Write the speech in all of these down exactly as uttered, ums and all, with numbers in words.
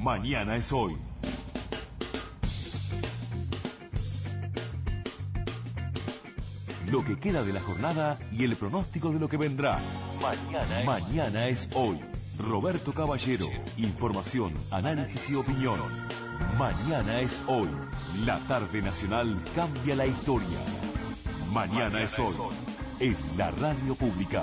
Mañana es hoy. Lo que queda de la jornada y el pronóstico de lo que vendrá. Mañana es, Mañana es hoy. Roberto Caballero. Información, análisis y opinión. Mañana es hoy. La tarde nacional cambia la historia. Mañana, Mañana es hoy. En la radio pública.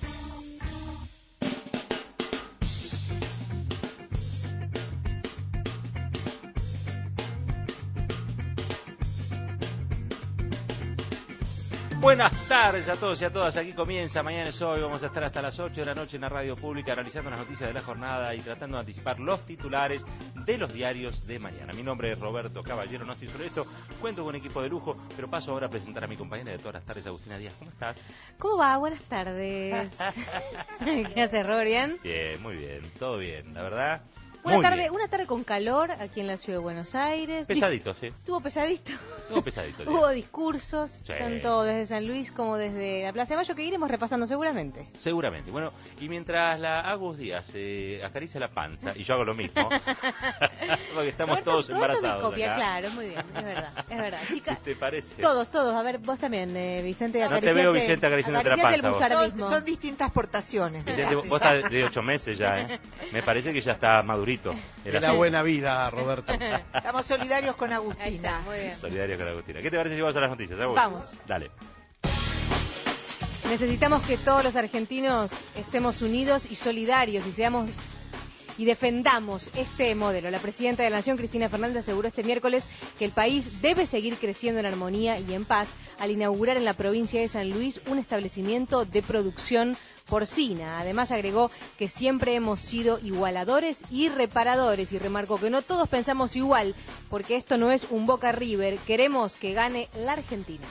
Buenas tardes a todos y a todas, aquí comienza Mañana es hoy, vamos a estar hasta las ocho de la noche en la radio pública analizando las noticias de la jornada y tratando de anticipar los titulares de los diarios de mañana. Mi nombre es Roberto Caballero, no estoy solo esto, cuento con un equipo de lujo, pero paso ahora a presentar a mi compañera de todas las tardes, Agustina Díaz. ¿Cómo estás? ¿Cómo va? Buenas tardes. ¿Qué haces, Rorian? Bien, muy bien, todo bien, la verdad. Una Muy tarde, bien. una tarde con calor aquí en la ciudad de Buenos Aires. Pesadito, sí. Estuvo pesadito. Estuvo pesadito. Hubo discursos, Sí. tanto desde San Luis como desde la Plaza de Mayo, que iremos repasando seguramente. Seguramente. Bueno, y mientras la Agus Díaz eh, acaricia la panza, y yo hago lo mismo, porque estamos Roberto, todos Roberto embarazados me copia, acá. claro, muy bien, es verdad, es verdad. Chica, Si te parece. todos, todos. A ver, vos también, eh, Vicente. No te veo, Vicente, acariciándote la acariciate panza, el vos. buzardismo. Son, son distintas portaciones. Vicente, vos estás de ocho meses ya, ¿eh? Me parece que ya está madurito. De la buena vida, Roberto. Estamos solidarios con Ahí está, Agustina. muy bien. Solidario con Agustina. ¿Qué te parece si vamos a las noticias? Agus? Vamos. Dale. Necesitamos que todos los argentinos estemos unidos y solidarios y seamos y defendamos este modelo. La presidenta de la Nación, Cristina Fernández, aseguró este miércoles que el país debe seguir creciendo en armonía y en paz al inaugurar en la provincia de San Luis un establecimiento de producción porcina. Además agregó que siempre hemos sido igualadores y reparadores y remarcó que no todos pensamos igual porque esto no es un Boca River, queremos que gane la Argentina.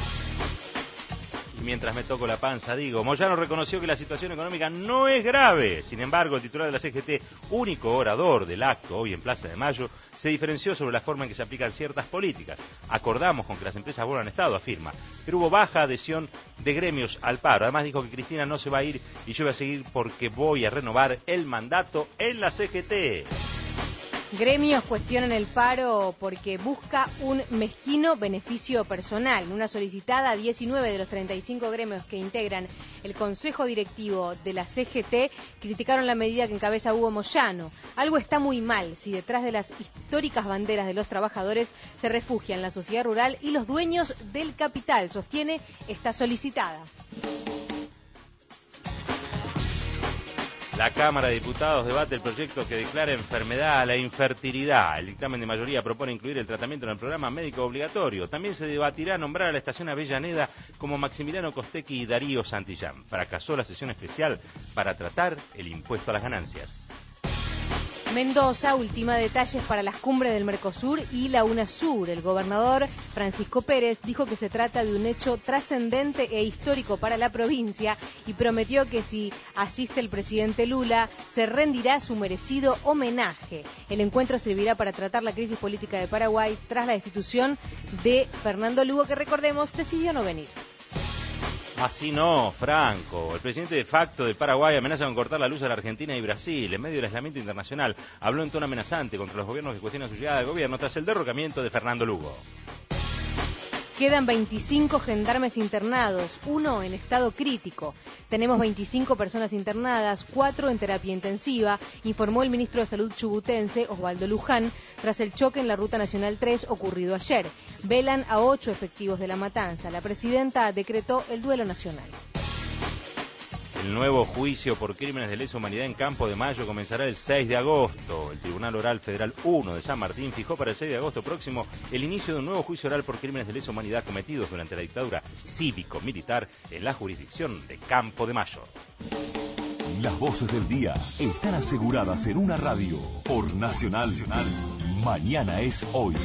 Y mientras me toco la panza, digo, Moyano reconoció que la situación económica no es grave. Sin embargo, el titular de la C G T, único orador del acto hoy en Plaza de Mayo, se diferenció sobre la forma en que se aplican ciertas políticas. Acordamos con que las empresas vuelvan a Estado, afirma. Pero hubo baja adhesión de gremios al paro. Además dijo que Cristina no se va a ir y yo voy a seguir porque voy a renovar el mandato en la C G T. Gremios cuestionan el paro porque busca un mezquino beneficio personal. En una solicitada, diecinueve de los treinta y cinco gremios que integran el Consejo Directivo de la C G T criticaron la medida que encabeza Hugo Moyano. Algo está muy mal si detrás de las históricas banderas de los trabajadores se refugian la sociedad rural y los dueños del capital, sostiene esta solicitada. La Cámara de Diputados debate el proyecto que declara enfermedad a la infertilidad. El dictamen de mayoría propone incluir el tratamiento en el programa médico obligatorio. También se debatirá nombrar a la estación Avellaneda como Maximiliano Costecchi y Darío Santillán. Fracasó la sesión especial para tratar el impuesto a las ganancias. Mendoza ultima detalles para las cumbres del Mercosur y la UNASUR. El gobernador Francisco Pérez dijo que se trata de un hecho trascendente e histórico para la provincia y prometió que si asiste el presidente Lula se rendirá su merecido homenaje. El encuentro servirá para tratar la crisis política de Paraguay tras la destitución de Fernando Lugo, que recordemos decidió no venir. Así no, Franco. El presidente de facto de Paraguay amenaza con cortar la luz a la Argentina y Brasil en medio del aislamiento internacional. Habló en tono amenazante contra los gobiernos que cuestionan su llegada al gobierno tras el derrocamiento de Fernando Lugo. Quedan veinticinco gendarmes internados, uno en estado crítico. Tenemos veinticinco personas internadas, cuatro en terapia intensiva, informó el ministro de Salud chubutense, Osvaldo Luján, tras el choque en la Ruta Nacional tres ocurrido ayer. Velan a ocho efectivos de La Matanza. La presidenta decretó el duelo nacional. El nuevo juicio por crímenes de lesa humanidad en Campo de Mayo comenzará el seis de agosto. El Tribunal Oral Federal uno de San Martín fijó para el seis de agosto próximo el inicio de un nuevo juicio oral por crímenes de lesa humanidad cometidos durante la dictadura cívico-militar en la jurisdicción de Campo de Mayo. Las voces del día están aseguradas en una radio por Nacional. Mañana es hoy.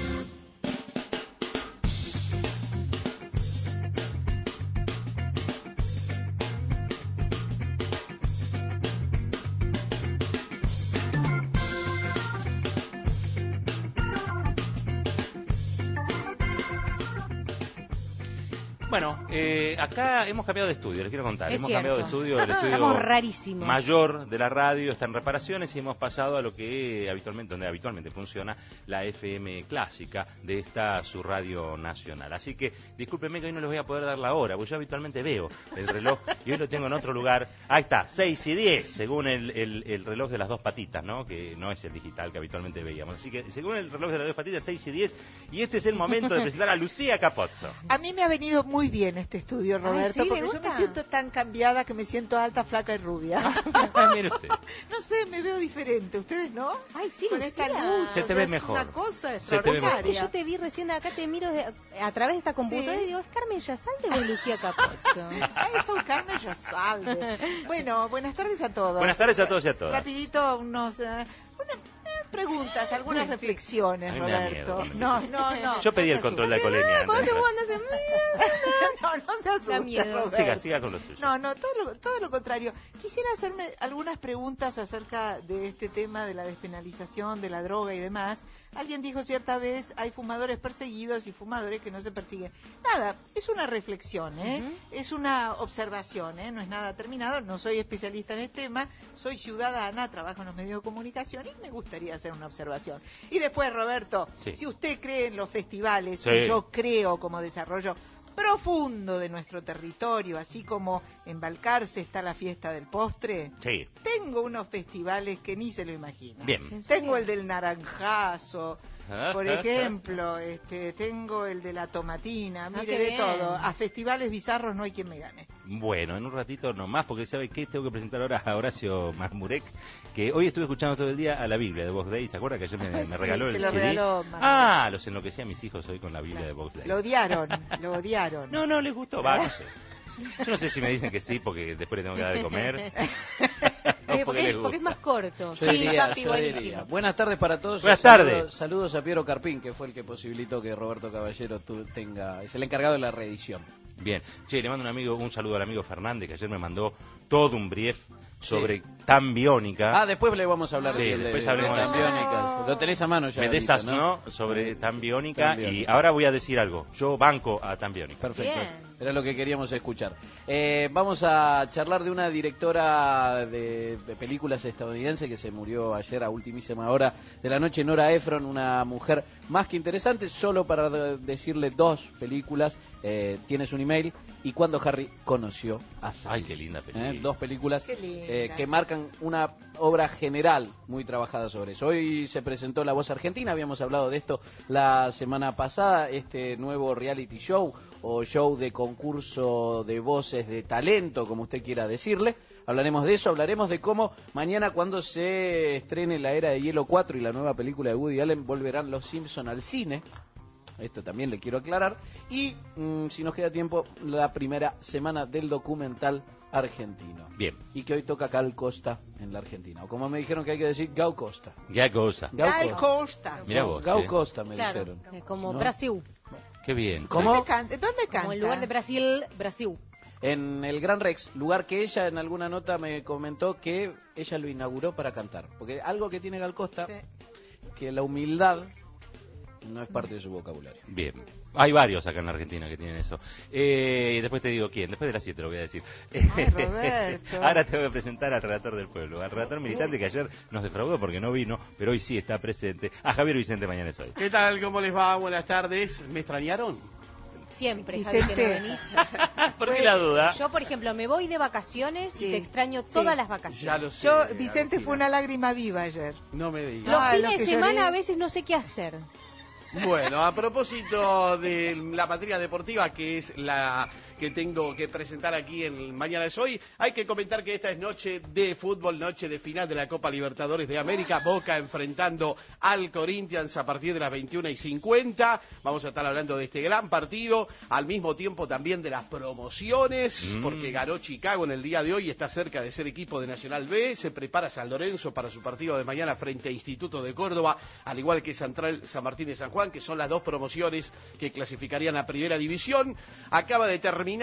Bueno, eh, acá hemos cambiado de estudio, les quiero contar. Es hemos cierto. cambiado de estudio, el estudio Estamos rarísimos. mayor de la radio está en reparaciones y hemos pasado a lo que habitualmente, donde habitualmente funciona la F M clásica de esta su radio nacional. Así que discúlpenme que hoy no les voy a poder dar la hora, porque yo habitualmente veo el reloj y hoy lo tengo en otro lugar. Ahí está, seis y diez, según el, el, el reloj de las dos patitas, ¿no? Que no es el digital que habitualmente veíamos. Así que según el reloj de las dos patitas, seis y diez, y este es el momento de presentar a Lucía Capozzo. A mí me ha venido muy bien este estudio, Roberto, ¿sí? ¿Le porque yo gusta? me siento tan cambiada que me siento alta, flaca y rubia. Mire usted. No sé, me veo diferente. ¿Ustedes no? Ay, sí, Con Lucía. esta luz. Se o te sea, ve es mejor. una cosa Se te ve extraordinaria. Que yo te vi recién acá, te miro de- a través de esta computadora Sí. y digo, ¿es Carmen Yasalde o es Lucía Capozzo? Ah, eso, Carmen ya sabe. Bueno, buenas tardes a todos. Buenas tardes a todos y a todas. Rapidito, unos... eh, unas, eh, preguntas, algunas reflexiones, A mí me da Roberto. miedo. No, no, no. Yo pedí no el se control de asuste. alcoholemia. ¿Cómo antes. se cuando se No, no se asuste, miedo. Roberto. Siga, siga con lo suyo. No, no, todo lo, todo lo contrario. Quisiera hacerme algunas preguntas acerca de este tema de la despenalización de la droga y demás. Alguien dijo cierta vez, hay fumadores perseguidos y fumadores que no se persiguen. Nada, es una reflexión, ¿eh? Es una observación, ¿eh? No es nada terminado, no soy especialista en el tema, soy ciudadana, trabajo en los medios de comunicación y me gustaría hacer una observación. Y después, Roberto, Sí. si usted cree en los festivales, Sí. y yo creo como desarrollo profundo de nuestro territorio, así como en Balcarce está la fiesta del postre, Sí. tengo unos festivales que ni se lo imagina. Bien. Tengo el del naranjazo, por ejemplo, este, tengo el de la tomatina, mire, qué de bien. todo. A festivales bizarros no hay quien me gane. Bueno, en un ratito nomás, porque ¿sabe qué? Tengo que presentar ahora a Horacio Marmurek, que hoy estuve escuchando todo el día a la Biblia de Vox Day. ¿Se acuerda que ayer me, me Sí, regaló se el lo C D? regaló Marmurek. Ah, los enloquecí a mis hijos hoy con la Biblia de Vox Day. Lo odiaron, lo odiaron. No, no, les gustó, va, no sé. Yo no sé si me dicen que sí, porque después le tengo que dar de comer. o Eh, porque porque, les porque es gusta. más corto. Yo Sí, diría, papi, yo buenísimo. diría. Buenas tardes para todos. Buenas Saludos- tardes. Saludos a Piero Carpín, que fue el que posibilitó que Roberto Caballero tu- tenga, es el encargado de la reedición. Bien. Che, le mando un amigo, un saludo al amigo Fernández, que ayer me mandó todo un brief sobre tan biónica. Ah, después le vamos a hablar Sí, de, de- después de hablemos de Tan eso. Biónica. Lo tenés a mano ya. me ahorita, desasnó ¿no? sobre tan biónica, Tan Biónica. y ahora voy a decir algo. Yo banco a tan biónica. Perfecto. Bien. Era lo que queríamos escuchar. Eh, vamos a charlar de una directora de, de películas estadounidense que se murió ayer a ultimísima hora de la noche, Nora Ephron, una mujer más que interesante. Solo para de- decirle dos películas, eh, tienes un email y cuando Harry conoció a Sally. Ay, qué linda película. Eh, Dos películas Qué linda. eh, que marcan una obra general muy trabajada sobre eso. Hoy se presentó La Voz Argentina, habíamos hablado de esto la semana pasada, este nuevo reality show o show de concurso de voces de talento, como usted quiera decirle. Hablaremos de eso, hablaremos de cómo mañana cuando se estrene La Era de Hielo cuatro y la nueva película de Woody Allen volverán Los Simpson al cine. Esto también le quiero aclarar. Y, mm, si nos queda tiempo, la primera semana del documental argentino. Bien. Y que hoy toca Gal Costa en la Argentina. O como me dijeron que hay que decir, Gau Costa. Qué cosa. Gau Gal Costa. Costa. Mirá vos. Gau che. Costa me Claro, dijeron. eh, como ¿No? Brasil. Qué bien. ¿Cómo? ¿Dónde canta? ¿Dónde canta? Como el lugar de Brasil, Brasil. En el Gran Rex, lugar que ella en alguna nota me comentó que ella lo inauguró para cantar. Porque algo que tiene Gal Costa, Sí. que la humildad no es parte de su vocabulario. Bien. Hay varios acá en la Argentina que tienen eso. Eh, y después te digo quién. Después de las siete lo voy a decir. Ay, Roberto. Ahora tengo que presentar al relator del pueblo. Al relator militante que ayer nos defraudó porque no vino, pero hoy sí está presente. A Javier Vicente Mañana es hoy. ¿Qué tal? ¿Cómo les va? Buenas tardes. ¿Me extrañaron? Siempre, Javi, que no Vicente. venís. ¿Por qué la duda? Yo, por ejemplo, me voy de vacaciones Sí. y te extraño Sí. todas las Ya vacaciones. lo sé. Yo, Vicente, Agustina. fue una lágrima viva ayer. No me digas. Los Ah, fines lo de que semana lloré. a veces no sé qué hacer. Bueno, a propósito de la materia deportiva, que es la que tengo que presentar aquí en Mañana es Hoy, hay que comentar que esta es noche de fútbol, noche de final de la Copa Libertadores de América. Boca enfrentando al Corinthians a partir de las veintiuna y cincuenta. Vamos a estar hablando de este gran partido, al mismo tiempo también de las promociones, Mm. porque ganó Chicago en el día de hoy y está cerca de ser equipo de Nacional B. Se prepara San Lorenzo para su partido de mañana frente a Instituto de Córdoba, al igual que Central San Martín de San Juan, que son las dos promociones que clasificarían a Primera División. Acaba de terminar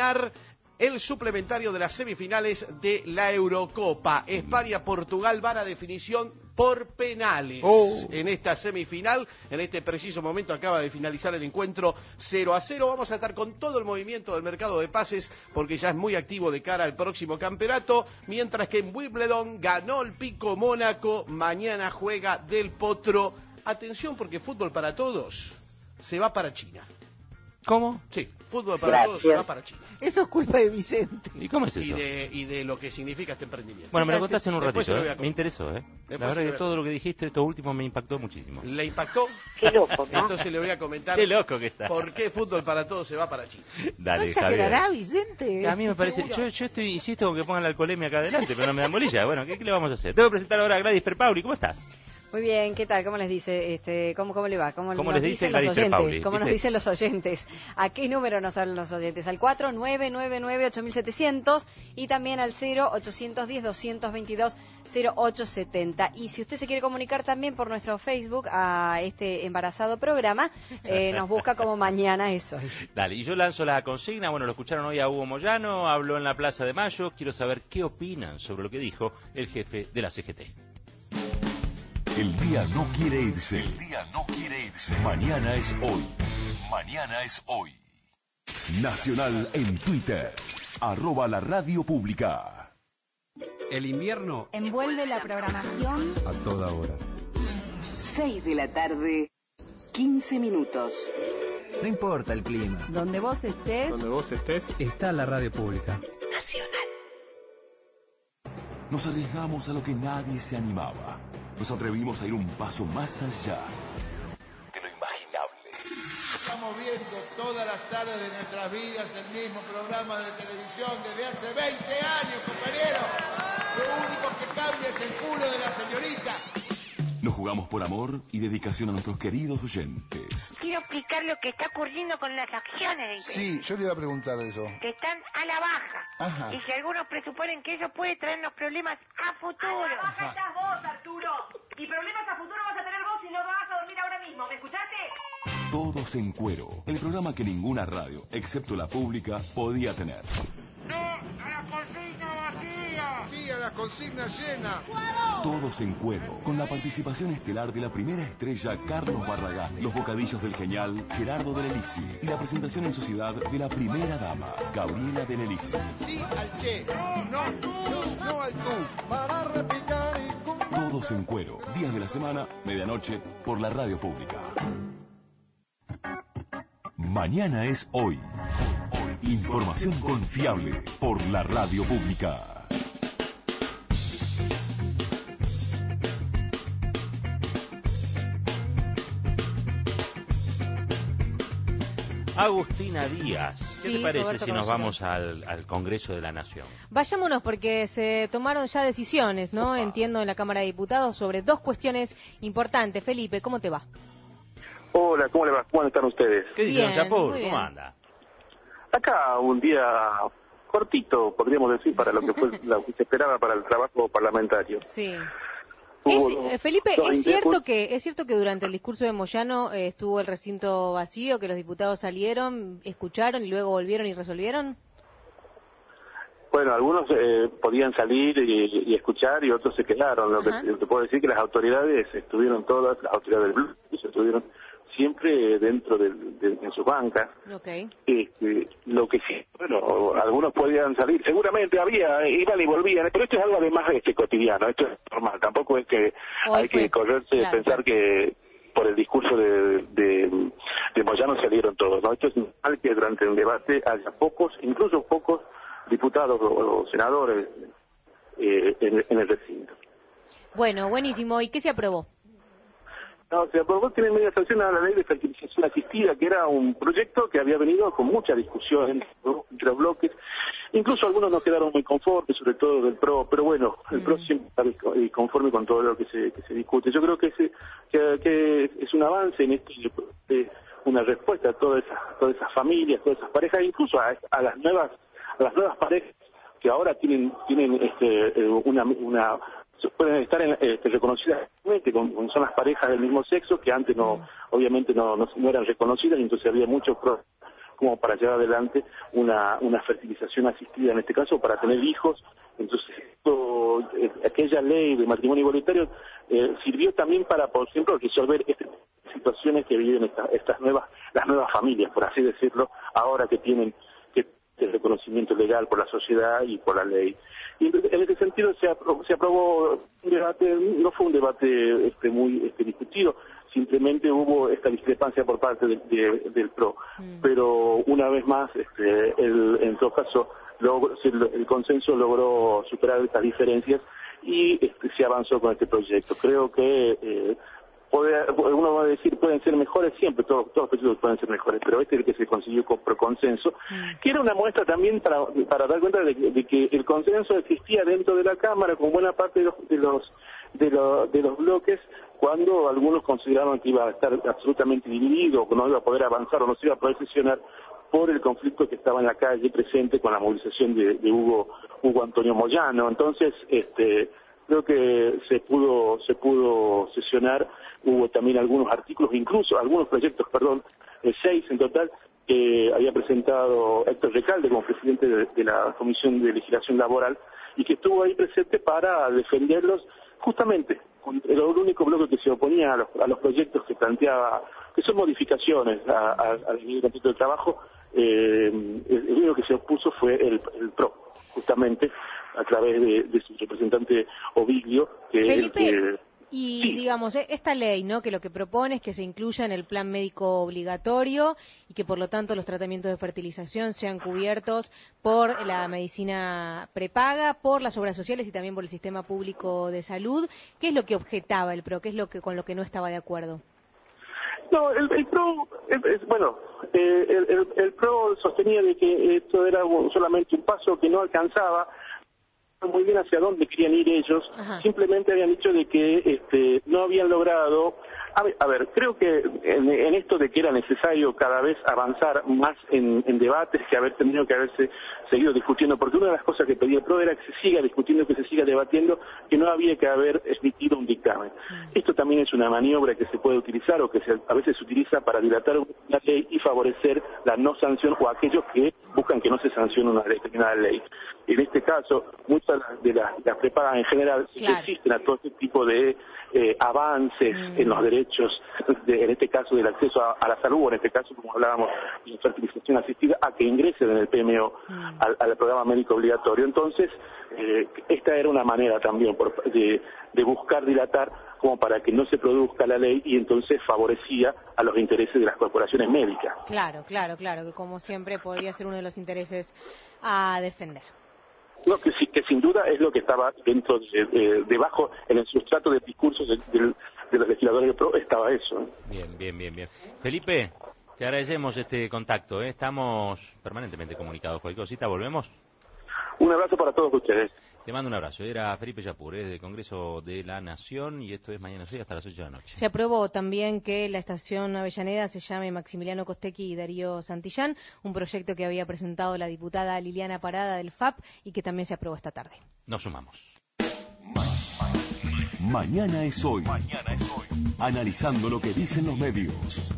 el suplementario de las semifinales de la Eurocopa. España-Portugal van a definición por penales Oh. en esta semifinal. En este preciso momento acaba de finalizar el encuentro cero a cero. Vamos a estar con todo el movimiento del mercado de pases porque ya es muy activo de cara al próximo campeonato. Mientras que en Wimbledon ganó el Pico Mónaco. Mañana juega Del Potro. Atención porque fútbol para todos se va para China. ¿Cómo? Sí, fútbol para todos se va para China. Eso es culpa de Vicente. ¿Y cómo es Y eso? de, y de lo que significa este emprendimiento. Bueno, me lo Gracias. contás en un Después se lo ratito, voy a ¿eh? contar. Me interesó, ¿eh? Después La se verdad lo voy que a todo lo que dijiste, esto último me impactó muchísimo. ¿Le impactó? Qué loco, ¿no? Entonces le voy a comentar Qué loco que está. por qué fútbol para todos se va para China. ¿No Dale, exagerará, Javier. Vicente? A mí me parece, yo, yo estoy, insisto con que pongan la alcoholemia acá adelante, pero no me dan bolilla. Bueno, ¿qué, qué le vamos a hacer? Tengo que presentar ahora a Gladys Perpauli. ¿Cómo estás? Muy bien, ¿qué tal? ¿Cómo les dice? Este, ¿cómo, ¿Cómo le va? ¿Cómo, ¿Cómo nos les dice dicen los Gladys oyentes? Perpauli? ¿Cómo nos ¿Viste? dicen los oyentes? ¿A qué número nos hablan los oyentes? Al cuatro nueve nueve nueve ocho mil setecientos y también al cero ochocientos diez doscientos veintidós cero ocho setenta. Y si usted se quiere comunicar también por nuestro Facebook a este embarazado programa, eh, nos busca como Mañana es Hoy. Dale, y yo lanzo la consigna. Bueno, lo escucharon hoy a Hugo Moyano, habló en la Plaza de Mayo. Quiero saber qué opinan sobre lo que dijo el jefe de la C G T. El día no quiere irse. El día no quiere irse. Mañana es hoy. Mañana es hoy. Nacional en Twitter. Arroba la radio pública. El invierno Envuelve la programación. a toda hora. seis de la tarde, quince minutos. No importa el clima. Donde vos estés. Donde vos estés, está la radio pública. Nacional. Nos arriesgamos a lo que nadie se animaba. Nos atrevimos a ir un paso más allá de lo imaginable. Estamos viendo todas las tardes de nuestras vidas el mismo programa de televisión desde hace veinte años, compañero. Lo único que cambia es el culo de la señorita. Nos jugamos por amor y dedicación a nuestros queridos oyentes. Quiero explicar lo que está ocurriendo con las acciones de Sí, yo le iba a preguntar eso. que están a la baja. Ajá. Y si algunos presuponen que eso puede traernos problemas a futuro. A la baja estás vos, Arturo. Y problemas a futuro vas a tener vos si no vas a dormir ahora mismo. ¿Me escuchaste? Todos en cuero. El programa que ninguna radio, excepto la pública, podía tener. ¡No a la consigna vacía! Sí, a la consigna llena. Todos en cuero, con la participación estelar de la primera estrella Carlos Barragán, los bocadillos del genial Gerardo de Nelisi y la presentación en sociedad de la primera dama, Gabriela de Nelisi. Sí al che. No, no, no al tú. Para repicar y cumplir. Todos en cuero, días de la semana, medianoche, por la radio pública. Mañana es hoy. Información confiable por la radio pública. Agustina Díaz, ¿qué Sí, te parece Roberto si nos Caballero. vamos al, al Congreso de la Nación? Vayámonos porque se tomaron ya decisiones, ¿no? Opa. Entiendo, en la Cámara de Diputados sobre dos cuestiones importantes. Felipe, ¿cómo te va? Hola, ¿cómo le va? ¿Cómo están ustedes? ¿Qué dice Bien, don Chapur? muy bien. ¿Cómo anda? Acá un día cortito, podríamos decir, para lo que fue lo que se esperaba para el trabajo parlamentario. Sí. Hubo Es, dos- eh, Felipe, dos ¿es cierto intentos. que es cierto que durante el discurso de Moyano eh, estuvo el recinto vacío, que los diputados salieron, escucharon y luego volvieron y resolvieron? Bueno, algunos eh, podían salir y, y escuchar y otros se quedaron. Lo que Ajá. te puedo decir que las autoridades estuvieron todas, las autoridades del bloque estuvieron siempre dentro del- de, en sus bancas. Ok. Este, lo que sí, bueno, algunos podían salir, seguramente había, iban y volvían, pero esto es algo además este, cotidiano, esto es normal, tampoco es que Hoy hay fue, que correrse claro. pensar que por el discurso de, de, de Moyano salieron todos, ¿no? Esto es normal que durante el debate haya pocos, incluso pocos diputados o, o senadores eh, en, en el recinto. Bueno, buenísimo. ¿Y qué se aprobó? No, se aprobó tiene media sanción a la ley de fertilización asistida, que era un proyecto que había venido con mucha discusión ¿no? entre los bloques. Incluso algunos no quedaron muy conformes, sobre todo del PRO, pero bueno, el PRO siempre está conforme con todo lo que se, que se discute. Yo creo que, ese, que, que es un avance en esto, eh, una respuesta a todas esas, todas esas familias, todas esas parejas, incluso a, a las nuevas, a las nuevas parejas que ahora tienen, tienen este, una, una pueden estar en, este, reconocidas con, con, son las parejas del mismo sexo que antes no, obviamente no, no, no eran reconocidas y entonces había muchos problemas como para llevar adelante una, una fertilización asistida en este caso para tener hijos. Entonces esto, eh, aquella ley de matrimonio igualitario eh, sirvió también para, por ejemplo, resolver estas situaciones que viven esta, estas nuevas, las nuevas familias, por así decirlo, ahora que tienen que el reconocimiento legal por la sociedad y por la ley. Y en ese sentido se aprobó, se aprobó un debate, no fue un debate este, muy este, discutido, simplemente hubo esta discrepancia por parte de, de, del P R O, mm. pero una vez más, este, el, en todo caso, logró, el consenso logró superar estas diferencias y este, se avanzó con este proyecto. Creo que eh, puede, uno va a decir pueden ser mejores siempre, todos, todos los proyectos pueden ser mejores, pero este es el que se consiguió con, por consenso, mm. que era una muestra también para, para dar cuenta de, de que el consenso existía dentro de la Cámara con buena parte de los, de los, de los, de los bloques, cuando algunos consideraban que iba a estar absolutamente dividido, o no iba a poder avanzar o no se iba a poder sesionar por el conflicto que estaba en la calle presente con la movilización de, de Hugo, Hugo Antonio Moyano. Entonces, este, creo que se pudo, se pudo sesionar, hubo también algunos artículos, incluso algunos proyectos, perdón, eh, seis en total, que había presentado Héctor Recalde como presidente de, de la Comisión de Legislación Laboral y que estuvo ahí presente para defenderlos justamente. Era el único bloque que se oponía a los, a los proyectos que planteaba, que son modificaciones a, a, al contrato de trabajo. Eh, el, el único que se opuso fue el, el P R O, justamente a través de, de su representante Oviglio, que Felipe, es el que... y sí. digamos, esta ley, ¿no?, que lo que propone es que se incluya en el plan médico obligatorio y que por lo tanto los tratamientos de fertilización sean cubiertos por la medicina prepaga, por las obras sociales y también por el sistema público de salud. ¿Qué es lo que objetaba el P R O? ¿Qué es lo que con lo que no estaba de acuerdo? No, el, el P R O, es, es, bueno, eh, el, el, el P R O sostenía de que esto era solamente un paso que no alcanzaba muy bien hacia dónde querían ir ellos. Ajá. Simplemente habían dicho de que este, no habían logrado. A ver, a ver creo que en, en esto de que era necesario cada vez avanzar más en, en debates, que haber tenido que haberse seguido discutiendo, porque una de las cosas que pedía el P R O era que se siga discutiendo, que se siga debatiendo, que no había que haber emitido un dictamen. Mm. Esto también es una maniobra que se puede utilizar o que se, a veces se utiliza para dilatar una ley y favorecer la no sanción o aquellos que buscan que no se sancione una determinada ley. En este caso, muchas de las, las prepagas en general claro. resisten a todo este tipo de eh, avances mm. en los derechos, de, en este caso del acceso a, a la salud, o en este caso, como hablábamos, de fertilización asistida, a que ingresen en el P M O mm. al, al programa médico obligatorio. Entonces, eh, esta era una manera también por, de, de buscar dilatar como para que no se produzca la ley y entonces favorecía a los intereses de las corporaciones médicas. Claro, claro, claro, que como siempre podría ser uno de los intereses a defender. No, que, sí, que sin duda es lo que estaba dentro, de, de, debajo, en el sustrato de discursos de, de, de los legisladores del P R O, estaba eso. ¿eh? Bien, bien, bien, bien. Felipe, te agradecemos este contacto, ¿eh? Estamos permanentemente comunicados. Cualquier cosita, ¿volvemos? Un abrazo para todos ustedes. Te mando un abrazo. Era Felipe Yapur, ¿eh? del Congreso de la Nación, y esto es Mañana seis hasta las ocho de la noche. Se aprobó también que la estación Avellaneda se llame Maximiliano Costecchi y Darío Santillán, un proyecto que había presentado la diputada Liliana Parada del F A P y que también se aprobó esta tarde. Nos sumamos. Mañana es hoy. Mañana es hoy. Analizando lo que dicen los medios.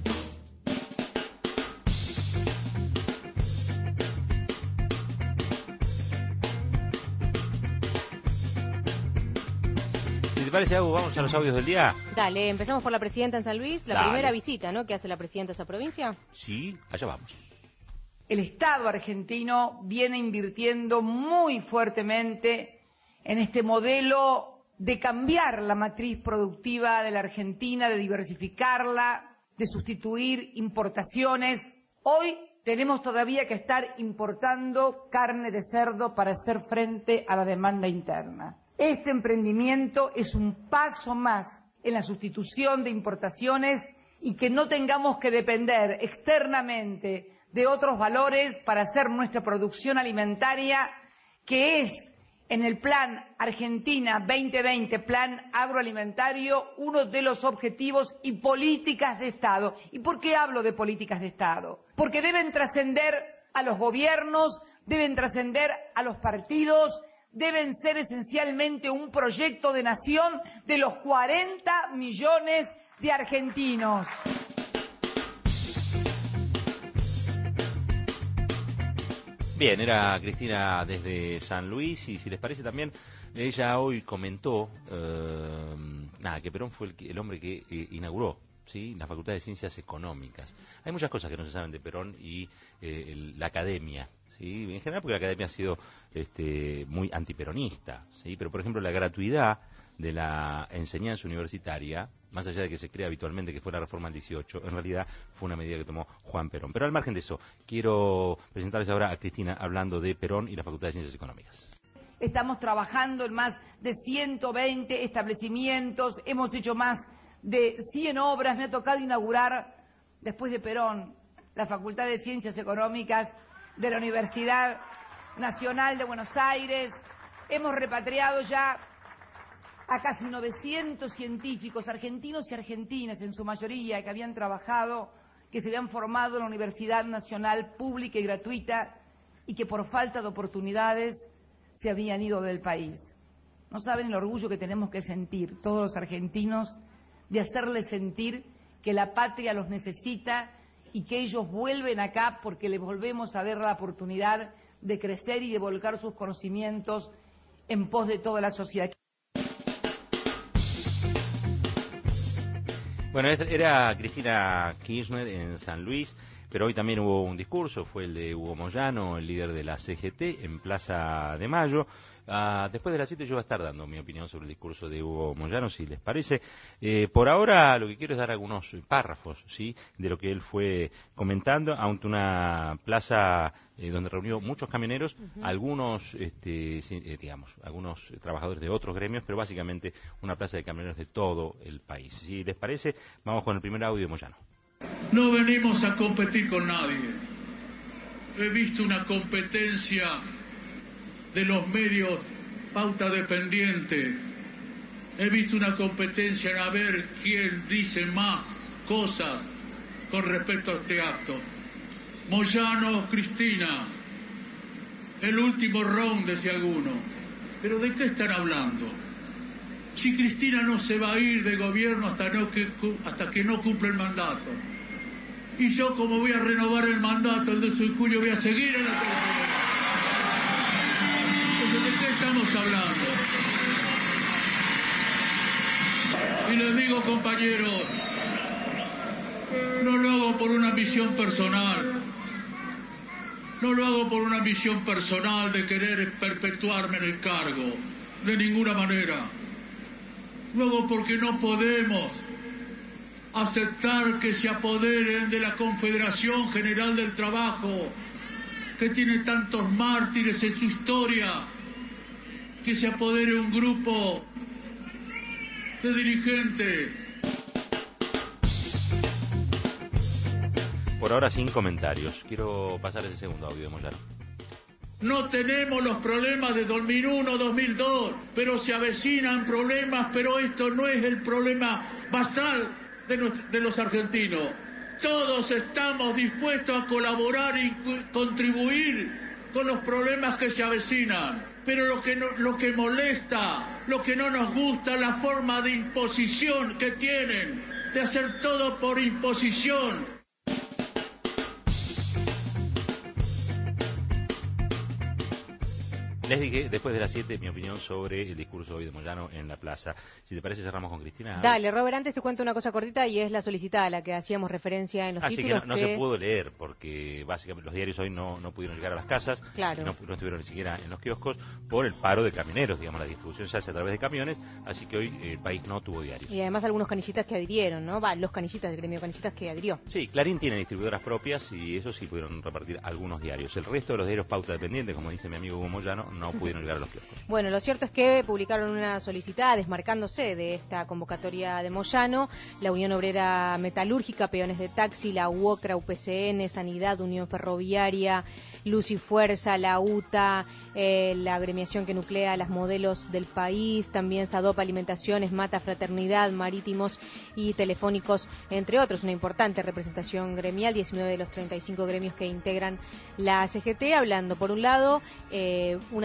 ¿Te parece, Agus? Vamos a los audios del día. Dale, empezamos por la presidenta en San Luis, la Dale. primera visita, ¿no?, que hace la presidenta a esa provincia. Sí, allá vamos. El Estado argentino viene invirtiendo muy fuertemente en este modelo de cambiar la matriz productiva de la Argentina, de diversificarla, de sustituir importaciones. Hoy tenemos todavía que estar importando carne de cerdo para hacer frente a la demanda interna. Este emprendimiento es un paso más en la sustitución de importaciones y que no tengamos que depender externamente de otros valores para hacer nuestra producción alimentaria, que es en el Plan Argentina veinte veinte, Plan Agroalimentario, uno de los objetivos y políticas de Estado. ¿Y por qué hablo de políticas de Estado? Porque deben trascender a los gobiernos, deben trascender a los partidos, deben ser esencialmente un proyecto de nación de los cuarenta millones de argentinos. Bien, era Cristina desde San Luis y si les parece también, ella hoy comentó eh, nada, que Perón fue el, que- el hombre que eh, inauguró, ¿sí?, la Facultad de Ciencias Económicas. Hay muchas cosas que no se saben de Perón y eh, el- la academia, ¿sí?, en general porque la academia ha sido este, muy antiperonista, ¿sí?, pero por ejemplo la gratuidad de la enseñanza universitaria, más allá de que se cree habitualmente que fue la reforma del dieciocho, en realidad fue una medida que tomó Juan Perón. Pero al margen de eso, quiero presentarles ahora a Cristina hablando de Perón y la Facultad de Ciencias Económicas. Estamos trabajando en más de ciento veinte establecimientos, hemos hecho más de cien obras, me ha tocado inaugurar, después de Perón, la Facultad de Ciencias Económicas de la Universidad Nacional de Buenos Aires. Hemos repatriado ya a casi novecientos científicos argentinos y argentinas, en su mayoría, que habían trabajado, que se habían formado en la Universidad Nacional Pública y Gratuita y que por falta de oportunidades se habían ido del país. No saben el orgullo que tenemos que sentir todos los argentinos de hacerles sentir que la patria los necesita y que ellos vuelven acá porque les volvemos a dar la oportunidad de crecer y de volcar sus conocimientos en pos de toda la sociedad. Bueno, esta era Cristina Kirchner en San Luis, pero hoy también hubo un discurso, fue el de Hugo Moyano, el líder de la C G T, en Plaza de Mayo. Ah, después de las siete yo voy a estar dando mi opinión sobre el discurso de Hugo Moyano, si les parece. Eh, por ahora lo que quiero es dar algunos párrafos, ¿sí?, de lo que él fue comentando, ante una plaza eh, donde reunió muchos camioneros, Ujú. algunos, este, sí, eh, digamos, algunos trabajadores de otros gremios, pero básicamente una plaza de camioneros de todo el país. Si les parece, vamos con el primer audio de Moyano. No venimos a competir con nadie. He visto una competencia de los medios pauta dependiente. He visto una competencia en a ver quién dice más cosas con respecto a este acto. Moyano, Cristina, el último round, decía alguno. ¿Pero de qué están hablando? Si Cristina no se va a ir de gobierno hasta, no que, hasta que no cumpla el mandato. Y yo, como voy a renovar el mandato el doce de julio, voy a seguir en la televisión. Entonces, ¿de qué estamos hablando? Y les digo, compañeros, no lo hago por una ambición personal. No lo hago por una ambición personal de querer perpetuarme en el cargo. De ninguna manera. Lo hago porque no podemos aceptar que se apoderen de la Confederación General del Trabajo, que tiene tantos mártires en su historia, que se apodere un grupo de dirigentes. Por ahora sin comentarios. Quiero pasar ese segundo audio de Moyano. No tenemos los problemas de dos mil uno, dos mil dos, pero se avecinan problemas, pero esto no es el problema basal de, nuestro, de los argentinos. Todos estamos dispuestos a colaborar y contribuir con los problemas que se avecinan. Pero lo que, no, lo que molesta, lo que no nos gusta, la forma de imposición que tienen, de hacer todo por imposición. Les dije, después de las siete, mi opinión sobre el discurso hoy de Moyano en la plaza. Si te parece, cerramos con Cristina. Dale, Robert, antes te cuento una cosa cortita y es la solicitada a la que hacíamos referencia en los Así títulos. que no, no se pudo leer porque básicamente los diarios hoy no, no pudieron llegar a las casas, Claro. no, no estuvieron ni siquiera en los kioscos por el paro de camioneros, digamos, la distribución se hace a través de camiones, así que hoy eh, el país no tuvo diarios. Y además algunos canillitas que adhirieron, ¿no? Va, los canillitas del gremio canillitas que adhirió. Sí, Clarín tiene distribuidoras propias y eso sí pudieron repartir algunos diarios. El resto de los diarios pauta dependiente, como dice mi amigo Hugo Moyano, no pudieron llegar a los kioscos. Bueno, lo cierto es que publicaron una solicitada desmarcándose de esta convocatoria de Moyano, la Unión Obrera Metalúrgica, Peones de Taxi, la UOCRA, U P C N, Sanidad, Unión Ferroviaria, Luz y Fuerza, la U T A, eh, la agremiación que nuclea las modelos del país, también Sadopa Alimentaciones, Mata Fraternidad, Marítimos y Telefónicos, entre otros. Una importante representación gremial, diecinueve de los treinta y cinco gremios que integran la C G T, hablando por un lado, eh, una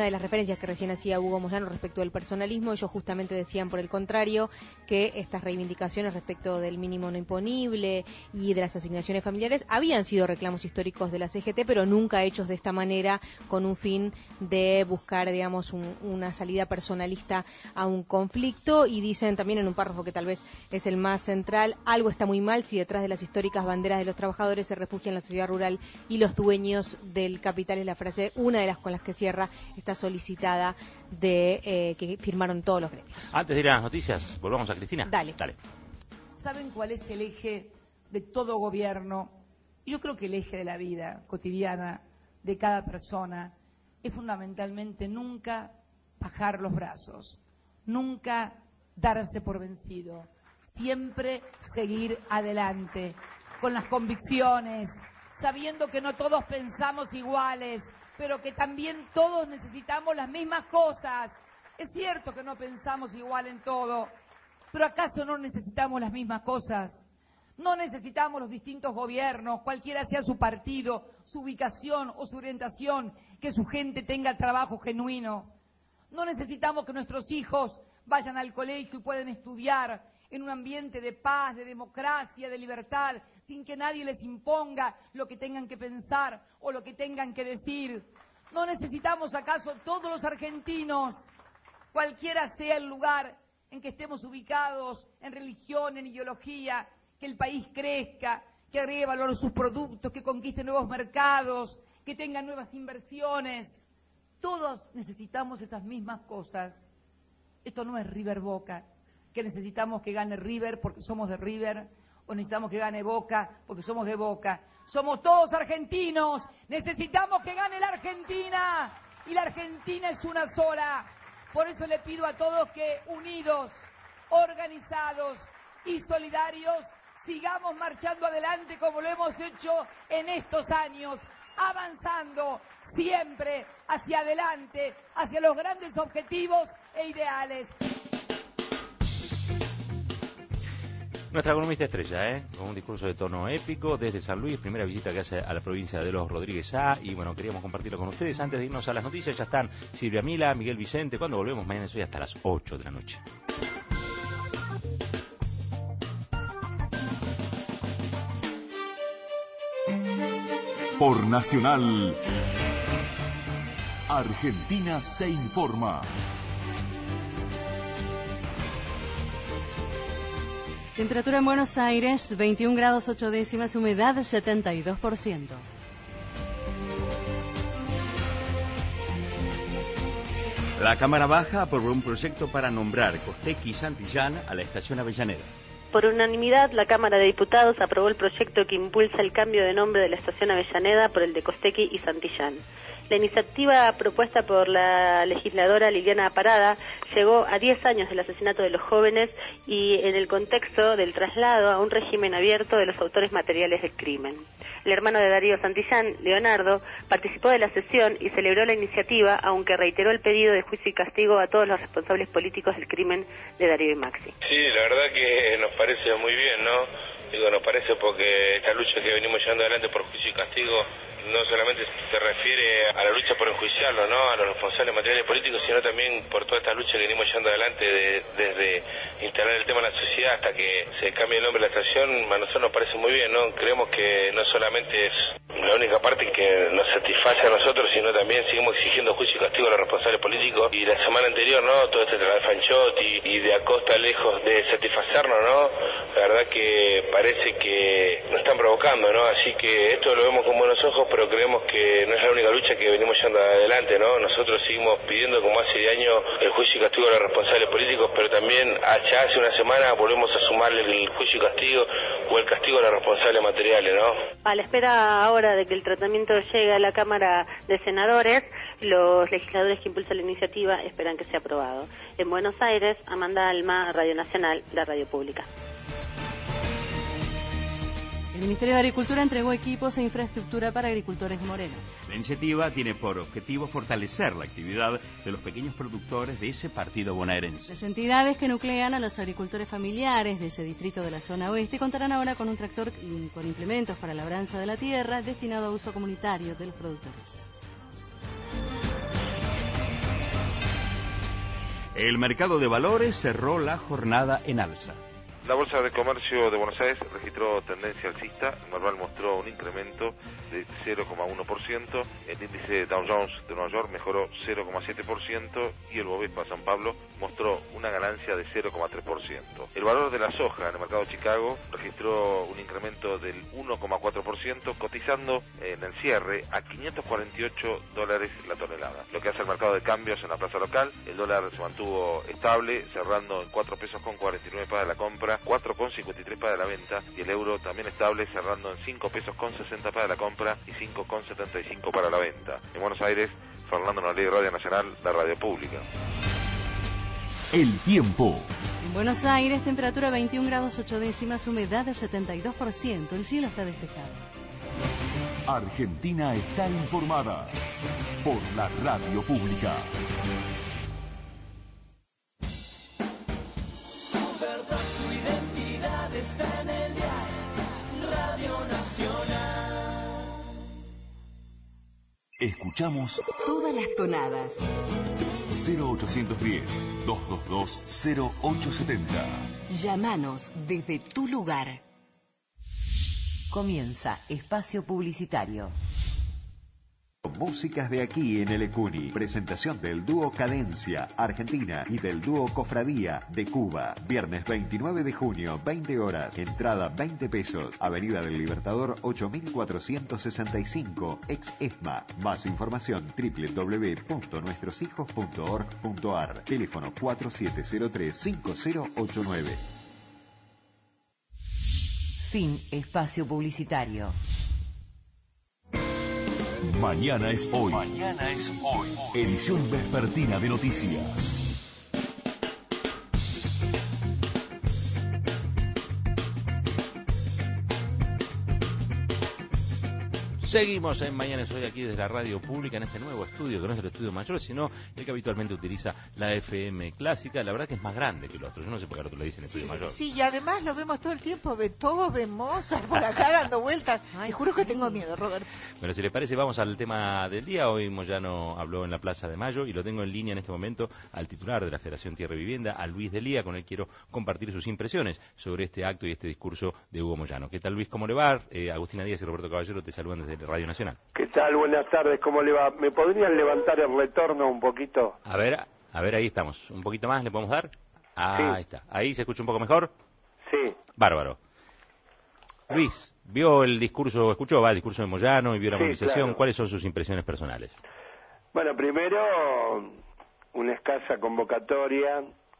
de las referencias que recién hacía Hugo Moyano respecto del personalismo. Ellos justamente decían, por el contrario, que estas reivindicaciones respecto del mínimo no imponible y de las asignaciones familiares habían sido reclamos históricos de la C G T, pero nunca hechos de esta manera, con un fin de buscar, digamos, un, una salida personalista a un conflicto. Y dicen también en un párrafo que tal vez es el más central: algo está muy mal si detrás de las históricas banderas de los trabajadores se refugian la sociedad rural y los dueños del capital. Es la frase, una de las con las que cierra esta solicitada de eh, que firmaron todos los gremios. Antes de ir a las noticias, volvamos a Cristina. Dale. Dale. ¿Saben cuál es el eje de todo gobierno? Yo creo que el eje de la vida cotidiana de cada persona es fundamentalmente nunca bajar los brazos, nunca darse por vencido, siempre seguir adelante con las convicciones, sabiendo que no todos pensamos iguales, pero que también todos necesitamos las mismas cosas. Es cierto que no pensamos igual en todo, pero ¿acaso no necesitamos las mismas cosas? No necesitamos los distintos gobiernos, cualquiera sea su partido, su ubicación o su orientación, que su gente tenga trabajo genuino. No necesitamos que nuestros hijos vayan al colegio y puedan estudiar en un ambiente de paz, de democracia, de libertad, sin que nadie les imponga lo que tengan que pensar o lo que tengan que decir. ¿No necesitamos acaso todos los argentinos, cualquiera sea el lugar en que estemos ubicados, en religión, en ideología, que el país crezca, que agregue valor a sus productos, que conquiste nuevos mercados, que tenga nuevas inversiones? Todos necesitamos esas mismas cosas. Esto no es River Boca, que necesitamos que gane River porque somos de River, o necesitamos que gane Boca porque somos de Boca. Somos todos argentinos, necesitamos que gane la Argentina, y la Argentina es una sola. Por eso le pido a todos que, unidos, organizados y solidarios, sigamos marchando adelante como lo hemos hecho en estos años, avanzando siempre hacia adelante, hacia los grandes objetivos e ideales. Nuestra economista estrella, ¿eh? Con un discurso de tono épico desde San Luis, primera visita que hace a la provincia de Los Rodríguez A, y bueno, queríamos compartirlo con ustedes. Antes de irnos a las noticias, ya están Silvia Mila, Miguel Vicente. Cuando volvemos mañana es hoy hasta las ocho de la noche. Por Nacional, Argentina se informa. Temperatura en Buenos Aires, veintiún grados ocho décimas, humedad setenta y dos por ciento. La Cámara Baja aprobó un proyecto para nombrar Costequi y Santillán a la estación Avellaneda. Por unanimidad, la Cámara de Diputados aprobó el proyecto que impulsa el cambio de nombre de la estación Avellaneda por el de Costequi y Santillán. La iniciativa propuesta por la legisladora Liliana Parada llegó a diez años del asesinato de los jóvenes y en el contexto del traslado a un régimen abierto de los autores materiales del crimen. El hermano de Darío Santillán, Leonardo, participó de la sesión y celebró la iniciativa, aunque reiteró el pedido de juicio y castigo a todos los responsables políticos del crimen de Darío y Maxi. Sí, la verdad que nos parece muy bien, ¿no? Digo, nos parece porque esta lucha que venimos llevando adelante por juicio y castigo no solamente se refiere a la lucha por enjuiciarlo, ¿no?, a los responsables materiales políticos, sino también por toda esta lucha que venimos llevando adelante de, desde instalar el tema en la sociedad hasta que se cambie el nombre de la estación. A nosotros nos parece muy bien, ¿no? Creemos que no solamente es la única parte que nos satisface a nosotros, sino también seguimos exigiendo juicio y castigo a los responsables políticos. Y la semana anterior, ¿no?, todo este traslado de Fanchotti y de Acosta, lejos de satisfacernos, ¿no?, la verdad que parece que nos están provocando, ¿no? Así que esto lo vemos con buenos ojos, pero creemos que no es la única lucha que venimos llevando adelante, ¿no? Nosotros seguimos pidiendo, como hace de año, el juicio y castigo a los responsables políticos, pero también ya hace una semana volvemos a sumarle el juicio y castigo o el castigo a los responsables materiales, ¿no? A la espera ahora de que el tratamiento llegue a la Cámara de Senadores, los legisladores que impulsan la iniciativa esperan que sea aprobado. En Buenos Aires, Amanda Alma, Radio Nacional, la radio pública. El Ministerio de Agricultura entregó equipos e infraestructura para agricultores de Moreno. La iniciativa tiene por objetivo fortalecer la actividad de los pequeños productores de ese partido bonaerense. Las entidades que nuclean a los agricultores familiares de ese distrito de la zona oeste contarán ahora con un tractor con implementos para labranza de la tierra destinado a uso comunitario de los productores. El mercado de valores cerró la jornada en alza. La Bolsa de Comercio de Buenos Aires registró tendencia alcista. El Merval mostró un incremento de cero coma uno por ciento. El índice Dow Jones de Nueva York mejoró cero coma siete por ciento y el Bovespa San Pablo mostró una ganancia de cero coma tres por ciento. El valor de la soja en el mercado de Chicago registró un incremento del uno coma cuatro por ciento, cotizando en el cierre a quinientos cuarenta y ocho dólares la tonelada. Lo que hace el mercado de cambios en la plaza local, el dólar se mantuvo estable, cerrando en cuatro pesos con cuarenta y nueve para la compra, cuatro con cincuenta y tres para la venta, y el euro también estable, cerrando en cinco pesos con sesenta para la compra y cinco con setenta y cinco para la venta. En Buenos Aires, Fernando Nolé, Radio Nacional, la radio pública. El tiempo. En Buenos Aires, temperatura veintiún grados ocho décimas, humedad de setenta y dos por ciento. El cielo está despejado. Argentina está informada por la radio pública. Está en el diario Radio Nacional. Escuchamos todas las tonadas. cero ochocientos diez, doscientos veintidós, cero ocho setenta. Llámanos desde tu lugar. Comienza Espacio Publicitario. Músicas de aquí en el Ecuni. Presentación del dúo Cadencia, Argentina, y del dúo Cofradía, de Cuba. Viernes veintinueve de junio, veinte horas. Entrada veinte pesos. Avenida del Libertador ocho mil cuatrocientos sesenta y cinco, ex ESMA. Más información doble u doble u doble u punto nuestros hijos punto org punto ar. Teléfono cuatro siete cero tres, cinco cero ocho nueve. Fin Espacio Publicitario. Mañana es hoy. Mañana es hoy. Edición vespertina de noticias. Seguimos en Mañana es Hoy aquí desde la radio pública en este nuevo estudio, que no es el estudio mayor, sino el que habitualmente utiliza la F M clásica. La verdad que es más grande que el otro. Yo no sé por qué otro le dicen estudio Sí, mayor. sí, y además lo vemos todo el tiempo, todos vemos por acá dando vueltas. Ay, Te juro sí. que tengo miedo, Roberto. Bueno, si le parece, vamos al tema del día. Hoy Moyano habló en la Plaza de Mayo y lo tengo en línea en este momento al titular de la Federación Tierra y Vivienda, a Luis Delía, con él quiero compartir sus impresiones sobre este acto y este discurso de Hugo Moyano. ¿Qué tal, Luis? ¿Cómo le va? Eh, Agustina Díaz y Roberto Caballero te saludan desde Radio Nacional. ¿Qué tal? Buenas tardes, ¿cómo le va? ¿Me podrían levantar el retorno un poquito? A ver, a ver, ahí estamos. ¿Un poquito más le podemos dar? Ah, Sí. ahí está. ¿Ahí se escucha un poco mejor? Sí. Bárbaro. Luis, ¿vio el discurso, escuchó, va, el discurso de Moyano y vio la Sí, movilización? claro. ¿Cuáles son sus impresiones personales? Bueno, primero, una escasa convocatoria,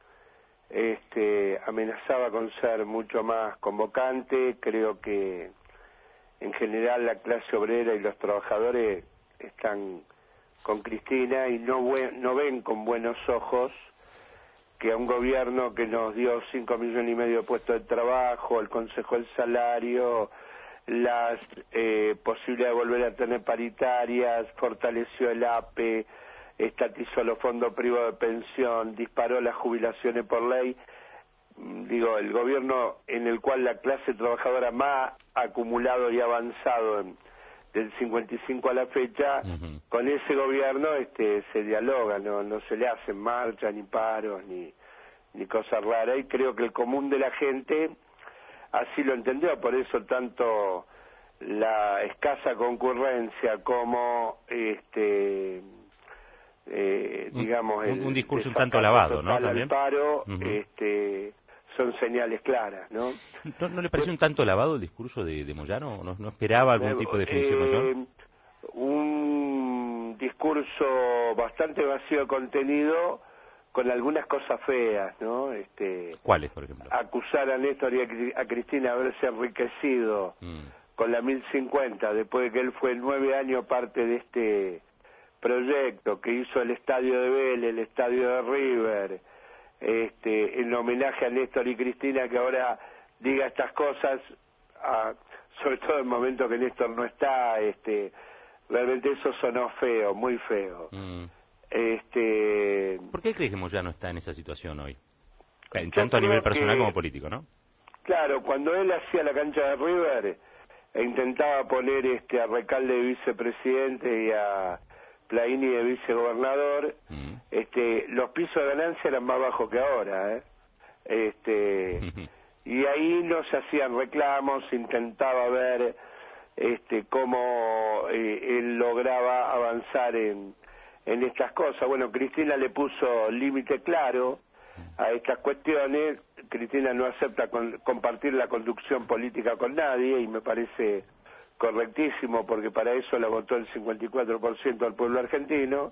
este, amenazaba con ser mucho más convocante. Creo que en general la clase obrera y los trabajadores están con Cristina y no, bue- no ven con buenos ojos que a un gobierno que nos dio cinco millones y medio de puestos de trabajo, el Consejo del Salario, las eh, posibilidades de volver a tener paritarias, fortaleció el A P E, estatizó los fondos privados de pensión, disparó las jubilaciones por ley. Digo, el gobierno en el cual la clase trabajadora más ha acumulado y avanzado en, del cincuenta y cinco a la fecha, uh-huh. Con ese gobierno este, se dialoga, no, no se le hacen marchas, ni paros, ni, ni cosas raras, y creo que el común de la gente así lo entendió, por eso tanto la escasa concurrencia como este eh, digamos un, el, un discurso el un tanto lavado, ¿no? Al También. paro, uh-huh. este son señales claras, ¿no? ¿No, no le pareció un tanto lavado el discurso de, de Moyano? ¿No, no esperaba algún Eh, tipo de definición mayor? eh, un discurso bastante vacío de contenido con algunas cosas feas, ¿no? Este, ¿Cuáles, por ejemplo? Acusar a Néstor y a, Cri- a Cristina de haberse enriquecido Mm. con la mil cincuenta, después de que él fue nueve años parte de este proyecto, que hizo el estadio de Vélez, el estadio de River, este, en homenaje a Néstor y Cristina, que ahora diga estas cosas, a, sobre todo en el momento que Néstor no está, este, realmente eso sonó feo, muy feo. Mm. Este, ¿Por qué crees que Moyano está en esa situación hoy? Yo Tanto a nivel creo personal que- como político, ¿no? Claro, cuando él hacía la cancha de River e intentaba poner este a Recalde de vicepresidente y a Plaini de vicegobernador, Mm. este, los pisos de ganancia eran más bajos que ahora, ¿eh? Este, y ahí no se hacían reclamos, se intentaba ver este, cómo eh, él lograba avanzar en, en estas cosas. Bueno, Cristina le puso límite claro a estas cuestiones. Cristina no acepta con, compartir la conducción política con nadie y me parece correctísimo porque para eso la votó el cincuenta y cuatro por ciento del pueblo argentino.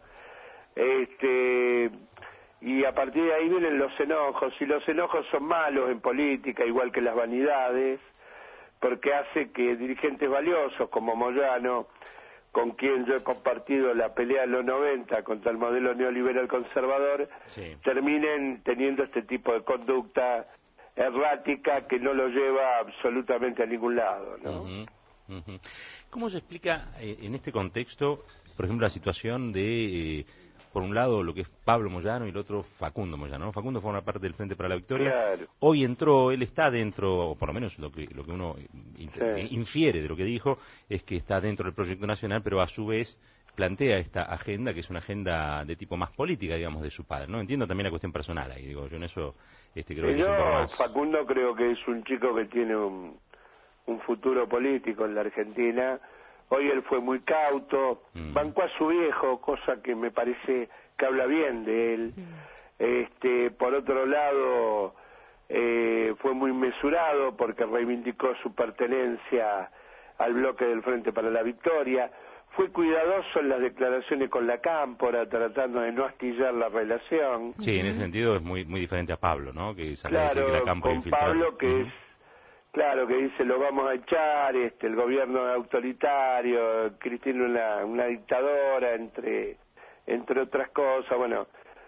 Este, y a partir de ahí vienen los enojos, y los enojos son malos en política, igual que las vanidades, porque hace que dirigentes valiosos como Moyano, con quien yo he compartido la pelea en los noventa contra el modelo neoliberal conservador, Sí. terminen teniendo este tipo de conducta errática que no lo lleva absolutamente a ningún lado, ¿no? Ujú, ujú. ¿Cómo se explica eh, en este contexto, por ejemplo, la situación de, eh, por un lado, lo que es Pablo Moyano y el otro Facundo Moyano, ¿no? Facundo forma parte del Frente para la Victoria. Claro. Hoy entró, él está dentro, o por lo menos lo que, lo que uno in- Sí. infiere de lo que dijo, es que está dentro del proyecto nacional, pero a su vez plantea esta agenda, que es una agenda de tipo más política, digamos, de su padre, ¿no? Entiendo también la cuestión personal ahí, digo, yo en eso este, creo que Yo, es un poco más... Facundo, creo que es un chico que tiene un, un futuro político en la Argentina. Hoy él fue muy cauto, Mm. bancó a su viejo, cosa que me parece que habla bien de él. Este, por otro lado, eh, fue muy mesurado porque reivindicó su pertenencia al bloque del Frente para la Victoria. Fue cuidadoso en las declaraciones con la Cámpora, tratando de no astillar la relación. Sí, en ese sentido es muy muy diferente a Pablo, ¿no? Que sale a decir Claro, que la Cámpora con infiltrada. Pablo, que Ujú. es, claro, que dice lo vamos a echar, este, el gobierno es autoritario, Cristina una, una dictadora, entre, entre otras cosas. Bueno,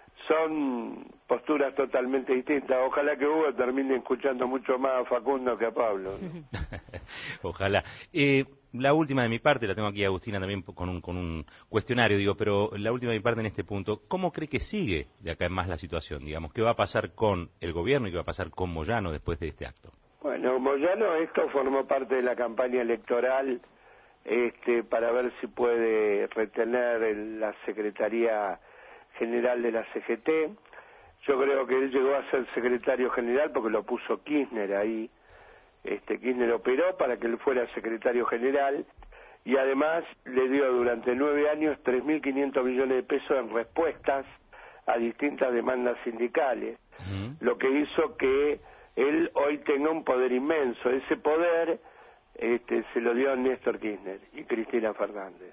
son posturas totalmente distintas. Ojalá que Hugo termine escuchando mucho más a Facundo que a Pablo, ¿no? Ojalá. Eh, la última de mi parte, la tengo aquí Agustina también con un, con un cuestionario, digo, pero la última de mi parte en este punto, ¿cómo cree que sigue de acá en más la situación? Digamos, ¿qué va a pasar con el gobierno y qué va a pasar con Moyano después de este acto? Bueno, Moyano, esto formó parte de la campaña electoral este, para ver si puede retener el- la Secretaría General de la C G T. Yo creo que él llegó a ser secretario general porque lo puso Kirchner ahí. Este, Kirchner operó para que él fuera secretario general y además le dio durante nueve años tres mil quinientos millones de pesos en respuestas a distintas demandas sindicales, lo que hizo que él hoy tenga un poder inmenso. Ese poder este, se lo dio Néstor Kirchner y Cristina Fernández.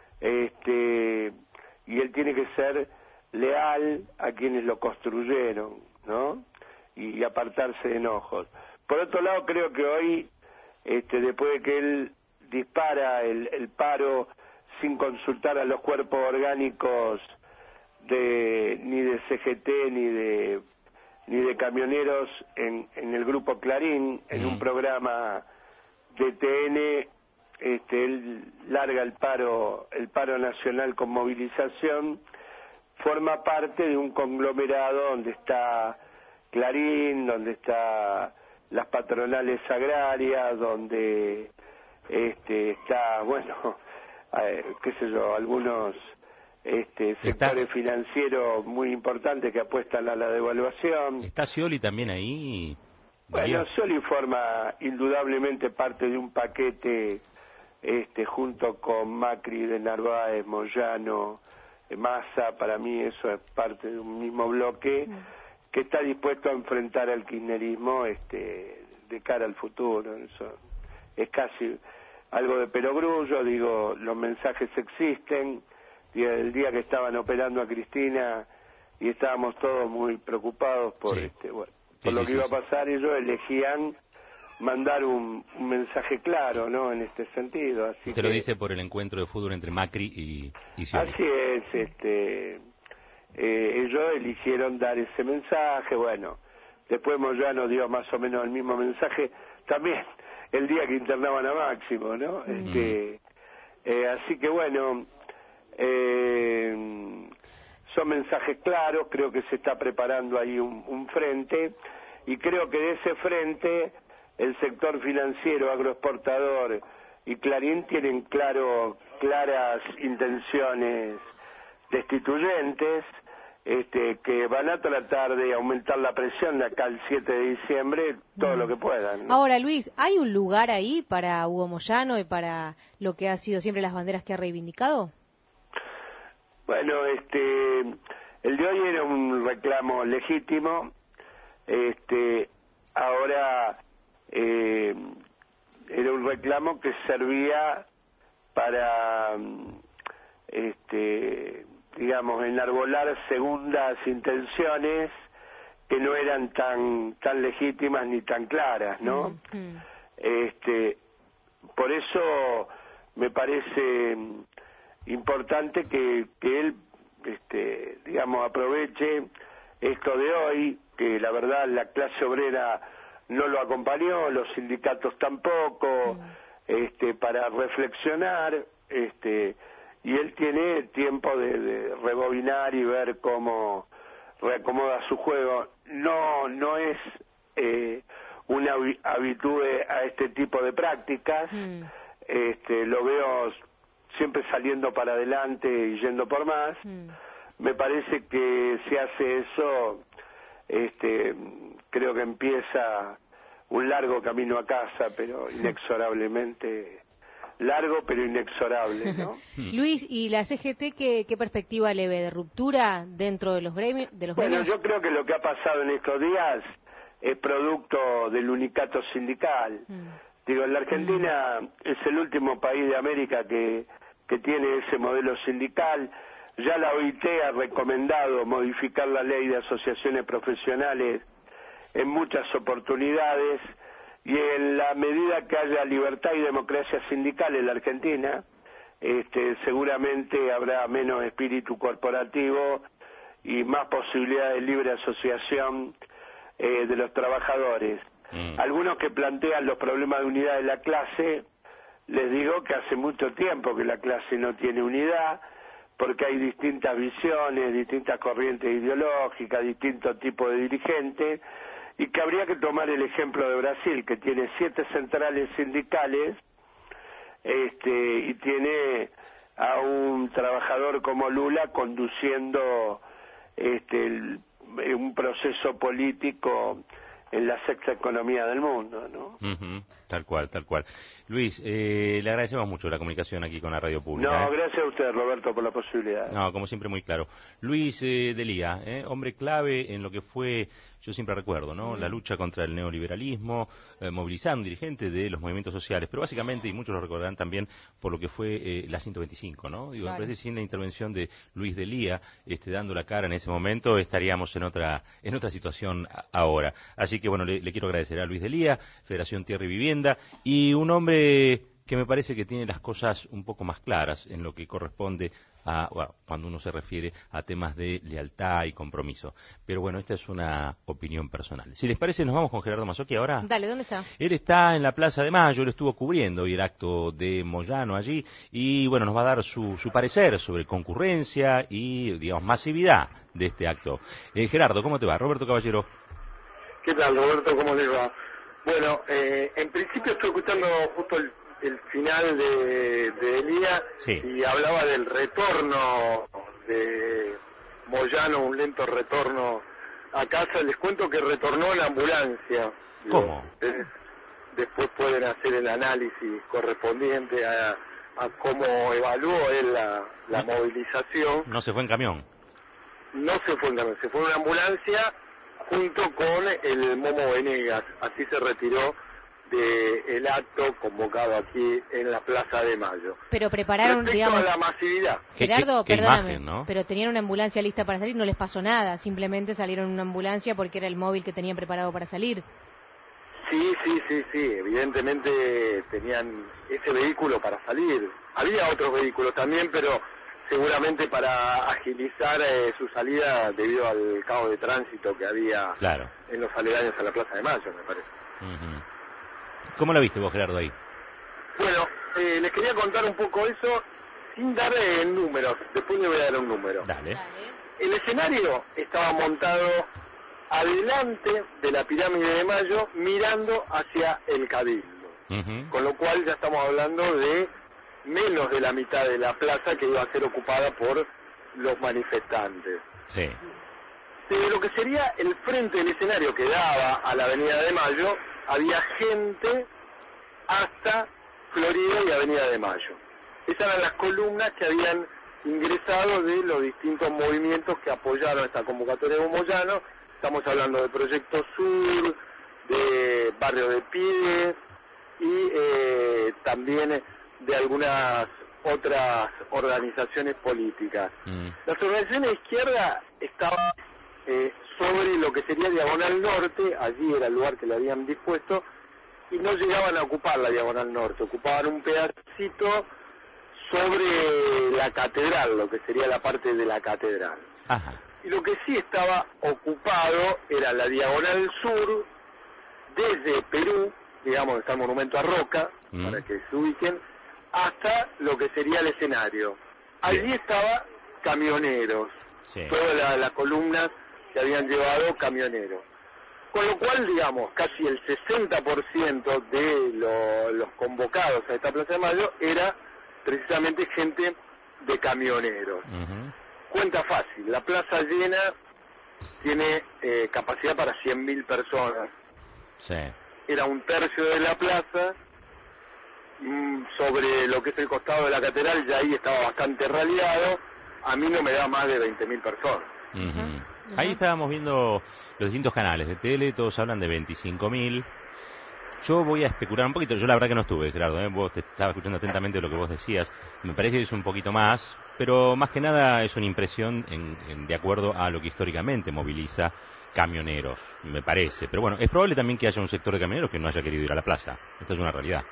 Este, y él tiene que ser leal a quienes lo construyeron, ¿no? Y, y apartarse de enojos. Por otro lado, creo que hoy, este, después de que él dispara el, el paro sin consultar a los cuerpos orgánicos de ni de C G T ni de ni de camioneros en, en el grupo Clarín, en un programa de T N, este, él larga el paro, el paro nacional con movilización, forma parte de un conglomerado donde está Clarín, donde está las patronales agrarias, donde este, está, bueno, eh, qué sé yo, algunos este, sectores financieros muy importantes que apuestan a la devaluación. ¿Está Scioli también ahí? Bueno, Darío? Scioli forma indudablemente parte de un paquete este, junto con Macri, de Narváez, Moyano, eh, Massa. Para mí eso es parte de un mismo bloque que está dispuesto a enfrentar al kirchnerismo este, de cara al futuro. Eso es casi algo de perogrullo, digo, los mensajes existen. El día que estaban operando a Cristina y estábamos todos muy preocupados por Sí. este bueno, Sí, por lo sí, que sí, iba sí. a pasar, ellos elegían mandar un, un mensaje claro, ¿no? En este sentido. Así Usted que, lo dice por el encuentro de fútbol entre Macri y, y Scioli. Así es, este, eh, ellos eligieron dar ese mensaje. Bueno, después Moyano dio más o menos el mismo mensaje también el día que internaban a Máximo, ¿no? Este, eh, así que bueno, eh, son mensajes claros. Creo que se está preparando ahí un, un frente, y creo que de ese frente el sector financiero, agroexportador y Clarín tienen claro claras intenciones destituyentes, este, que van a tratar de aumentar la presión de acá al siete de diciembre todo lo que puedan, ¿no? Ahora, Luis, ¿hay un lugar ahí para Hugo Moyano y para lo que ha sido siempre las banderas que ha reivindicado? Bueno, este, el de hoy era un reclamo legítimo, este, ahora eh, era un reclamo que servía para, este, digamos, enarbolar segundas intenciones que no eran tan tan legítimas ni tan claras, ¿no? Mm-hmm. Este, por eso me parece importante que, que él, este, digamos, aproveche esto de hoy, que la verdad la clase obrera no lo acompañó, los sindicatos tampoco, mm. este, para reflexionar, este, y él tiene tiempo de, de rebobinar y ver cómo reacomoda su juego. No, no es eh, una habitude a este tipo de prácticas, mm. este, lo veo siempre saliendo para adelante y yendo por más. Mm. Me parece que si hace eso, este, creo que empieza un largo camino a casa, pero inexorablemente largo, pero inexorable, ¿no? Luis, ¿y la C G T qué, qué perspectiva le ve de ruptura dentro de los gremios? De los bueno, gremios? Yo creo que lo que ha pasado en estos días es producto del unicato sindical. Mm. Digo, la Argentina mm. es el último país de América que que tiene ese modelo sindical. Ya la O I T ha recomendado modificar la ley de asociaciones profesionales en muchas oportunidades, y en la medida que haya libertad y democracia sindical en la Argentina, este, seguramente habrá menos espíritu corporativo y más posibilidad de libre asociación eh, de los trabajadores. Mm. Algunos que plantean los problemas de unidad de la clase, les digo que hace mucho tiempo que la clase no tiene unidad, porque hay distintas visiones, distintas corrientes ideológicas, distintos tipos de dirigentes, y que habría que tomar el ejemplo de Brasil, que tiene siete centrales sindicales, este, y tiene a un trabajador como Lula conduciendo este, el, un proceso político en la sexta economía del mundo, ¿no? Uh-huh. Tal cual, tal cual. Luis, eh, le agradecemos mucho la comunicación aquí con la radio pública. No, ¿eh? gracias a usted, Roberto, por la posibilidad. No, como siempre, muy claro. Luis eh, Delía, ¿eh? hombre clave en lo que fue, yo siempre recuerdo, ¿no? Mm. La lucha contra el neoliberalismo, eh, movilizando dirigentes de los movimientos sociales, pero básicamente, y muchos lo recordarán también, por lo que fue eh, la ciento veinticinco, ¿no? Digo, claro. Me parece sin la intervención de Luis Delía, este, dando la cara en ese momento, estaríamos en otra en otra situación a, ahora. Así que, bueno, le, le quiero agradecer a Luis Delía, Federación Tierra y Vivienda, y un hombre que me parece que tiene las cosas un poco más claras en lo que corresponde a, bueno, cuando uno se refiere a temas de lealtad y compromiso. Pero bueno, esta es una opinión personal. Si les parece, nos vamos con Gerardo Mazzocchi ahora. Dale, ¿dónde está? Él está en la Plaza de Mayo, él estuvo cubriendo hoy el acto de Moyano allí, y bueno, nos va a dar su, su parecer sobre concurrencia y, digamos, masividad de este acto. Eh, Gerardo, ¿cómo te va? Roberto Caballero. ¿Qué tal, Roberto? ¿Cómo le va? Bueno, eh, en principio estoy escuchando justo el, el final de, de Elía, sí. Y hablaba del retorno de Moyano, un lento retorno a casa. Les cuento que retornó en la ambulancia. ¿Cómo? Ustedes después pueden hacer el análisis correspondiente a, a cómo evaluó él la, la no, movilización. No se fue en camión. No se fue en camión, se fue en una ambulancia junto con el Momo Venegas. Así se retiró del acto convocado aquí en la Plaza de Mayo. Pero prepararon, Respecto digamos... a la masividad. Gerardo, ¿Qué, qué, qué perdóname, imagen, ¿no? Pero tenían una ambulancia lista para salir, no les pasó nada, simplemente salieron en una ambulancia porque era el móvil que tenían preparado para salir. Sí, sí, sí, sí, evidentemente tenían ese vehículo para salir. Había otros vehículos también, pero seguramente para agilizar eh, su salida debido al caos de tránsito que había claro. en los aledaños a la Plaza de Mayo, me parece. Uh-huh. ¿Cómo lo viste vos, Gerardo, ahí? Bueno, eh, les quería contar un poco eso sin dar eh, números. Después le voy a dar un número. Dale. El escenario estaba montado adelante de la pirámide de Mayo, mirando hacia el Cabildo. Uh-huh. Con lo cual ya estamos hablando de menos de la mitad de la plaza que iba a ser ocupada por los manifestantes. Sí. De lo que sería el frente del escenario que daba a la Avenida de Mayo, había gente hasta Florida y Avenida de Mayo. Esas eran las columnas que habían ingresado de los distintos movimientos que apoyaron esta convocatoria de Moyano. Estamos hablando de Proyecto Sur, de Barrio de Pie y eh, también de algunas otras organizaciones políticas. Mm. Las organizaciones de izquierda estaban eh, sobre lo que sería Diagonal Norte, allí era el lugar que le habían dispuesto, y no llegaban a ocupar la Diagonal Norte, ocupaban un pedacito sobre la catedral, lo que sería la parte de la catedral. Ajá. Y lo que sí estaba ocupado era la Diagonal Sur, desde Perú, digamos, está el Monumento a Roca, mm. para que se ubiquen, hasta lo que sería el escenario. Allí Bien. estaba camioneros, sí. todas las la columnas que habían llevado camioneros. Con lo cual, digamos, casi el sesenta por ciento de lo, los convocados a esta Plaza de Mayo era precisamente gente de camioneros. Uh-huh. Cuenta fácil, la plaza llena tiene eh, capacidad para cien mil personas. Sí. Era un tercio de la plaza, mm, sobre lo que es el costado de la catedral, ya ahí estaba bastante raleado, a mí no me da más de veinte mil personas. Uh-huh. Uh-huh. Ahí estábamos viendo los distintos canales de tele, todos hablan de veinticinco mil. Yo voy a especular un poquito, yo la verdad que no estuve, Gerardo, ¿eh? Vos te estaba escuchando atentamente lo que vos decías, me parece que es un poquito más, pero más que nada es una impresión en, en, de acuerdo a lo que históricamente moviliza camioneros, me parece. Pero bueno, es probable también que haya un sector de camioneros que no haya querido ir a la plaza, esta es una realidad.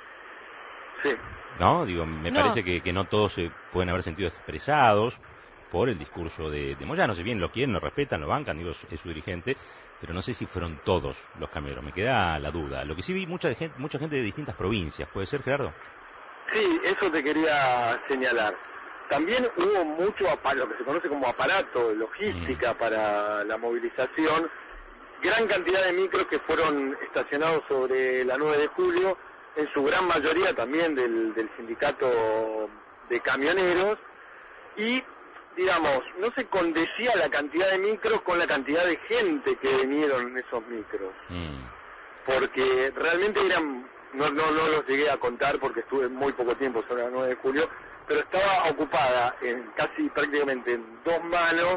Sí. ¿No? Digo, me No. parece que, que no todos se pueden haber sentido expresados por el discurso de, de Moyano, si bien lo quieren, lo respetan, lo bancan, digo, es su dirigente, pero no sé si fueron todos los camioneros, me queda la duda. Lo que sí vi, mucha gente, mucha gente de distintas provincias, ¿puede ser, Gerardo? Sí, eso te quería señalar. También hubo mucho, apa- lo que se conoce como aparato, logística mm. para la movilización, gran cantidad de micros que fueron estacionados sobre la nueve de julio, en su gran mayoría también del, del sindicato de camioneros, y digamos, no se condecía la cantidad de micros con la cantidad de gente que vinieron en esos micros. Mm. Porque realmente eran, no, no, no los llegué a contar porque estuve muy poco tiempo sobre la nueve de julio, pero estaba ocupada en casi prácticamente en dos manos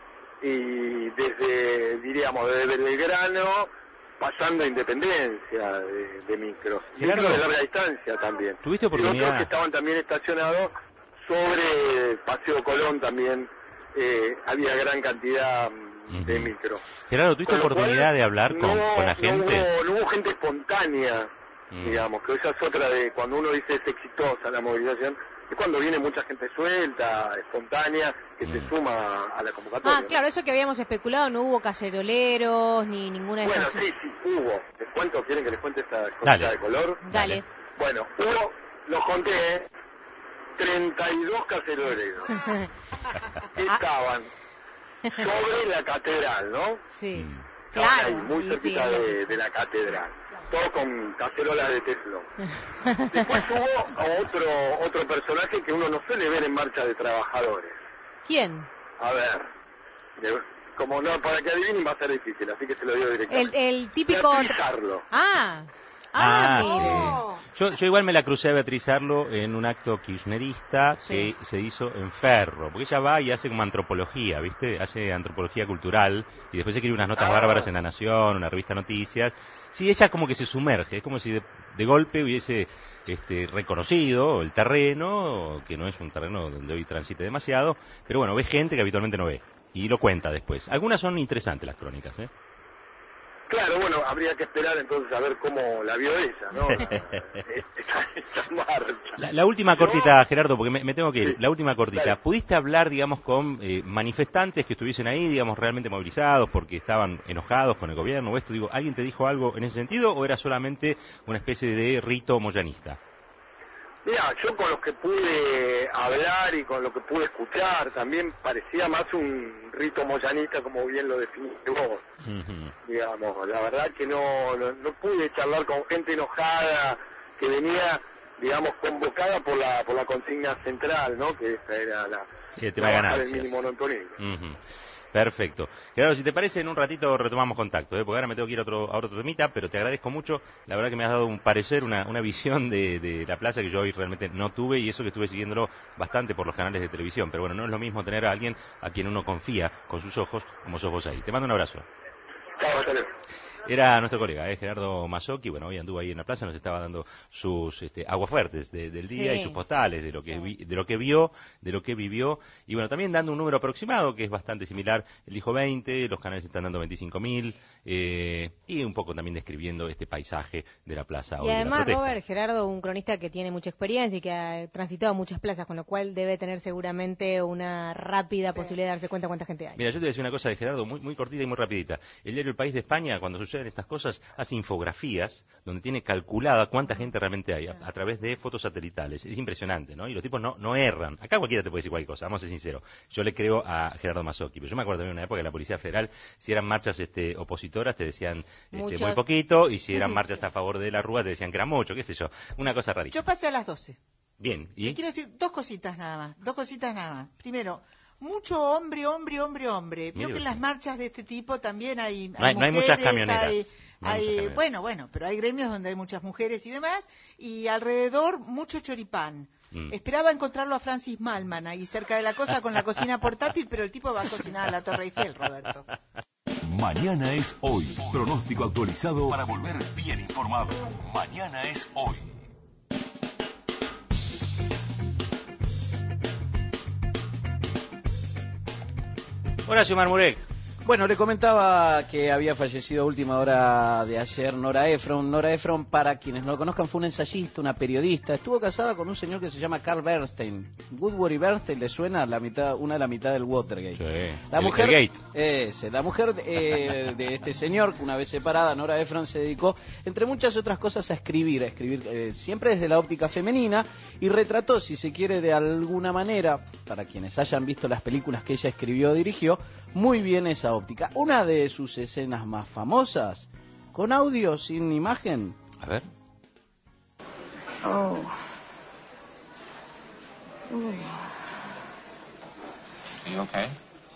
y desde, diríamos, desde Belgrano pasando a Independencia de, de micros. Gerardo, micros de larga distancia también. ¿Tuviste oportunidad? Y otros que estaban también estacionados sobre Paseo Colón también, eh, había gran cantidad uh-huh. de micros. Gerardo, ¿tuviste oportunidad de hablar con, no, con la gente? No hubo, no hubo gente espontánea, mm. digamos, que esa es otra de cuando uno dice es exitosa la movilización, es cuando viene mucha gente suelta, espontánea, que mm. se suma a la convocatoria. Ah, claro, eso que habíamos especulado, no hubo caceroleros ni ninguna de Bueno, esas. sí, sí, hubo. ¿Les cuento? ¿Quieren que les cuente esta Dale. cosita de color? Dale. Bueno, hubo, los conté, ¿eh? treinta y dos caceroleros estaban sobre la catedral, ¿no? Sí, estaban claro. ahí, muy sí, cerquita sí, de, de la catedral, todo con cacerolas de teflón. Después hubo otro otro personaje que uno no suele ver en marcha de trabajadores. ¿Quién? A ver, de- como no, para que adivinen va a ser difícil, así que se lo digo El, directamente. el típico... Beatriz Arlo. Ah, Ah, ah, mira. sí. Yo, yo igual me la crucé a Beatriz Arlo en un acto kirchnerista Sí. que se hizo en Ferro, porque ella va y hace como antropología, ¿viste? Hace antropología cultural y después escribe unas notas Ah. bárbaras en La Nación, una revista de noticias. Sí, ella como que se sumerge, es como si de, de golpe hubiese este, reconocido el terreno, que no es un terreno donde hoy transite demasiado, pero bueno, ve gente que habitualmente no ve y lo cuenta después. Algunas son interesantes las crónicas, ¿eh? Claro, bueno, habría que esperar entonces a ver cómo la vio ella, ¿no? esta, esta marcha. La, la última cortita, Gerardo, porque me, me tengo que ir. Sí. La última cortita. Dale. ¿Pudiste hablar, digamos, con eh, manifestantes que estuviesen ahí, digamos, realmente movilizados porque estaban enojados con el gobierno o esto? Digo, ¿alguien te dijo algo en ese sentido o era solamente una especie de rito moyanista? Mira, yo con los que pude hablar y con lo que pude escuchar también parecía más un rito moyanista, como bien lo definiste vos. Uh-huh. Digamos, la verdad que no, no, no pude charlar con gente enojada que venía digamos, convocada por la por la consigna central, ¿no? Que esa era la, sí, te la va a baja ganar, del mínimo montonil. Uh-huh. Perfecto. Claro, si te parece, en un ratito retomamos contacto, ¿eh? Porque ahora me tengo que ir a otro, a otro temita, pero te agradezco mucho. La verdad que me has dado un parecer, una, una visión de, de la plaza que yo hoy realmente no tuve, y eso que estuve siguiéndolo bastante por los canales de televisión. Pero bueno, no es lo mismo tener a alguien a quien uno confía con sus ojos, como sos vos ahí. Te mando un abrazo. Chao, hasta luego. Era nuestro colega, ¿eh? Gerardo Mazzocchi. Bueno, hoy anduvo ahí en la plaza, nos estaba dando sus este, aguafuertes de, del día, sí, y sus postales de lo que sí. vi, de lo que vio, de lo que vivió, y bueno, también dando un número aproximado que es bastante similar. Él dijo veinte, los canales están dando veinticinco mil, eh, y un poco también describiendo este paisaje de la plaza. Y hoy además, de la Robert, Gerardo, un cronista que tiene mucha experiencia y que ha transitado muchas plazas, con lo cual debe tener seguramente una rápida sí. posibilidad de darse cuenta cuánta gente hay. Mira, yo te voy a decir una cosa de Gerardo, muy, muy cortita y muy rapidita. El diario El País de España, cuando suceden estas cosas, hace infografías donde tiene calculada cuánta gente realmente hay a, a través de fotos satelitales. Es impresionante, ¿no? Y los tipos no, no erran. Acá cualquiera te puede decir cualquier cosa, vamos a ser sinceros. Yo le creo a Gerardo Mazzocchi, pero yo me acuerdo también de una época de la Policía Federal, si eran marchas este, opositoras te decían este, muy poquito, y si eran marchas a favor de la Rúa te decían que era mucho, qué sé yo. Una cosa rarísima. Yo pasé a las doce. Bien. ¿Y? Y quiero decir dos cositas nada más, dos cositas nada más. Primero, mucho hombre, hombre, hombre, hombre. Vio que en las marchas de este tipo también hay, hay no, hay, mujeres, no hay muchas camioneras. Hay, no hay hay, muchas camioneras. Bueno, bueno, pero hay gremios donde hay muchas mujeres y demás, y alrededor mucho choripán. Mm. Esperaba encontrarlo a Francis Malman ahí cerca de la cosa con la cocina portátil, pero el tipo va a cocinar a la Torre Eiffel, Roberto. Mañana es hoy. Pronóstico actualizado para volver bien informado. Mañana es hoy. Horacio Marmurek. Bueno, le comentaba que había fallecido a última hora de ayer Nora Ephron. Nora Ephron, para quienes no lo conozcan, fue una ensayista, una periodista. Estuvo casada con un señor que se llama Carl Bernstein. Woodward y Bernstein, ¿le suena? La mitad, una de la mitad del Watergate. Sí. La el mujer, Watergate. Ese, la mujer eh, de este señor, una vez separada, Nora Ephron, se dedicó, entre muchas otras cosas, a escribir, a escribir eh, siempre desde la óptica femenina, y retrató, si se quiere, de alguna manera, para quienes hayan visto las películas que ella escribió o dirigió, muy bien esa óptica. Una de sus escenas más famosas, con audio, sin imagen. A ver. Oh. Ooh. Are you okay?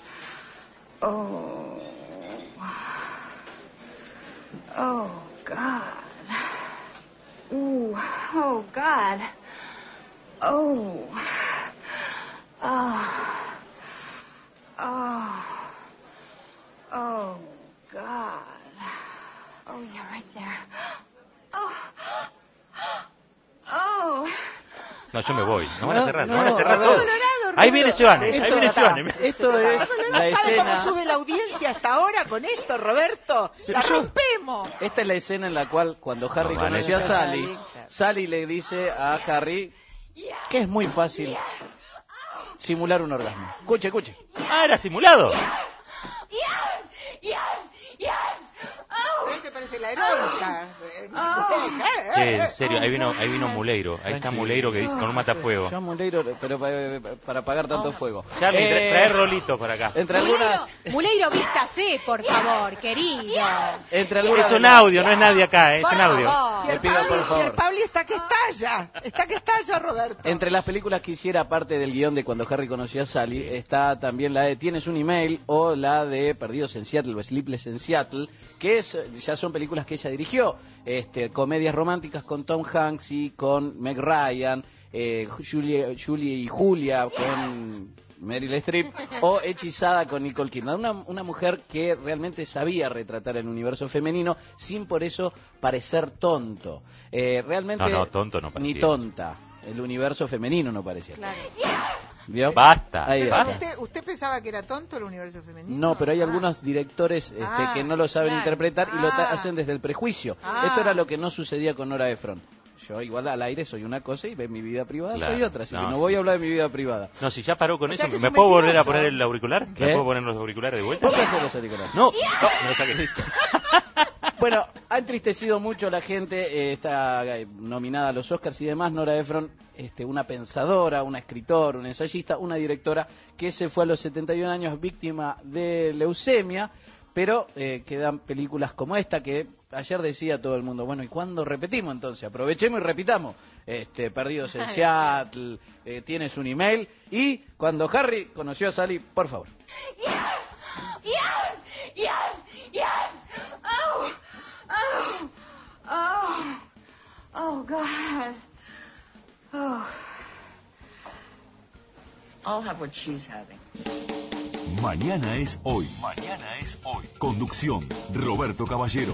Oh. Oh, God. Ooh. Oh, God. Oh. Oh. Oh. Oh, God. Oh, you're right there. Oh. Oh. No, yo me voy. No van a cerrar, no, no van a cerrar a todo. ver. Ahí viene Joanes, ahí viene Joanes. Esto es ¿No la sabe escena. cómo sube la audiencia hasta ahora con esto, Roberto? ¡La rompemos! Esta es la escena en la cual, cuando Harry No, conoció a Vanessa. Sally, Sally le dice a Harry que es muy fácil simular un orgasmo. Escuche, escuche. Ah, era simulado. Yes, yes, yes. Oh. ¿Qué te parece la erótica? Che, en serio, ahí vino, ahí vino Muleiro. Ahí está Muleiro que dice con un matafuego. Yo Muleiro, pero para, para apagar tanto fuego. Charlie, Eh, tra- trae rolito para acá. Entre Muleiro, algunas, Muleiro, vístase, por favor, querido. entre algunas Es un de las- audio, no es nadie acá, eh, es un audio. Le pido, por Y el favor. Pablo está que estalla. Está que estalla, Roberto. Entre las películas que hiciera, aparte del guión de Cuando Harry conoció a Sally, está también la de Tienes un email o la de Perdidos en Seattle o Sleepless en Seattle, que es, ya son películas que ella dirigió, este, comedias románticas con Tom Hanks y con Meg Ryan, eh, Julie, Julie y Julia con Meryl Streep, o Hechizada con Nicole Kidman. Una, una mujer que realmente sabía retratar el universo femenino sin por eso parecer tonto. Eh, realmente No, no, tonto no parecía. ni tonta. El universo femenino no parecía. Claro. ¿Vio? Basta, Ahí Pero está. usted, ¿Usted pensaba que era tonto el universo femenino? No, pero hay algunos directores este, Ah, que no lo saben claro. interpretar y lo ta- Ah. hacen desde el prejuicio. Ah. Esto era lo que no sucedía con Nora Ephron. Yo igual al aire soy una cosa y en mi vida privada Claro. soy otra, así No, que no sí, voy a hablar de mi vida privada. No, si ya paró con O eso, sea que es ¿me un puedo volver a mentiroso. poner el auricular? ¿Qué? ¿Me puedo poner los auriculares de vuelta? Póngase los auriculares. No, no, me lo saqué. Bueno, ha entristecido mucho a la gente, eh, está eh, nominada a los Oscars y demás, Nora Ephron, este, una pensadora, una escritora, una ensayista, una directora que se fue a los setenta y un años víctima de leucemia, pero eh, quedan películas como esta que ayer decía todo el mundo, bueno, ¿y cuándo repetimos entonces? Aprovechemos y repitamos. Este, Perdidos en Seattle, eh, Tienes un email, y cuando Harry conoció a Sally, por favor. Yes! Yes! Yes! Yes! Oh! Oh! Oh! Oh, God. Oh. I'll have what she's having. Mañana es hoy. Mañana es hoy. Conducción, Roberto Caballero.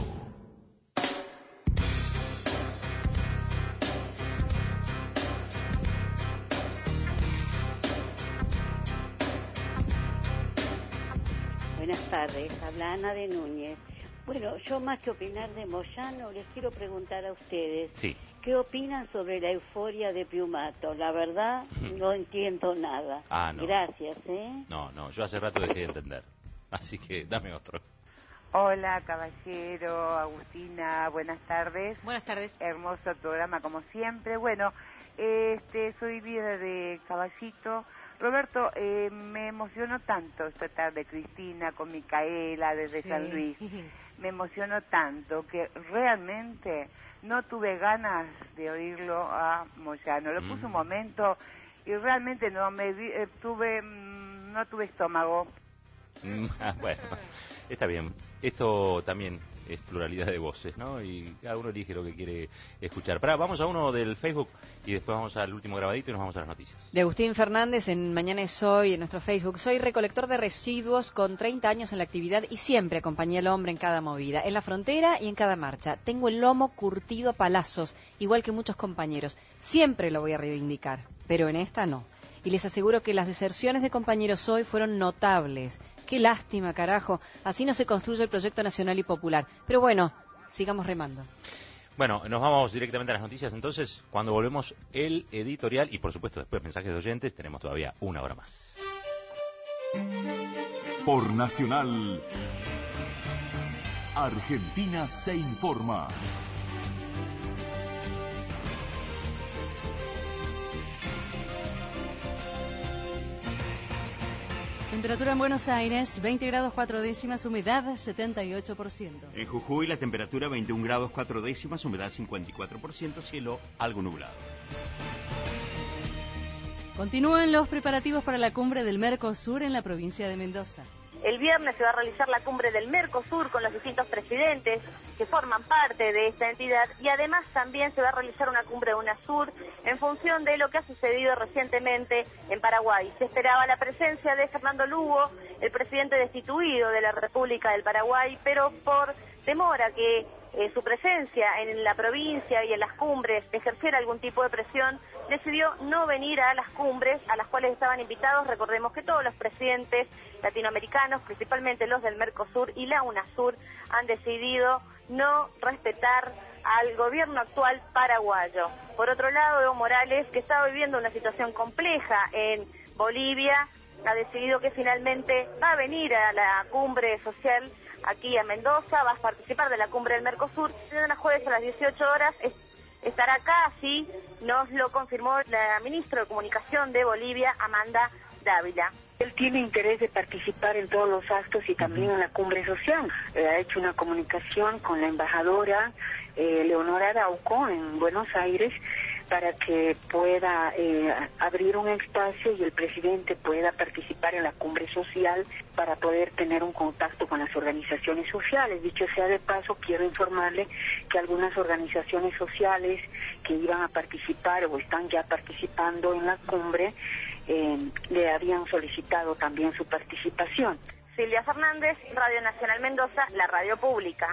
Buenas tardes, habla Ana de Núñez. Bueno, yo más que opinar de Moyano, les quiero preguntar a ustedes, sí. ¿qué opinan sobre la euforia de Piumato? La verdad, no entiendo nada. Ah, no. Gracias, ¿eh? No, no, yo hace rato dejé de entender. Así que dame otro. Hola, Caballero, Agustina, buenas tardes. Buenas tardes. Hermoso programa, como siempre. Bueno, este, soy vida de Caballito. Roberto, eh, me emocionó tanto esta tarde, Cristina, con Micaela desde sí. San Luis. Me emocionó tanto que realmente no tuve ganas de oírlo a Moyano. Lo puse mm. un momento y realmente no me eh, tuve, mm, no tuve estómago. Mm, bueno, está bien. Esto también es pluralidad de voces, ¿no? Y cada uno elige lo que quiere escuchar. Pará, vamos a uno del Facebook y después vamos al último grabadito y nos vamos a las noticias. De Agustín Fernández en Mañana es Hoy, en nuestro Facebook. Soy recolector de residuos con treinta años en la actividad y siempre acompañé al hombre en cada movida, en la frontera y en cada marcha. Tengo el lomo curtido a palazos, igual que muchos compañeros. Siempre lo voy a reivindicar, pero en esta no. Y les aseguro que las deserciones de compañeros hoy fueron notables. Qué lástima, carajo. Así no se construye el proyecto nacional y popular. Pero bueno, sigamos remando. Bueno, nos vamos directamente a las noticias. Entonces, cuando volvemos el editorial y, por supuesto, después mensajes de oyentes, tenemos todavía una hora más. Por Nacional, Argentina se informa. Temperatura en Buenos Aires, veinte grados cuatro décimas, humedad setenta y ocho por ciento. En Jujuy la temperatura veintiún grados cuatro décimas, humedad cincuenta y cuatro por ciento, cielo algo nublado. Continúan los preparativos para la cumbre del Mercosur en la provincia de Mendoza. El viernes se va a realizar la cumbre del Mercosur con los distintos presidentes que forman parte de esta entidad y además también se va a realizar una cumbre de UNASUR en función de lo que ha sucedido recientemente en Paraguay. Se esperaba la presencia de Fernando Lugo, el presidente destituido de la República del Paraguay, pero por temor a que eh, su presencia en la provincia y en las cumbres ejerciera algún tipo de presión, decidió no venir a las cumbres a las cuales estaban invitados. Recordemos que todos los presidentes latinoamericanos, principalmente los del Mercosur y la UNASUR, han decidido no respetar al gobierno actual paraguayo. Por otro lado, Evo Morales, que estaba viviendo una situación compleja en Bolivia, ha decidido que finalmente va a venir a la cumbre social aquí a Mendoza, va a participar de la cumbre del Mercosur. El jueves a las dieciocho horas estará acá, así nos lo confirmó la ministra de Comunicación de Bolivia, Amanda Dávila. Él tiene interés de participar en todos los actos y también en la cumbre social. Eh, ha hecho una comunicación con la embajadora eh, Leonora Arauco en Buenos Aires para que pueda eh, abrir un espacio y el presidente pueda participar en la cumbre social para poder tener un contacto con las organizaciones sociales. Dicho sea de paso, quiero informarle que algunas organizaciones sociales que iban a participar o están ya participando en la cumbre eh, le habían solicitado también su participación. Silvia Fernández, Radio Nacional Mendoza, la radio pública.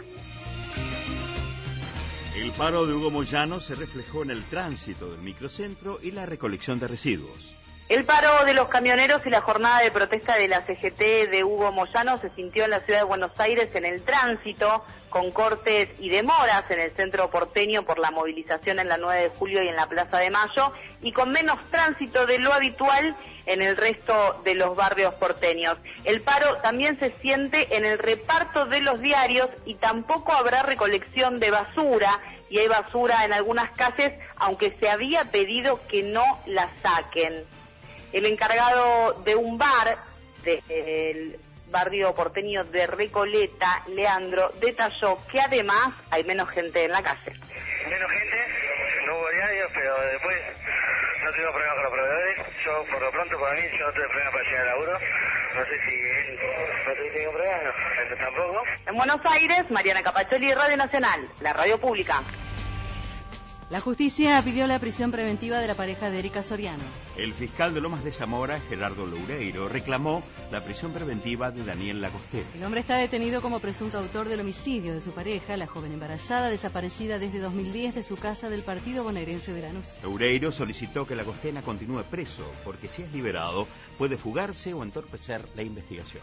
El paro de Hugo Moyano se reflejó en el tránsito del microcentro y la recolección de residuos. El paro de los camioneros y la jornada de protesta de la C G T de Hugo Moyano se sintió en la ciudad de Buenos Aires en el tránsito, con cortes y demoras en el centro porteño por la movilización en la nueve de julio y en la Plaza de Mayo, y con menos tránsito de lo habitual en el resto de los barrios porteños. El paro también se siente en el reparto de los diarios y tampoco habrá recolección de basura, y hay basura en algunas calles, aunque se había pedido que no la saquen. El encargado de un bar de, el, barrio porteño de Recoleta, Leandro, detalló que además hay menos gente en la calle. Menos gente, no hubo diarios, pero después no tuvimos problemas con los proveedores. Yo, por lo pronto, para mí, yo no tuve problemas para llegar al laburo. No sé si él no tuve ningún problema, no, él tampoco. En Buenos Aires, Mariana Capacholi, Radio Nacional, la radio pública. La justicia pidió la prisión preventiva de la pareja de Erika Soriano. El fiscal de Lomas de Zamora, Gerardo Loureiro, reclamó la prisión preventiva de Daniel Lagosté. El hombre está detenido como presunto autor del homicidio de su pareja, la joven embarazada desaparecida desde dos mil diez de su casa del partido bonaerense de Lanús. Loureiro solicitó que Lagostena continúe preso, porque si es liberado puede fugarse o entorpecer la investigación.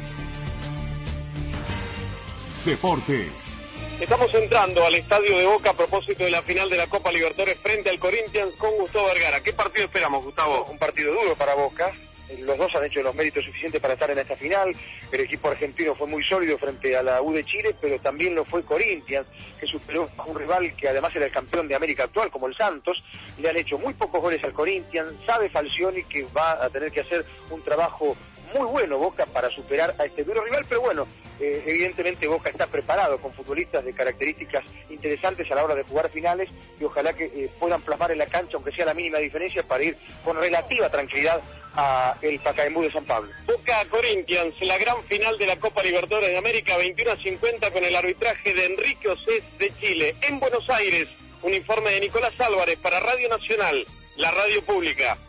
Deportes. Estamos entrando al estadio de Boca a propósito de la final de la Copa Libertadores frente al Corinthians con Gustavo Vergara. ¿Qué partido esperamos, Gustavo? Un partido duro para Boca. Los dos han hecho los méritos suficientes para estar en esta final. El equipo argentino fue muy sólido frente a la U de Chile, pero también lo fue Corinthians, que superó a un rival que además era el campeón de América actual, como el Santos. Le han hecho muy pocos goles al Corinthians. Sabe Falcioni que va a tener que hacer un trabajo muy bueno Boca para superar a este duro rival, pero bueno, eh, evidentemente Boca está preparado con futbolistas de características interesantes a la hora de jugar finales y ojalá que eh, puedan plasmar en la cancha, aunque sea la mínima diferencia, para ir con relativa tranquilidad a el Pacaembu de San Pablo. Boca Corinthians, la gran final de la Copa Libertadores de América, veintiuno a cincuenta con el arbitraje de Enrique Osés de Chile. En Buenos Aires, un informe de Nicolás Álvarez para Radio Nacional, la radio pública.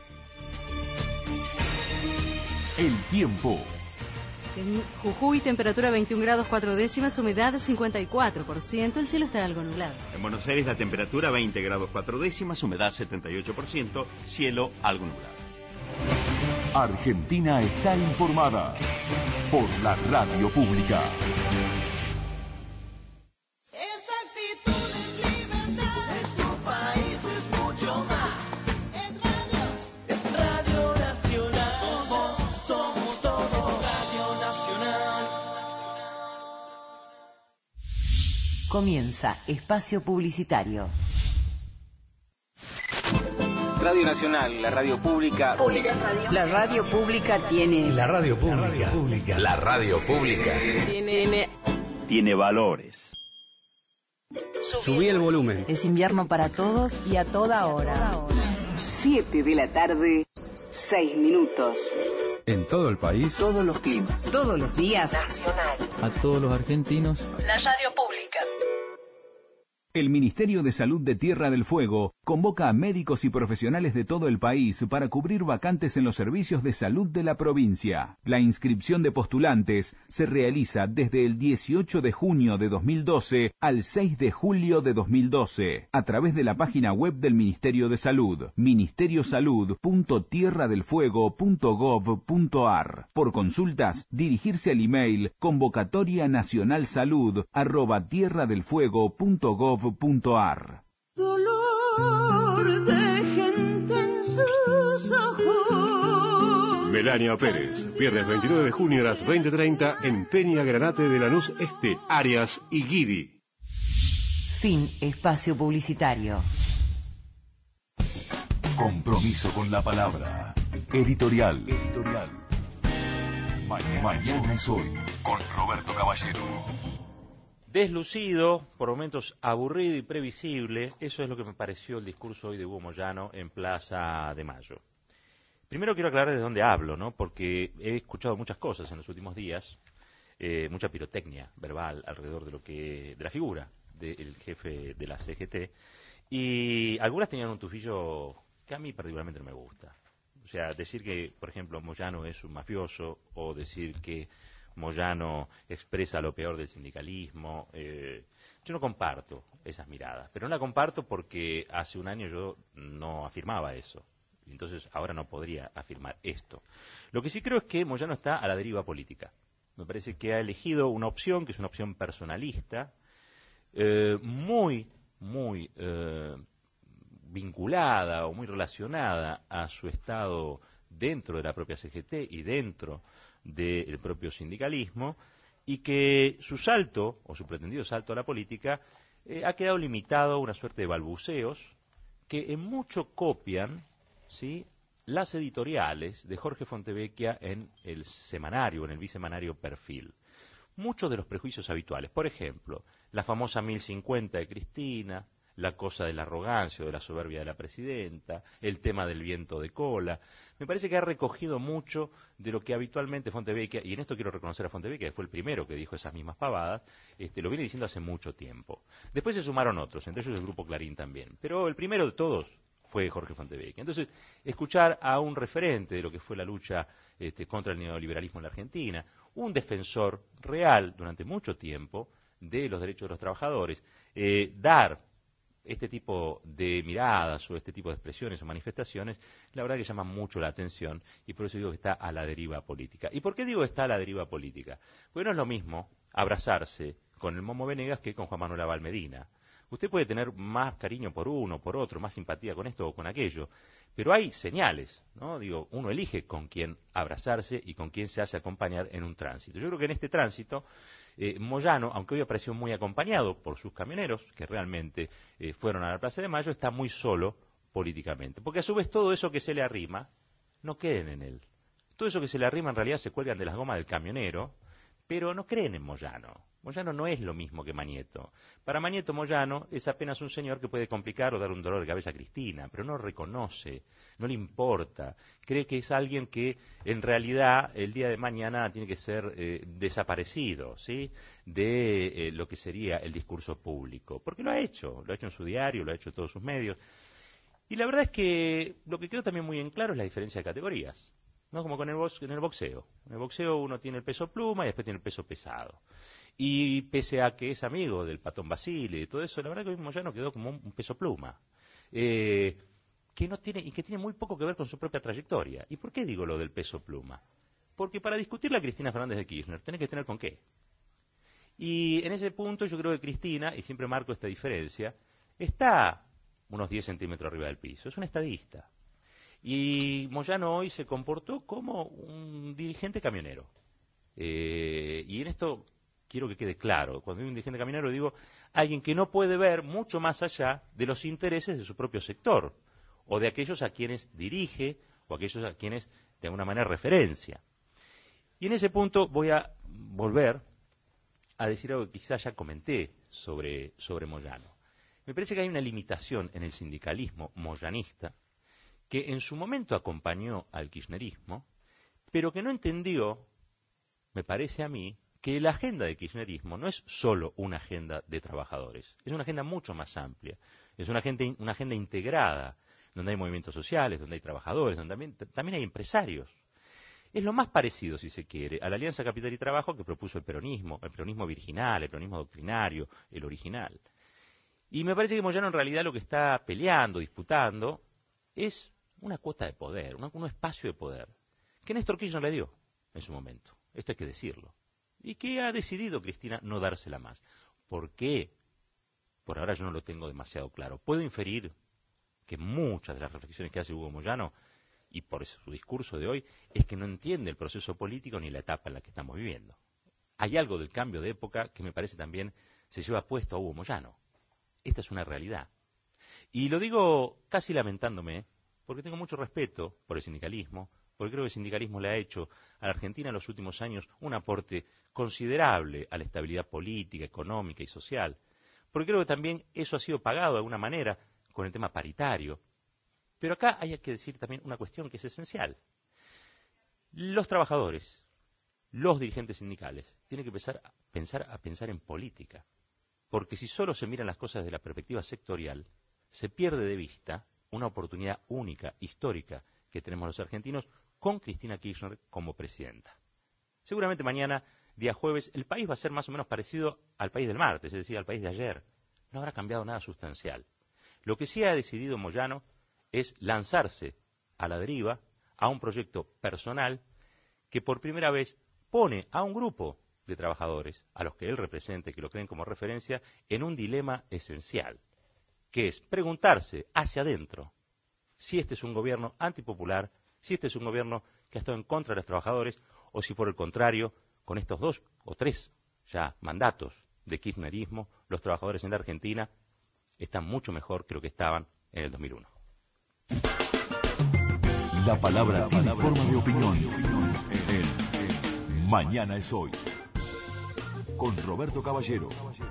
El tiempo. En Jujuy, temperatura veintiún grados cuatro décimas, humedad cincuenta y cuatro por ciento, el cielo está algo nublado. En Buenos Aires la temperatura veinte grados cuatro décimas, humedad setenta y ocho por ciento, cielo algo nublado. Argentina está informada por la radio pública. Comienza Espacio Publicitario. Radio Nacional, la radio pública. Pública radio. La radio pública tiene... La radio pública. pública. La radio pública. Tiene... Tiene valores. Subí el volumen. Es invierno para todos y a toda hora. Siete de la tarde, seis minutos. En todo el país. Todos los climas. Todos los días. Nacional. A todos los argentinos. La radio pública. El Ministerio de Salud de Tierra del Fuego convoca a médicos y profesionales de todo el país para cubrir vacantes en los servicios de salud de la provincia. La inscripción de postulantes se realiza desde el dieciocho de junio de dos mil doce al seis de julio de dos mil doce a través de la página web del Ministerio de Salud, ministeriosalud punto tierra del fuego punto gov punto ar. Por consultas, dirigirse al email convocatoria nacional salud arroba tierra del fuego punto gov punto ar. Dolor de gente en sus ojos. Melania Pérez, viernes veintinueve de junio a las veinte treinta en Peña Granate de Lanús Este, Arias y Guidi. Fin espacio publicitario. Compromiso con la palabra. Editorial. Editorial. Mañana, Mañana es hoy con Roberto Caballero. Deslucido, por momentos aburrido y previsible, eso es lo que me pareció el discurso hoy de Hugo Moyano en Plaza de Mayo. Primero quiero aclarar de dónde hablo, ¿no? Porque he escuchado muchas cosas en los últimos días, eh, mucha pirotecnia verbal alrededor de lo que de la figura del jefe de la C G T, y algunas tenían un tufillo que a mí particularmente no me gusta. O sea, decir que, por ejemplo, Moyano es un mafioso, o decir que Moyano expresa lo peor del sindicalismo. Eh, yo no comparto esas miradas, pero no la comparto porque hace un año yo no afirmaba eso. Entonces ahora no podría afirmar esto. Lo que sí creo es que Moyano está a la deriva política. Me parece que ha elegido una opción que es una opción personalista, eh, muy, muy eh, vinculada o muy relacionada a su estado dentro de la propia C G T y dentro del propio sindicalismo, y que su salto, o su pretendido salto a la política, eh, ha quedado limitado a una suerte de balbuceos que en mucho copian, ¿sí?, las editoriales de Jorge Fontevecchia en el semanario, en el bisemanario Perfil. Muchos de los prejuicios habituales, por ejemplo, la famosa mil cincuenta de Cristina, la cosa de la arrogancia o de la soberbia de la presidenta, el tema del viento de cola. Me parece que ha recogido mucho de lo que habitualmente Fontevecchia, y en esto quiero reconocer a Fontevecchia, que fue el primero que dijo esas mismas pavadas, este, lo viene diciendo hace mucho tiempo. Después se sumaron otros, entre ellos el Grupo Clarín también, pero el primero de todos fue Jorge Fontevecchia. Entonces, escuchar a un referente de lo que fue la lucha este, contra el neoliberalismo en la Argentina, un defensor real durante mucho tiempo de los derechos de los trabajadores, eh, dar este tipo de miradas o este tipo de expresiones o manifestaciones, la verdad que llama mucho la atención y por eso digo que está a la deriva política. ¿Y por qué digo que está a la deriva política? Porque no es lo mismo abrazarse con el Momo Venegas que con Juan Manuel Abal Medina. Usted puede tener más cariño por uno, por otro, más simpatía con esto o con aquello, pero hay señales, ¿no? Digo, uno elige con quién abrazarse y con quién se hace acompañar en un tránsito. Yo creo que en este tránsito, eh, Moyano, aunque hoy apareció muy acompañado por sus camioneros, que realmente eh, fueron a la Plaza de Mayo, está muy solo políticamente, porque a su vez todo eso que se le arrima, no creen en él. Todo eso que se le arrima en realidad se cuelgan de las gomas del camionero, pero no creen en Moyano. Moyano no es lo mismo que Mañeto. Para Mañeto, Moyano es apenas un señor que puede complicar o dar un dolor de cabeza a Cristina, pero no reconoce, no le importa. Cree que es alguien que en realidad el día de mañana tiene que ser eh, desaparecido, ¿sí?, de eh, lo que sería el discurso público. Porque lo ha hecho, lo ha hecho en su diario, lo ha hecho en todos sus medios. Y la verdad es que lo que quedó también muy en claro es la diferencia de categorías. No como con el box, en el boxeo. En el boxeo uno tiene el peso pluma y después tiene el peso pesado. Y pese a que es amigo del Patón Basile y todo eso, la verdad que hoy Moyano quedó como un, un peso pluma. Eh, que no tiene, y que tiene muy poco que ver con su propia trayectoria. ¿Y por qué digo lo del peso pluma? Porque para discutirle a Cristina Fernández de Kirchner tenés que tener con qué. Y en ese punto yo creo que Cristina, y siempre marco esta diferencia, está unos diez centímetros arriba del piso. Es un estadista. Y Moyano hoy se comportó como un dirigente camionero. Eh, y en esto quiero que quede claro. Cuando digo un dirigente camionero digo alguien que no puede ver mucho más allá de los intereses de su propio sector o de aquellos a quienes dirige o aquellos a quienes de alguna manera referencia. Y en ese punto voy a volver a decir algo que quizás ya comenté sobre, sobre Moyano. Me parece que hay una limitación en el sindicalismo moyanista que en su momento acompañó al kirchnerismo, pero que no entendió, me parece a mí, que la agenda de kirchnerismo no es solo una agenda de trabajadores, es una agenda mucho más amplia, es una agenda, una agenda integrada, donde hay movimientos sociales, donde hay trabajadores, donde también, también hay empresarios. Es lo más parecido, si se quiere, a la Alianza Capital y Trabajo que propuso el peronismo, el peronismo virginal, el peronismo doctrinario, el original. Y me parece que Moyano en realidad lo que está peleando, disputando, es una cuota de poder, un, un espacio de poder, que Néstor Kirchner le dio en su momento, esto hay que decirlo, y que ha decidido Cristina no dársela más. ¿Por qué? Por ahora yo no lo tengo demasiado claro. Puedo inferir que muchas de las reflexiones que hace Hugo Moyano, y por eso su discurso de hoy, es que no entiende el proceso político ni la etapa en la que estamos viviendo. Hay algo del cambio de época que me parece también se lleva puesto a Hugo Moyano. Esta es una realidad. Y lo digo casi lamentándome, porque tengo mucho respeto por el sindicalismo, porque creo que el sindicalismo le ha hecho a la Argentina en los últimos años un aporte considerable a la estabilidad política, económica y social, porque creo que también eso ha sido pagado de alguna manera con el tema paritario. Pero acá hay que decir también una cuestión que es esencial. Los trabajadores, los dirigentes sindicales, tienen que empezar a pensar, a pensar en política, porque si solo se miran las cosas desde la perspectiva sectorial, se pierde de vista una oportunidad única, histórica, que tenemos los argentinos con Cristina Kirchner como presidenta. Seguramente mañana, día jueves, el país va a ser más o menos parecido al país del martes, es decir, al país de ayer. No habrá cambiado nada sustancial. Lo que sí ha decidido Moyano es lanzarse a la deriva a un proyecto personal que por primera vez pone a un grupo de trabajadores, a los que él representa y que lo creen como referencia, en un dilema esencial, que es preguntarse hacia adentro si este es un gobierno antipopular, si este es un gobierno que ha estado en contra de los trabajadores, o si por el contrario, con estos dos o tres ya mandatos de kirchnerismo, los trabajadores en la Argentina están mucho mejor que lo que estaban en el dos mil uno. La palabra tiene forma de opinión. En Mañana es Hoy. Con Roberto Caballero.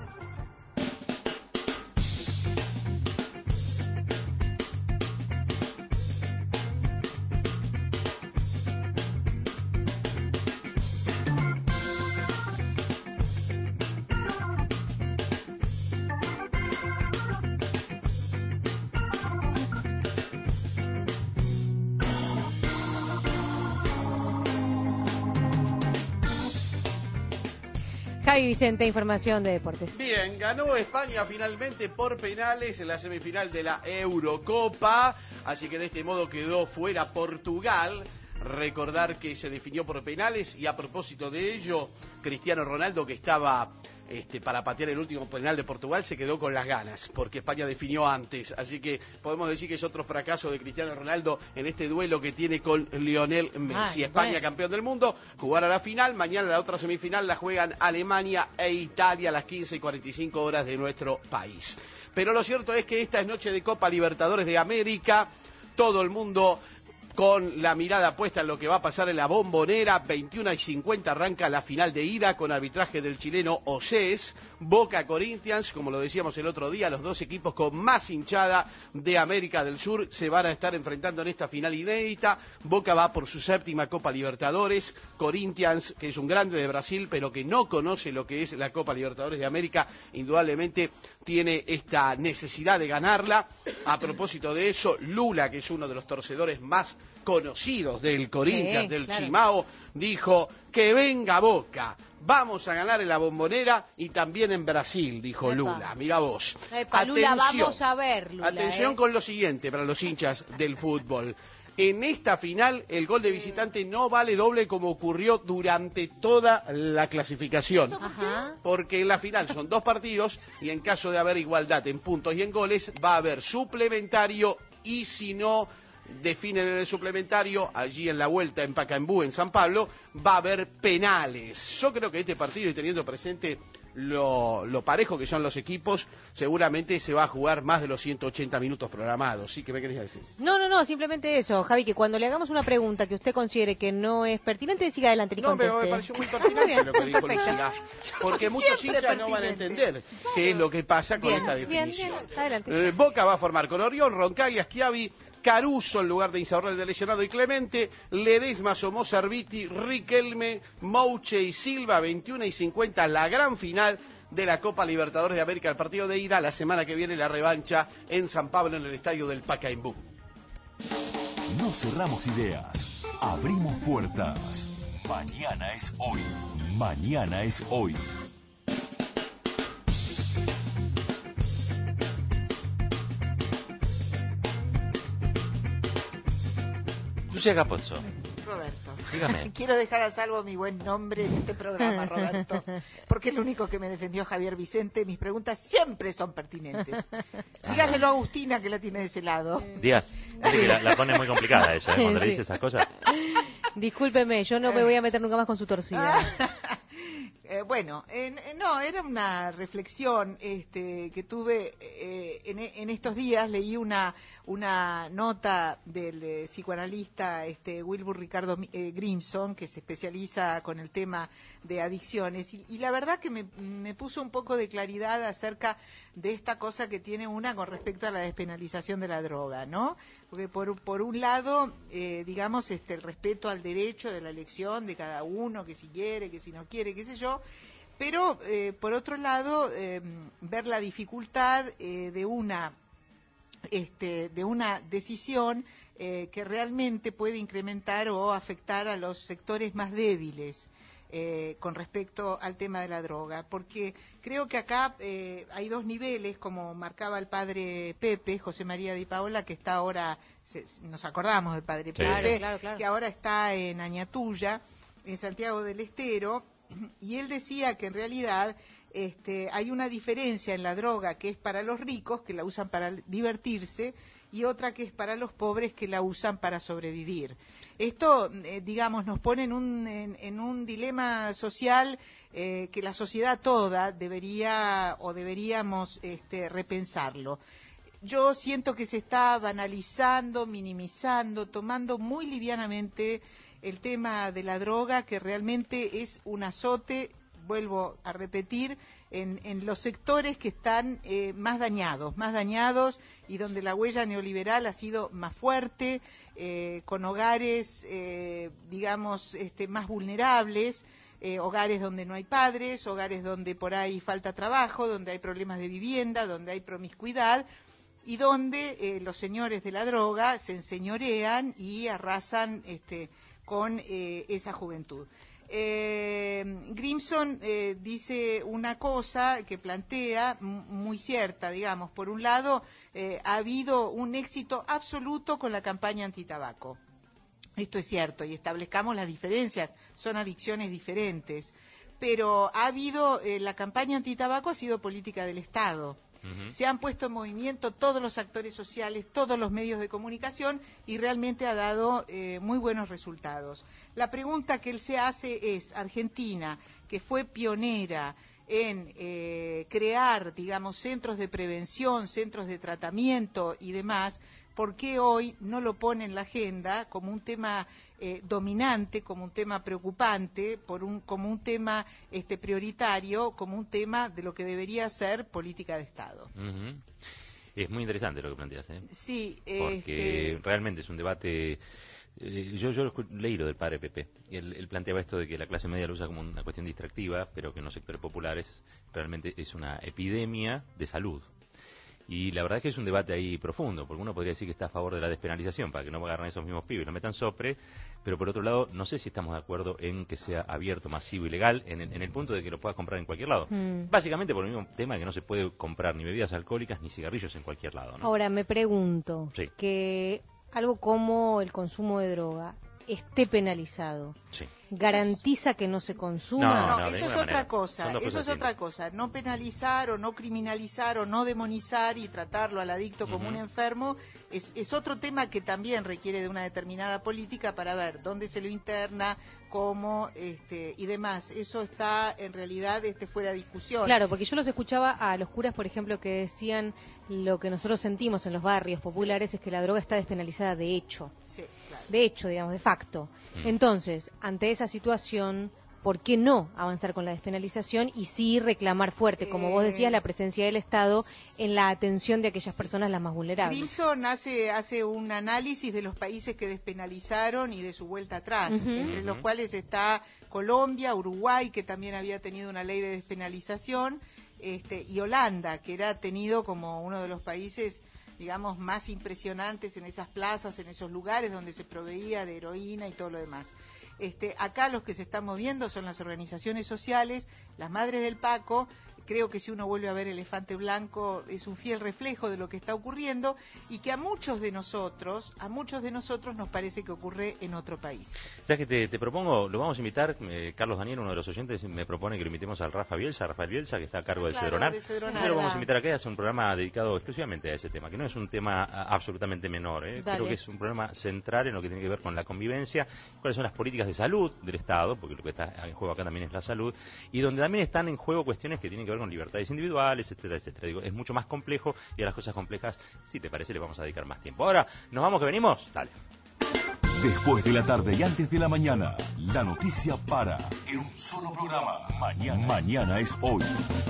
Javi Vicente, información de deportes. Bien, ganó España finalmente por penales en la semifinal de la Eurocopa, así que de este modo quedó fuera Portugal. Recordar que se definió por penales y a propósito de ello, Cristiano Ronaldo, que estaba este, para patear el último penal de Portugal, se quedó con las ganas, porque España definió antes. Así que podemos decir que es otro fracaso de Cristiano Ronaldo en este duelo que tiene con Lionel Messi. Ay, España, bueno, campeón del mundo, jugará la final. Mañana la otra semifinal la juegan Alemania e Italia a las quince y cuarenta y cinco horas de nuestro país. Pero lo cierto es que esta es noche de Copa Libertadores de América. Todo el mundo con la mirada puesta en lo que va a pasar en la Bombonera. Veintiuna y cincuenta arranca la final de ida con arbitraje del chileno Osés. Boca Corinthians, como lo decíamos el otro día, los dos equipos con más hinchada de América del Sur se van a estar enfrentando en esta final inédita. Boca va por su séptima Copa Libertadores. Corinthians, que es un grande de Brasil, pero que no conoce lo que es la Copa Libertadores de América, indudablemente tiene esta necesidad de ganarla. A propósito de eso, Lula, que es uno de los torcedores más conocidos del Corinthians, sí, del claro. Chimao, dijo que venga Boca, vamos a ganar en la Bombonera y también en Brasil, dijo Epa. Lula. Mira vos. Epa, Lula, vamos a ver, Lula, atención eh. con lo siguiente para los hinchas del fútbol. En esta final, el gol de visitante no vale doble como ocurrió durante toda la clasificación. Ajá. Porque en la final son dos partidos y en caso de haber igualdad en puntos y en goles, va a haber suplementario y si no definen en el suplementario, allí en la vuelta en Pacaembu, en San Pablo, va a haber penales. Yo creo que este partido, y teniendo presente lo, lo parejo que son los equipos, seguramente se va a jugar más de los ciento ochenta minutos programados. ¿Sí? ¿Qué me querés decir? No, no, no, simplemente eso, Javi, que cuando le hagamos una pregunta que usted considere que no es pertinente, siga adelante y no, conteste. No, pero me pareció muy pertinente lo que dijo Lucila, porque muchos hinchas no van a entender qué es lo que pasa con bien, esta definición. Bien, bien, adelante. Eh, Boca va a formar con Orión, Roncaglia, Schiavi, Caruso en lugar de Insaurralde de lesionado y Clemente, Ledesma, Somoza, Arbiti, Riquelme, Mouche y Silva. Veintiuna y cincuenta, la gran final de la Copa Libertadores de América, el partido de ida. La semana que viene la revancha en San Pablo, en el estadio del Pacaembu. No cerramos ideas, abrimos puertas. Mañana es hoy. Mañana es hoy. Lucia Capozzo. Roberto. Dígame. Quiero dejar a salvo mi buen nombre en este programa, Roberto, porque es lo único que me defendió Javier Vicente. Mis preguntas siempre son pertinentes. Dígaselo a Agustina, que la tiene de ese lado. Díaz, dice que la, la pone muy complicada ella, ¿eh? Cuando le dice esas cosas. Discúlpeme, yo no me voy a meter nunca más con su torcida. Eh, bueno, en, en, no, era una reflexión este, que tuve eh, en, en estos días. Leí una una nota del eh, psicoanalista este, Wilbur Ricardo eh, Grimson, que se especializa con el tema de adicciones, y, y la verdad que me, me puso un poco de claridad acerca de esta cosa que tiene una con respecto a la despenalización de la droga, ¿no? Porque por, por un lado, eh, digamos, este, el respeto al derecho de la elección de cada uno, que si quiere, que si no quiere, qué sé yo, pero eh, por otro lado, eh, ver la dificultad eh, de una este, de una decisión eh, que realmente puede incrementar o afectar a los sectores más débiles eh, con respecto al tema de la droga, porque creo que acá eh, hay dos niveles, como marcaba el padre Pepe, José María Di Paola, que está ahora, se, nos acordamos del padre Sí. Pepe, Claro, claro, claro. que ahora está en Añatuya, en Santiago del Estero, y él decía que en realidad este, hay una diferencia en la droga que es para los ricos, que la usan para divertirse, y otra que es para los pobres, que la usan para sobrevivir. Esto, eh, digamos, nos pone en un, en, en un dilema social eh, que la sociedad toda debería o deberíamos este, repensarlo. yo siento que se está banalizando, minimizando, tomando muy livianamente el tema de la droga, que realmente es un azote, vuelvo a repetir, en, en los sectores que están eh, más dañados, más dañados y donde la huella neoliberal ha sido más fuerte, eh, con hogares, eh, digamos, este, más vulnerables, eh, hogares donde no hay padres, hogares donde por ahí falta trabajo, donde hay problemas de vivienda, donde hay promiscuidad y donde eh, los señores de la droga se enseñorean y arrasan este, con eh, esa juventud. Eh, Grimson eh, dice una cosa que plantea m- muy cierta, digamos. Por un lado, eh, ha habido un éxito absoluto con la campaña antitabaco. Esto es cierto, y establezcamos las diferencias, son adicciones diferentes. Pero ha habido, eh, la campaña antitabaco ha sido política del Estado. Uh-huh. Se han puesto en movimiento todos los actores sociales, todos los medios de comunicación y realmente ha dado eh, muy buenos resultados. La pregunta que él se hace es, Argentina, que fue pionera en eh, crear, digamos, centros de prevención, centros de tratamiento y demás, ¿por qué hoy no lo pone en la agenda como un tema eh, dominante, como un tema preocupante, por un, como un tema este, prioritario, como un tema de lo que debería ser política de Estado? Uh-huh. Es muy interesante lo que planteas, ¿eh? Sí. Porque este... realmente es un debate... Eh, yo, yo leí lo del padre Pepe. Él, él planteaba esto de que la clase media lo usa como una cuestión distractiva, pero que en los sectores populares realmente es una epidemia de salud. Y la verdad es que es un debate ahí profundo, porque uno podría decir que está a favor de la despenalización para que no agarren esos mismos pibes y no metan sopre, pero por otro lado no sé si estamos de acuerdo en que sea abierto, masivo y legal, en el, en el punto de que lo puedas comprar en cualquier lado. Mm. Básicamente por el mismo tema que no se puede comprar ni bebidas alcohólicas ni cigarrillos en cualquier lado, ¿no? Ahora, me pregunto, sí. que algo como el consumo de droga esté penalizado. Sí. ¿Garantiza que no se consuma? No, no, no eso es otra cosa, eso es otra cosa. No penalizar o no criminalizar o no demonizar y tratarlo al adicto como uh-huh. un enfermo es, es otro tema que también requiere de una determinada política para ver dónde se lo interna, cómo este, y demás. Eso está en realidad este, fuera de discusión. Claro, porque yo los escuchaba a los curas, por ejemplo, que decían lo que nosotros sentimos en los barrios populares es que la droga está despenalizada de hecho. Sí, claro. De hecho, digamos, de facto. Entonces, ante esa situación, ¿por qué no avanzar con la despenalización y sí reclamar fuerte, como vos decías, la presencia del Estado en la atención de aquellas personas las más vulnerables? Grimson hace, hace un análisis de los países que despenalizaron y de su vuelta atrás, uh-huh. entre los cuales está Colombia, Uruguay, que también había tenido una ley de despenalización, este, y Holanda, que era tenido como uno de los países digamos, más impresionantes en esas plazas, en esos lugares donde se proveía de heroína y todo lo demás. Este, acá los que se están moviendo son las organizaciones sociales, las madres del Paco. Creo que si uno vuelve a ver Elefante Blanco es un fiel reflejo de lo que está ocurriendo y que a muchos de nosotros, a muchos de nosotros nos parece que ocurre en otro país. Ya que te, te propongo, lo vamos a invitar, eh, Carlos Daniel, uno de los oyentes, me propone que lo invitemos al Rafa Bielsa, Rafael Bielsa, que está a cargo del claro, Cedronar. De Cedronar. Lo vamos a invitar acá, es un programa dedicado exclusivamente a ese tema, que no es un tema a, absolutamente menor, ¿eh? Creo que es un problema central en lo que tiene que ver con la convivencia, cuáles son las políticas de salud del Estado, porque lo que está en juego acá también es la salud, y donde también están en juego cuestiones que tienen que ver con libertades individuales, etcétera, etcétera. Digo, es mucho más complejo y a las cosas complejas, si te parece, le vamos a dedicar más tiempo. Ahora, ¿nos vamos que venimos? Dale. Después de la tarde y antes de la mañana, la noticia para en un solo programa. Mañana, mañana es hoy.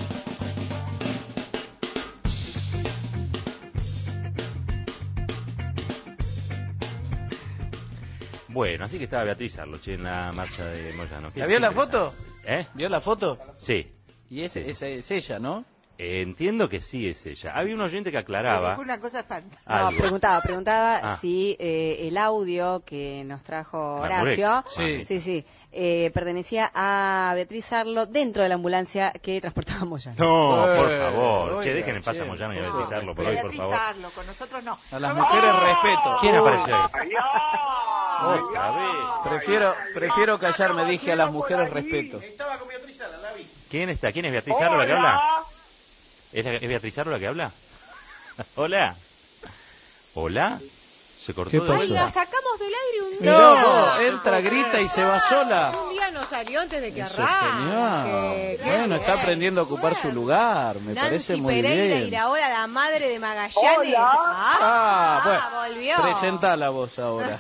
Bueno, así que estaba Beatriz Arloche en la marcha de Moyano. ¿La vio la foto? ¿Eh? ¿Vio la foto? Sí. Y esa sí. es, es ella, ¿no? Eh, entiendo que sí es ella. Había un oyente que aclaraba. Sí, una cosa espantosa. No, preguntaba, preguntaba ah. si eh, el audio que nos trajo Horacio, sí, sí, sí eh, pertenecía a Beatriz Arlo dentro de la ambulancia que transportaba a Moyano. No, eh, por favor. oiga, che, dejen en paz che, a Moyano y a No, Beatriz Arlo, por hoy, por favor. Beatriz Arlo, con nosotros no. A las mujeres respeto. ¿Quién Uy. apareció ahí? Otra vez. Prefiero, prefiero callarme, dije a las mujeres respeto. Estaba con Beatriz Arlo, la vi. ¿Quién está? ¿Quién es Beatriz Arlo la que habla? ¿Es, la, ¿Es Beatriz Arlo la que habla? Hola. ¿Hola? Se cortó ¿Qué de pasó? Ay, vuelta. la sacamos del aire un día. No, vos, entra, grita y se va sola. Un día no salió antes de que Eso es arranque. genial. Qué Bueno, bien. está aprendiendo a ocupar su lugar. Me parece Nancy muy Pereira bien. Iraola, la madre de Magallanes. Hola. Ah, bueno. volvió. Presentá la voz ahora.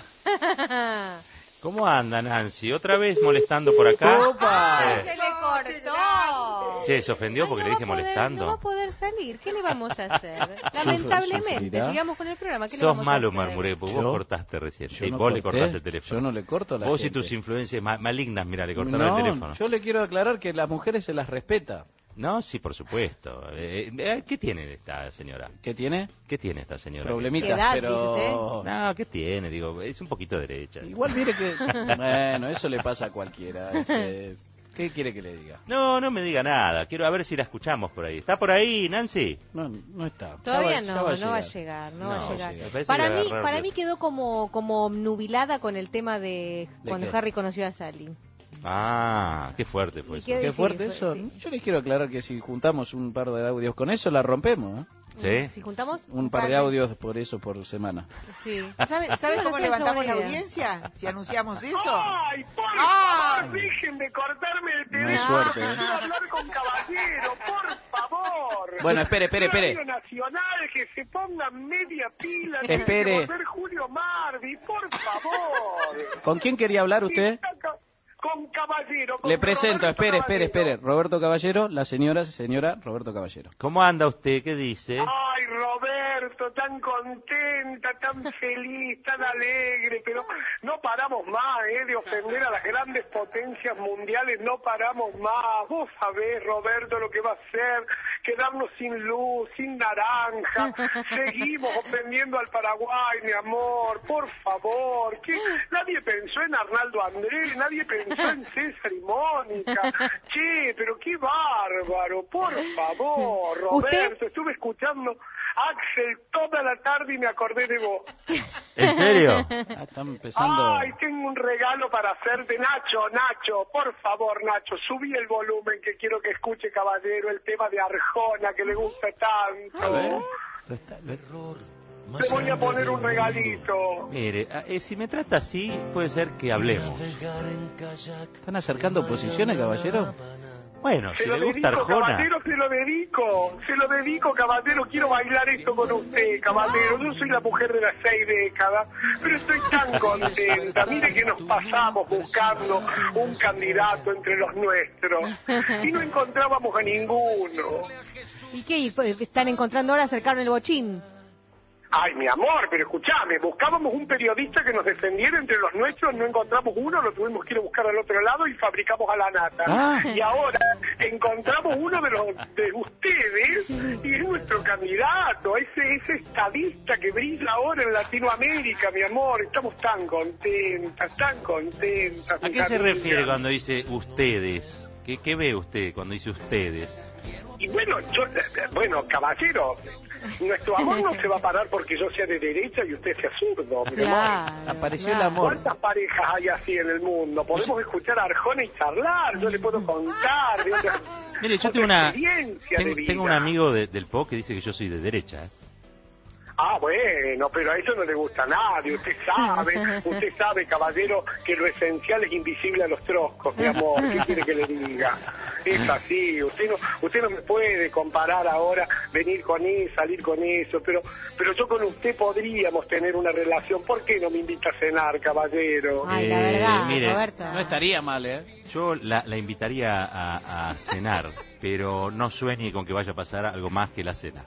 ¿Cómo anda, Nancy? ¿Otra vez molestando por acá? Opa. Eh, Se le cortó. Che, se ofendió porque le dije No va a molestando. poder salir. ¿Qué le vamos a hacer? Lamentablemente. sufrirá. Sigamos con el programa. ¿Qué le Sos vamos a malo, hacer? Marmuré, porque vos Yo- cortaste recién. yo Sí, no vos le corté, cortaste el teléfono. yo no le corto a la Vos y gente. tus influencias ma- malignas, mira, le cortaron No, el teléfono. yo le quiero aclarar que las mujeres se las respeta. No, sí, por supuesto. Eh, eh, ¿Qué tiene esta señora? ¿Qué tiene? ¿Qué tiene esta señora? Problemitas, ¿Qué edad, pero... dice No, ¿qué tiene? Digo, es un poquito derecha. Igual mire que... Bueno, eso le pasa a cualquiera. este, ¿Qué quiere que le diga? No, no me diga nada. Quiero a ver si la escuchamos por ahí. ¿Está por ahí, Nancy? No, no está. Todavía Ya no, va- ya no va a llegar, no, va a No, llegar. sí, me parece Para que mí, agarrar- para mí quedó como, como nubilada con el tema de ¿De cuando qué? Harry conoció a Sally. Ah, qué fuerte fue ¿Y eso. qué Qué decir? fuerte Fue- eso. sí. Yo les quiero aclarar que si juntamos un par de audios con eso, la rompemos. ¿eh? ¿Sí? Si juntamos Un par de audios por eso por semana. Sí. ¿Sabe, ¿sabe Bueno, cómo es una levantamos la buena idea. audiencia? Si anunciamos eso. ¡Ay, por ¡Ay! favor, dejen de cortarme el No teléfono! es suerte, ¿eh? Quiero hablar con Caballero, por favor. Bueno, espere, espere, espere. Radio Nacional, que se ponga media pila. Espere. Tiene que volver Julio Marvi, por favor. ¿Con quién quería hablar usted? Con Caballero. Con Le presento, Roberto espere, espere, Caballero. espere. Roberto Caballero, la señora, señora Roberto Caballero. ¿Cómo anda usted? ¿Qué dice? Ay, Roberto, tan contenta, tan feliz, tan alegre, pero no paramos más, ¿eh? De ofender a las grandes potencias mundiales, no paramos más. Vos sabés, Roberto, lo que va a ser quedarnos sin luz, sin naranja. Seguimos ofendiendo al Paraguay, mi amor, por favor. ¿Qué? Nadie pensó en Arnaldo Andrés, nadie pensó en César y Mónica. Che, pero qué bárbaro, por favor, Roberto. ¿Usted? Estuve escuchando Axel toda la tarde y me acordé de vos. ¿En serio? Ah, están empezando. Ay, tengo un regalo para hacerte, Nacho, Nacho, por favor, Nacho, subí el volumen que quiero que escuche Caballero, el tema de Arjona que le gusta tanto. A ver. Lo está- lo- Le voy a poner un regalito. Mire, ah, eh, si me trata así, puede ser que hablemos. ¿Están acercando posiciones, Caballero? Bueno, Se si lo le gusta dedico, Arjona. Caballero, se lo dedico, se lo dedico, Caballero, quiero bailar esto con usted, Caballero, yo soy la mujer de las seis décadas, pero estoy tan contenta, mire que nos pasamos buscando un candidato entre los nuestros, y no encontrábamos a ninguno. ¿Y qué? ¿Y están encontrando ahora? ¿Acercaron el bochín? Ay, mi amor, pero escuchame, buscábamos un periodista que nos defendiera entre los nuestros, no encontramos uno, lo tuvimos que ir a buscar al otro lado y fabricamos a la nata. Ah. Y ahora encontramos uno de los de ustedes y es nuestro candidato, ese, ese estadista que brilla ahora en Latinoamérica, mi amor, estamos tan contentas, tan contentas. ¿A mi qué se amiga. refiere cuando dice ustedes? ¿Qué, qué ve usted cuando dice ustedes? Y bueno, yo, bueno, caballero, nuestro amor no se va a parar porque yo sea de derecha y usted sea zurdo, mi amor. Claro. Apareció el claro. amor. ¿Cuántas parejas hay así en el mundo? Podemos escuchar a Arjona y charlar, yo le puedo contar de otra, Mire, yo otra tengo una experiencia tengo, de vida. tengo un amigo de- del P O que dice que yo soy de derecha. ¿eh? Ah, bueno, pero a eso no le gusta a nadie, usted sabe, usted sabe, caballero, que lo esencial es invisible a los troscos, mi amor, ¿qué quiere que le diga? Es así, usted no, usted no me puede comparar ahora, venir con eso, salir con eso, pero, pero yo con usted podríamos tener una relación, ¿por qué no me invita a cenar, caballero? Ay, la Eh, verdad, mire, Roberto. No estaría mal, ¿eh? Yo la, la invitaría a, a cenar, pero no sueñe con que vaya a pasar algo más que la cena.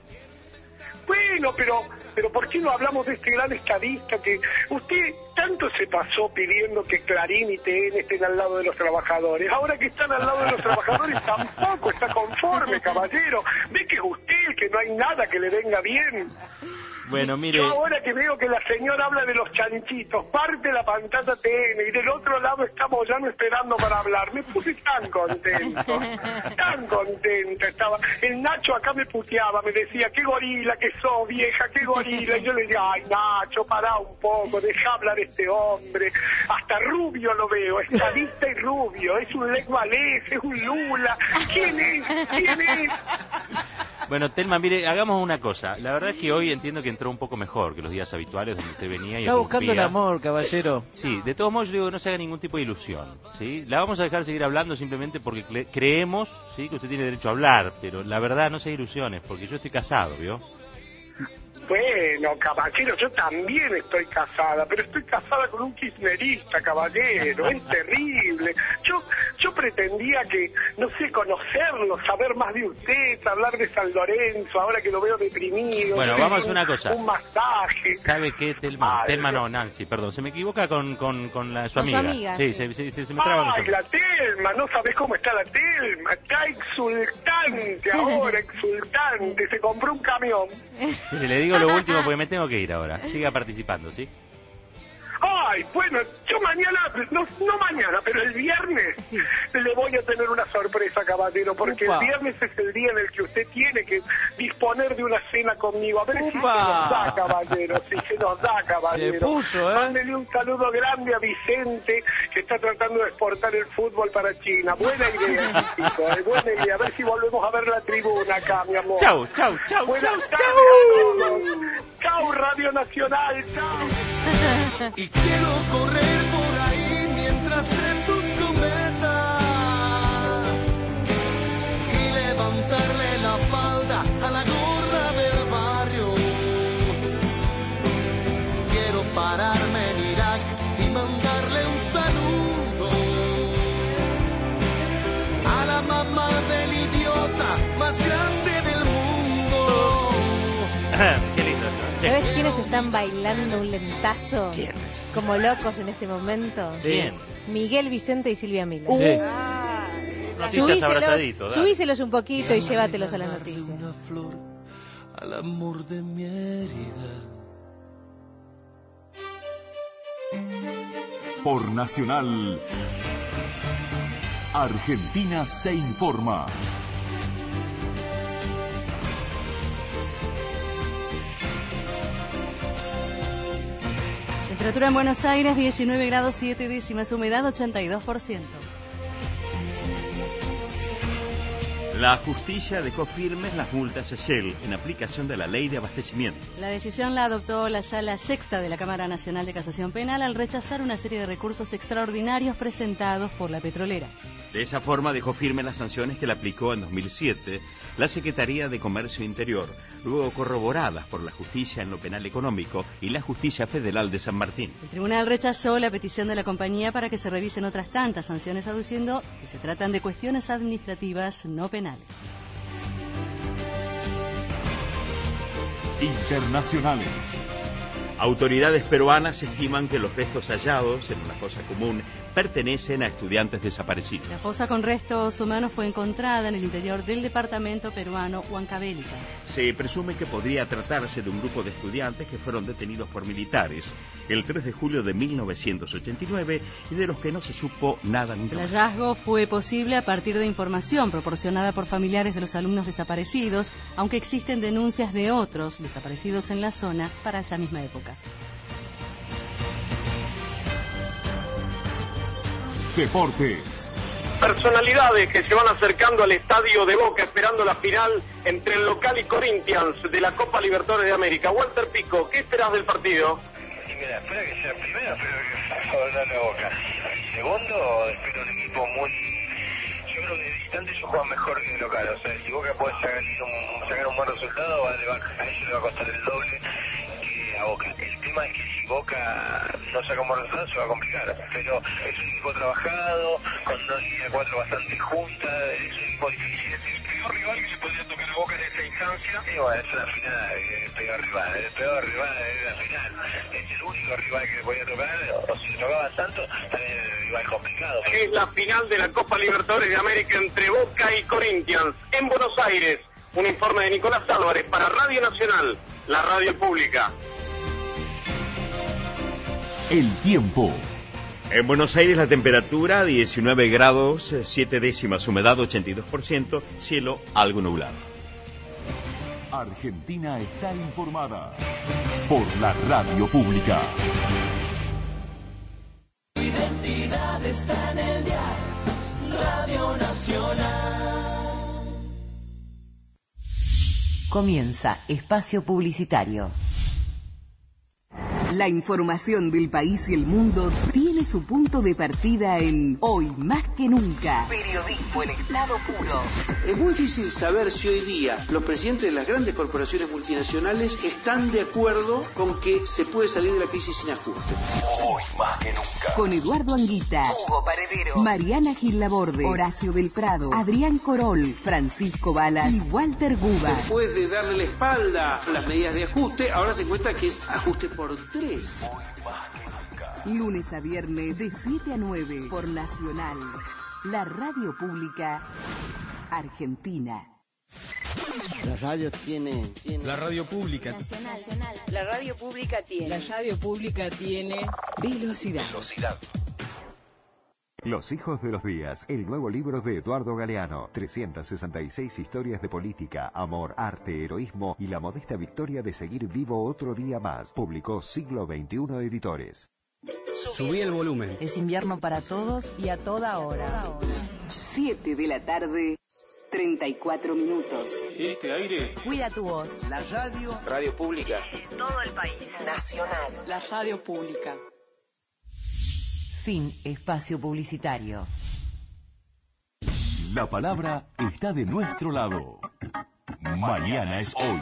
Bueno, pero, pero ¿por qué no hablamos de este gran estadista que usted tanto se pasó pidiendo que Clarín y T N estén al lado de los trabajadores? Ahora que están al lado de los trabajadores tampoco está conforme, caballero. Ve que es usted el que no hay nada que le venga bien. Bueno, mire, Yo ahora que veo que la señora habla de los chanchitos, parte la pantalla T N y del otro lado estamos ya no esperando para hablar, me puse tan contento, tan contenta estaba. El Nacho acá me puteaba, me decía, qué gorila que sos, vieja, qué gorila. Y yo le decía, ay, Nacho, pará un poco, deja hablar este hombre. Hasta rubio lo veo, estadista y rubio, es un Lech Walesa, es un Lula. ¿Quién es? ¿Quién es? Bueno, Telma, mire, hagamos una cosa. La verdad es que hoy entiendo que entró un poco mejor que los días habituales donde usted venía y Está buscando el irrumpía. amor, caballero. Sí, de todos modos yo digo que no se haga ningún tipo de ilusión, ¿sí? La vamos a dejar seguir hablando simplemente porque cre- creemos, ¿sí?, que usted tiene derecho a hablar, pero la verdad no se haga ilusiones, porque yo estoy casado, ¿vio? Bueno, caballero, yo también estoy casada, pero estoy casada con un kirchnerista, caballero, es terrible. Yo yo pretendía que, no sé, conocerlo, saber más de usted, hablar de San Lorenzo, ahora que lo veo deprimido. Bueno, sí, vamos a hacer una cosa. Un masaje. ¿Sabe qué, Telma? Ay, Telma Dios. no, Nancy, perdón, se me equivoca con, con, con la, su Con su amiga. amiga, Sí, sí. Se, se, se, se me traba con Ay, su la Telma, no sabes cómo está la Telma, está exultante ahora, exultante, se compró un camión. Mire, le digo lo último porque me tengo que ir ahora. Siga participando, ¿sí? Ay, bueno, yo mañana, no, no mañana, pero el viernes le voy a tener una sorpresa, caballero, porque Upa. el viernes es el día en el que usted tiene que disponer de una cena conmigo. A ver si se nos Upa. da, caballero, si se nos da, caballero. Se puso, ¿eh? Mándele un saludo grande a Vicente, que está tratando de exportar el fútbol para China. Buena idea, chico, eh, buena idea. A ver si volvemos a ver la tribuna acá, mi amor. Chau, chau, chau, Buenas chau, tardes chau. a todos. Chau, Radio Nacional, chau. Y quiero correr por ahí mientras trepo un cometa y levantarle la falda a la gorda del barrio. Quiero pararme en Irak y mandarle un saludo a la mamá del idiota más grande del mundo. Qué lindo. ¿Sabes quiénes están bailando un lentazo? ¿Quiénes? Como locos en este momento. ¿Quién? Miguel Vicente y Silvia Miller. Sí. Noticias abrazaditos. dale. Subíselos un poquito y llévatelos a las noticias. Una flor al amor de mi herida. Por Nacional, Argentina se informa. Temperatura en Buenos Aires, diecinueve grados siete décimas, humedad ochenta y dos por ciento. La justicia dejó firmes las multas a Shell en aplicación de la ley de abastecimiento. La decisión la adoptó la Sala Sexta de la Cámara Nacional de Casación Penal al rechazar una serie de recursos extraordinarios presentados por la petrolera. De esa forma dejó firmes las sanciones que le aplicó en dos mil siete la Secretaría de Comercio Interior, luego corroboradas por la Justicia en lo Penal Económico y la Justicia Federal de San Martín. El tribunal rechazó la petición de la compañía para que se revisen otras tantas sanciones, aduciendo que se tratan de cuestiones administrativas no penales. Internacionales. Autoridades peruanas estiman que los restos hallados en una fosa común pertenecen a estudiantes desaparecidos. La fosa con restos humanos fue encontrada en el interior del departamento peruano Huancavelica. Se presume que podría tratarse de un grupo de estudiantes que fueron detenidos por militares el tres de julio de mil novecientos ochenta y nueve y de los que no se supo nada nunca El más. hallazgo fue posible a partir de información proporcionada por familiares de los alumnos desaparecidos, aunque existen denuncias de otros desaparecidos en la zona para esa misma época. Deportes. Personalidades que se van acercando al estadio de Boca esperando la final entre el local y Corinthians de la Copa Libertadores de América. Walter Pico, ¿qué esperás del partido? Y mira, espero que sea primero, espero que sea la Boca. Y segundo, espero un equipo muy... Yo creo que de visitante ellos juegan mejor que de local. O sea, si Boca puede sacar un, sacar un buen resultado, va, le va, a ellos le va a costar el doble que a Boca. El tema es que si Boca no saca un buen resultado se va a complicar. Pero es un equipo trabajado, con dos líneas de cuatro bastante juntas, es un equipo difícil. Es el peor rival que le podría tocar a Boca en esta instancia. Y bueno, es la final, el peor rival. El peor rival es la final. Es el único rival que le podía tocar, o si le tocaba tanto, también es el rival complicado. Es la final de la Copa Libertadores de América entre Boca y Corinthians en Buenos Aires. Un informe de Nicolás Álvarez para Radio Nacional, la radio pública. El tiempo. En Buenos Aires la temperatura diecinueve grados siete décimas, humedad ochenta y dos por ciento, cielo algo nublado. Argentina está informada por la radio pública. Identidad está en el diario Radio Nacional. Comienza Espacio Publicitario. La información del país y el mundo tiene su punto de partida en Hoy Más que Nunca. Periodismo en estado puro. Es muy difícil saber si hoy día los presidentes de las grandes corporaciones multinacionales están de acuerdo con que se puede salir de la crisis sin ajuste. Hoy Más que Nunca. Con Eduardo Anguita, Hugo Paredero, Mariana Gil Laborde, Horacio del Prado, Adrián Corol, Francisco Balas y Walter Guba. Después de darle la espalda a las medidas de ajuste, ahora se encuentra que es ajuste por tres. Lunes a viernes de siete a nueve por Nacional, la radio pública argentina. La radio tiene, tiene... La radio pública. Nacional. La radio pública tiene. La radio pública tiene velocidad. Velocidad. Los hijos de los días, el nuevo libro de Eduardo Galeano. trescientas sesenta y seis historias de política, amor, arte, heroísmo y la modesta victoria de seguir vivo otro día más. Publicó Siglo veintiuno Editores. Subí el volumen. Es invierno para todos y a toda hora. siete de la tarde, treinta y cuatro minutos. Este aire. Cuida tu voz. la radio. Radio Pública. En todo el país. Nacional. La radio pública. Fin espacio publicitario. La palabra está de nuestro lado. Mañana es hoy.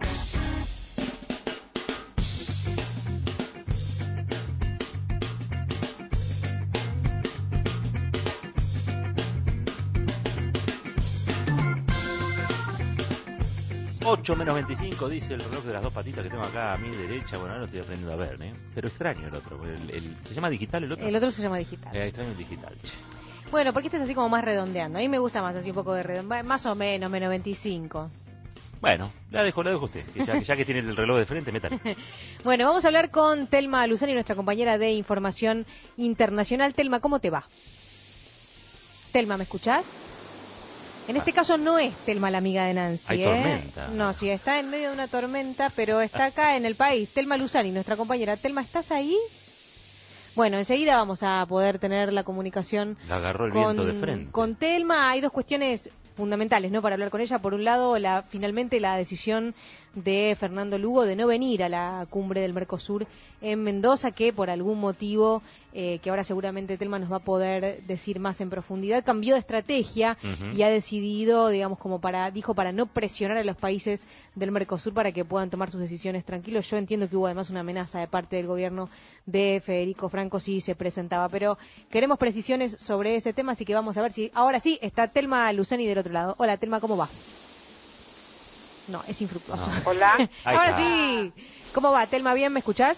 ocho menos veinticinco, dice el reloj de las dos patitas que tengo acá a mi derecha. Bueno, ahora lo estoy aprendiendo a ver, ¿eh? Pero extraño el otro. El, el- ¿Se llama digital el otro? El otro se llama digital. Eh, extraño el digital. che. Bueno, porque este es así como más redondeando. A mí me gusta más así un poco de redondeando. Más o menos, menos veinticinco. Bueno, la dejo, la dejo a usted. que Ya, ya que tiene el reloj de frente, métale. Bueno, vamos a hablar con Telma Luzani, nuestra compañera de Información Internacional. Telma, ¿cómo te va? Telma, ¿me escuchás? En este caso no es Telma la amiga de Nancy, Hay ¿eh? tormenta. No, sí, está en medio de una tormenta, pero está acá en el país. Telma Luzani, nuestra compañera. Telma, ¿estás ahí? Bueno, enseguida vamos a poder tener la comunicación La agarró el con, viento de frente. con Telma. Hay dos cuestiones fundamentales, ¿no?, para hablar con ella. Por un lado, la finalmente la decisión de Fernando Lugo de no venir a la cumbre del Mercosur en Mendoza, que por algún motivo, eh, que ahora seguramente Telma nos va a poder decir más en profundidad, cambió de estrategia Ujú. y ha decidido, digamos, como para, dijo, para no presionar a los países del Mercosur para que puedan tomar sus decisiones tranquilos. Yo entiendo que hubo además una amenaza de parte del gobierno de Federico Franco si se presentaba, pero queremos precisiones sobre ese tema, así que vamos a ver si ahora sí está Telma Luzani del otro lado. Hola, Telma, ¿cómo va? No, es infructuoso. No. Hola. Ahí Ahora está. sí. ¿Cómo va, Telma? ¿Bien? ¿Me escuchás?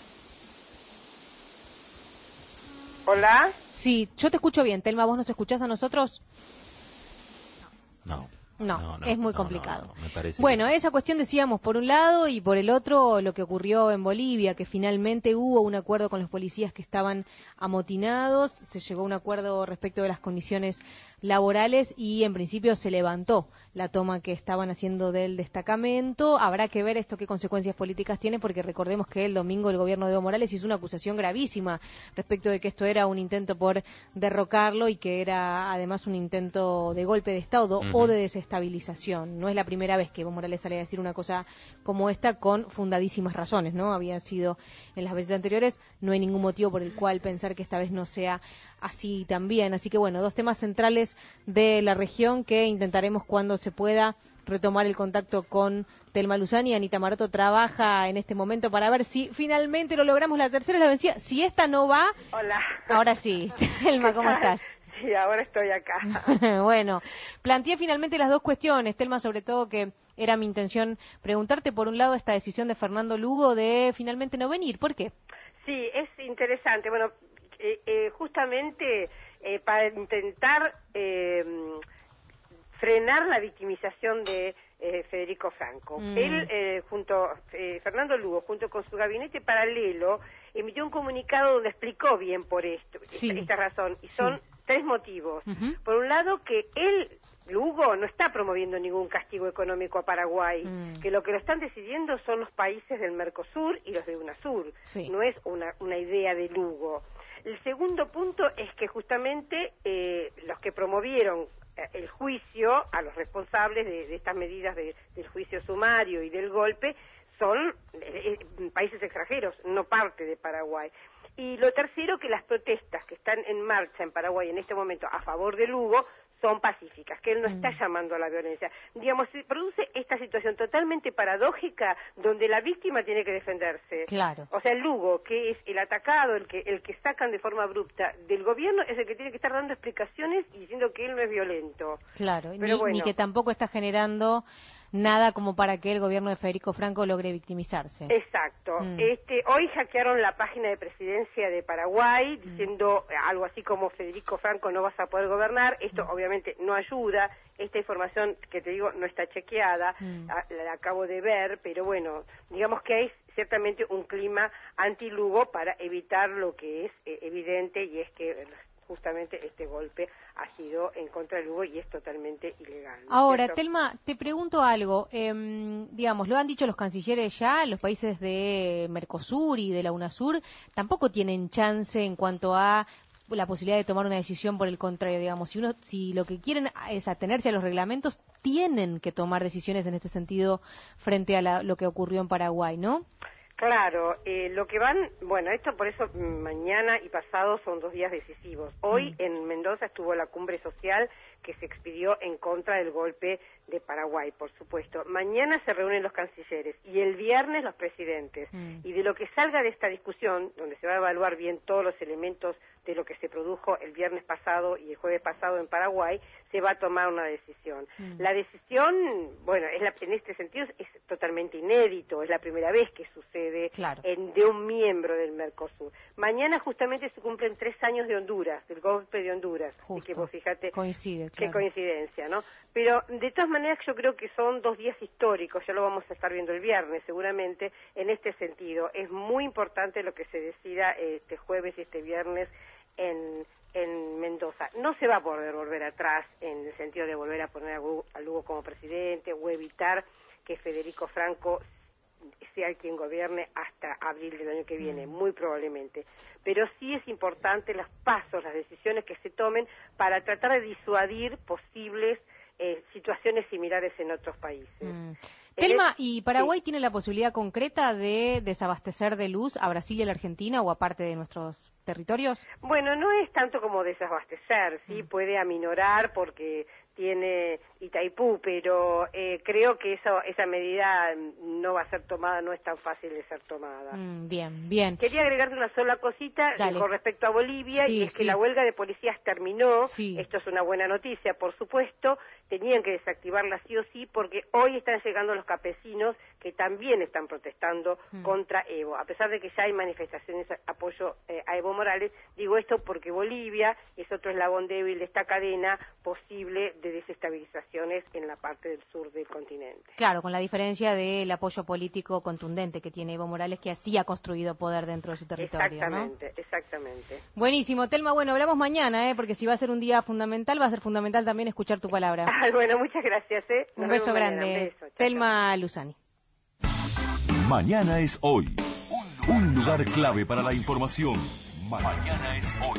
Hola. Sí, yo te escucho bien. Telma, ¿vos nos escuchás a nosotros? No. No, No, no, es muy no, complicado. no, me parece. Bueno, esa cuestión decíamos por un lado y por el otro lo que ocurrió en Bolivia, que finalmente hubo un acuerdo con los policías que estaban amotinados, se llegó a un acuerdo respecto de las condiciones laborales y en principio se levantó la toma que estaban haciendo del destacamento. Habrá que ver esto qué consecuencias políticas tiene, porque recordemos que el domingo el gobierno de Evo Morales hizo una acusación gravísima respecto de que esto era un intento por derrocarlo y que era además un intento de golpe de Estado Ujú. o de desestabilización. No es la primera vez que Evo Morales sale a decir una cosa como esta con fundadísimas razones, ¿no? Había sido en las veces anteriores, no hay ningún motivo por el cual pensar que esta vez no sea así también. Así que bueno, dos temas centrales de la región que intentaremos cuando se pueda retomar el contacto con Telma Luzani. Anita Maroto trabaja en este momento para ver si finalmente lo logramos. La tercera es la vencida. Si esta no va... Hola. Ahora sí. Telma, ¿cómo estás? Sí, ahora estoy acá. Bueno, planteé finalmente las dos cuestiones, Telma, sobre todo que era mi intención preguntarte, por un lado, esta decisión de Fernando Lugo de finalmente no venir. ¿Por qué? Sí, es interesante. Bueno, eh, eh, justamente eh, para intentar eh, frenar la victimización de eh, Federico Franco. Mm. Él, eh, junto, eh, Fernando Lugo, junto con su gabinete paralelo, emitió un comunicado donde explicó bien por esto, Sí. esta, esta razón. Y son Sí. tres motivos. Ujú. Por un lado, que él Lugo no está promoviendo ningún castigo económico a Paraguay, mm. que lo que lo están decidiendo son los países del Mercosur y los de UNASUR, sí. no es una, una idea de Lugo. El segundo punto es que justamente eh, los que promovieron el juicio a los responsables de, de estas medidas de, del juicio sumario y del golpe son eh, países extranjeros, no parte de Paraguay. Y lo tercero, que las protestas que están en marcha en Paraguay en este momento a favor de Lugo son pacíficas, que él no mm. está llamando a la violencia. Digamos, se produce esta situación totalmente paradójica donde la víctima tiene que defenderse. Claro. O sea, el Lugo, que es el atacado, el que el que sacan de forma abrupta del gobierno, es el que tiene que estar dando explicaciones y diciendo que él no es violento. Claro, Pero ni, bueno. ni que tampoco está generando nada como para que el gobierno de Federico Franco logre victimizarse. Exacto. Mm. Este, hoy hackearon la página de presidencia de Paraguay diciendo mm. algo así como Federico Franco no vas a poder gobernar. Esto mm. obviamente no ayuda. Esta información que te digo no está chequeada, mm. la, la acabo de ver, pero bueno, digamos que hay ciertamente un clima anti-Lugo para evitar lo que es eh, evidente y es que justamente este golpe ha sido en contra de Lugo y es totalmente ilegal. Ahora, ¿cierto? Telma, te pregunto algo. Eh, digamos, lo han dicho los cancilleres ya, los países de Mercosur y de la UNASUR tampoco tienen chance en cuanto a la posibilidad de tomar una decisión. Por el contrario, digamos, si uno, si lo que quieren es atenerse a los reglamentos, tienen que tomar decisiones en este sentido frente a la, lo que ocurrió en Paraguay, ¿no? Claro, eh, lo que van, bueno, esto por eso mañana y pasado son dos días decisivos. Hoy mm. en Mendoza estuvo la cumbre social que se expidió en contra del golpe de Paraguay, por supuesto. Mañana se reúnen los cancilleres y el viernes los presidentes. Mm. Y de lo que salga de esta discusión, donde se va a evaluar bien todos los elementos de lo que se produjo el viernes pasado y el jueves pasado en Paraguay, se va a tomar una decisión. Mm. La decisión, bueno, es la, en este sentido es totalmente inédito, es la primera vez que sucede claro. en, de un miembro del Mercosur. Mañana justamente se cumplen tres años de Honduras, del golpe de Honduras. Justo. Así que vos fíjate coincide, qué claro. coincidencia, ¿no? Pero de todas maneras yo creo que son dos días históricos, ya lo vamos a estar viendo el viernes seguramente, en este sentido. Es muy importante lo que se decida este jueves y este viernes en, en Mendoza. No se va a poder volver atrás en el sentido de volver a poner a, a Lugo como presidente o evitar que Federico Franco sea quien gobierne hasta abril del año que viene, mm. muy probablemente. Pero sí es importante los pasos, las decisiones que se tomen para tratar de disuadir posibles eh, situaciones similares en otros países. Mm. Telma, ¿y Paraguay sí. tiene la posibilidad concreta de desabastecer de luz a Brasil y a la Argentina o a parte de nuestros territorios? Bueno, no es tanto como desabastecer, sí, mm. puede aminorar porque tiene Itaipú, pero eh, creo que eso, esa medida no va a ser tomada, no es tan fácil de ser tomada. Mm, bien, bien. Quería agregarte una sola cosita Dale. con respecto a Bolivia, sí, y es sí. que la huelga de policías terminó, sí. esto es una buena noticia, por supuesto, tenían que desactivarla sí o sí, porque hoy están llegando los campesinos que también están protestando mm. contra Evo, a pesar de que ya hay manifestaciones de apoyo eh, a Evo Morales. Digo esto porque Bolivia es otro eslabón débil de esta cadena posible de desestabilizaciones en la parte del sur del continente. Claro, con la diferencia del apoyo político contundente que tiene Evo Morales, que así ha construido poder dentro de su territorio. Exactamente, ¿no? exactamente. Buenísimo, Telma, bueno, hablamos mañana, ¿eh? Porque si va a ser un día fundamental, va a ser fundamental también escuchar tu palabra. Ah, bueno, muchas gracias. ¿eh? Un beso grande. Un beso. Chao, Telma chao. Luzani. Mañana es hoy. Un lugar clave para la información. Mañana es hoy.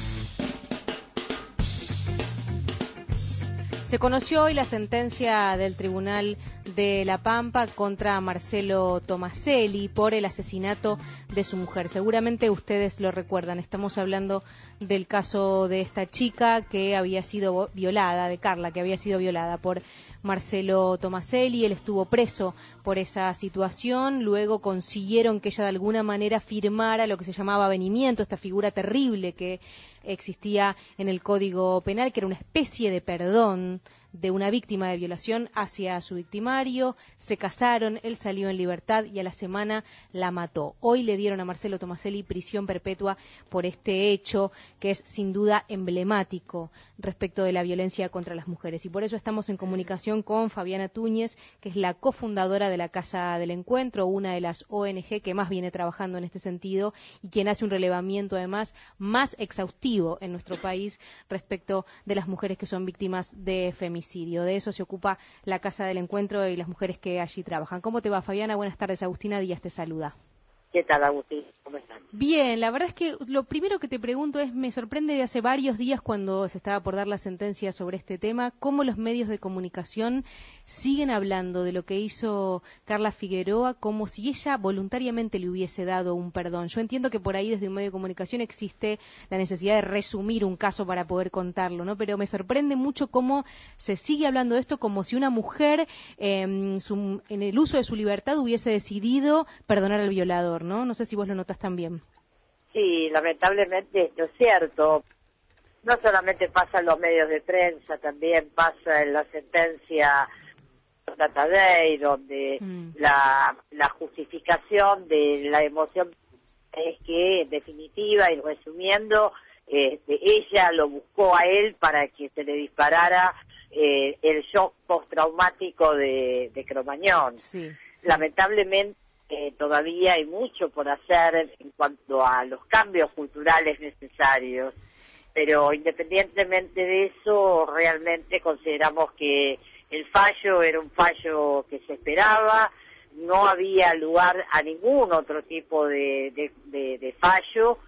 Se conoció hoy la sentencia del Tribunal de La Pampa contra Marcelo Tomaselli por el asesinato de su mujer. Seguramente ustedes lo recuerdan. Estamos hablando del caso de esta chica que había sido violada, de Carla, que había sido violada por Marcelo Tomaselli. Él estuvo preso por esa situación. Luego consiguieron que ella de alguna manera firmara lo que se llamaba avenimiento, esta figura terrible que existía en el Código Penal, que era una especie de perdón de una víctima de violación hacia su victimario. Se casaron, él salió en libertad y a la semana la mató. Hoy le dieron a Marcelo Tomaselli prisión perpetua por este hecho que es sin duda emblemático respecto de la violencia contra las mujeres. Y por eso estamos en comunicación con Fabiana Túñez, que es la cofundadora de la Casa del Encuentro, una de las O N G que más viene trabajando en este sentido y quien hace un relevamiento además más exhaustivo en nuestro país respecto de las mujeres que son víctimas de femicidio. femicidio. De eso se ocupa la Casa del Encuentro y las mujeres que allí trabajan. ¿Cómo te va, Fabiana? Buenas tardes. Agustina Díaz te saluda. ¿Qué tal, Agustín? ¿Cómo están? Bien, la verdad es que lo primero que te pregunto es, me sorprende de hace varios días cuando se estaba por dar la sentencia sobre este tema, cómo los medios de comunicación siguen hablando de lo que hizo Carla Figueroa como si ella voluntariamente le hubiese dado un perdón. Yo entiendo que por ahí desde un medio de comunicación existe la necesidad de resumir un caso para poder contarlo, ¿no? Pero me sorprende mucho cómo se sigue hablando de esto como si una mujer eh, su, en el uso de su libertad hubiese decidido perdonar al violador, ¿no? No sé si vos lo notas también. Sí, lamentablemente esto es cierto. No solamente pasa en los medios de prensa, también pasa en la sentencia Tadei, donde mm. la, la justificación de la emoción es que, en definitiva, y resumiendo, este, ella lo buscó a él para que se le disparara eh, el shock postraumático de, de Cromañón. Sí, sí. Lamentablemente, Eh, todavía hay mucho por hacer en cuanto a los cambios culturales necesarios, pero independientemente de eso, realmente consideramos que el fallo era un fallo que se esperaba, no había lugar a ningún otro tipo de, de, de, de fallo,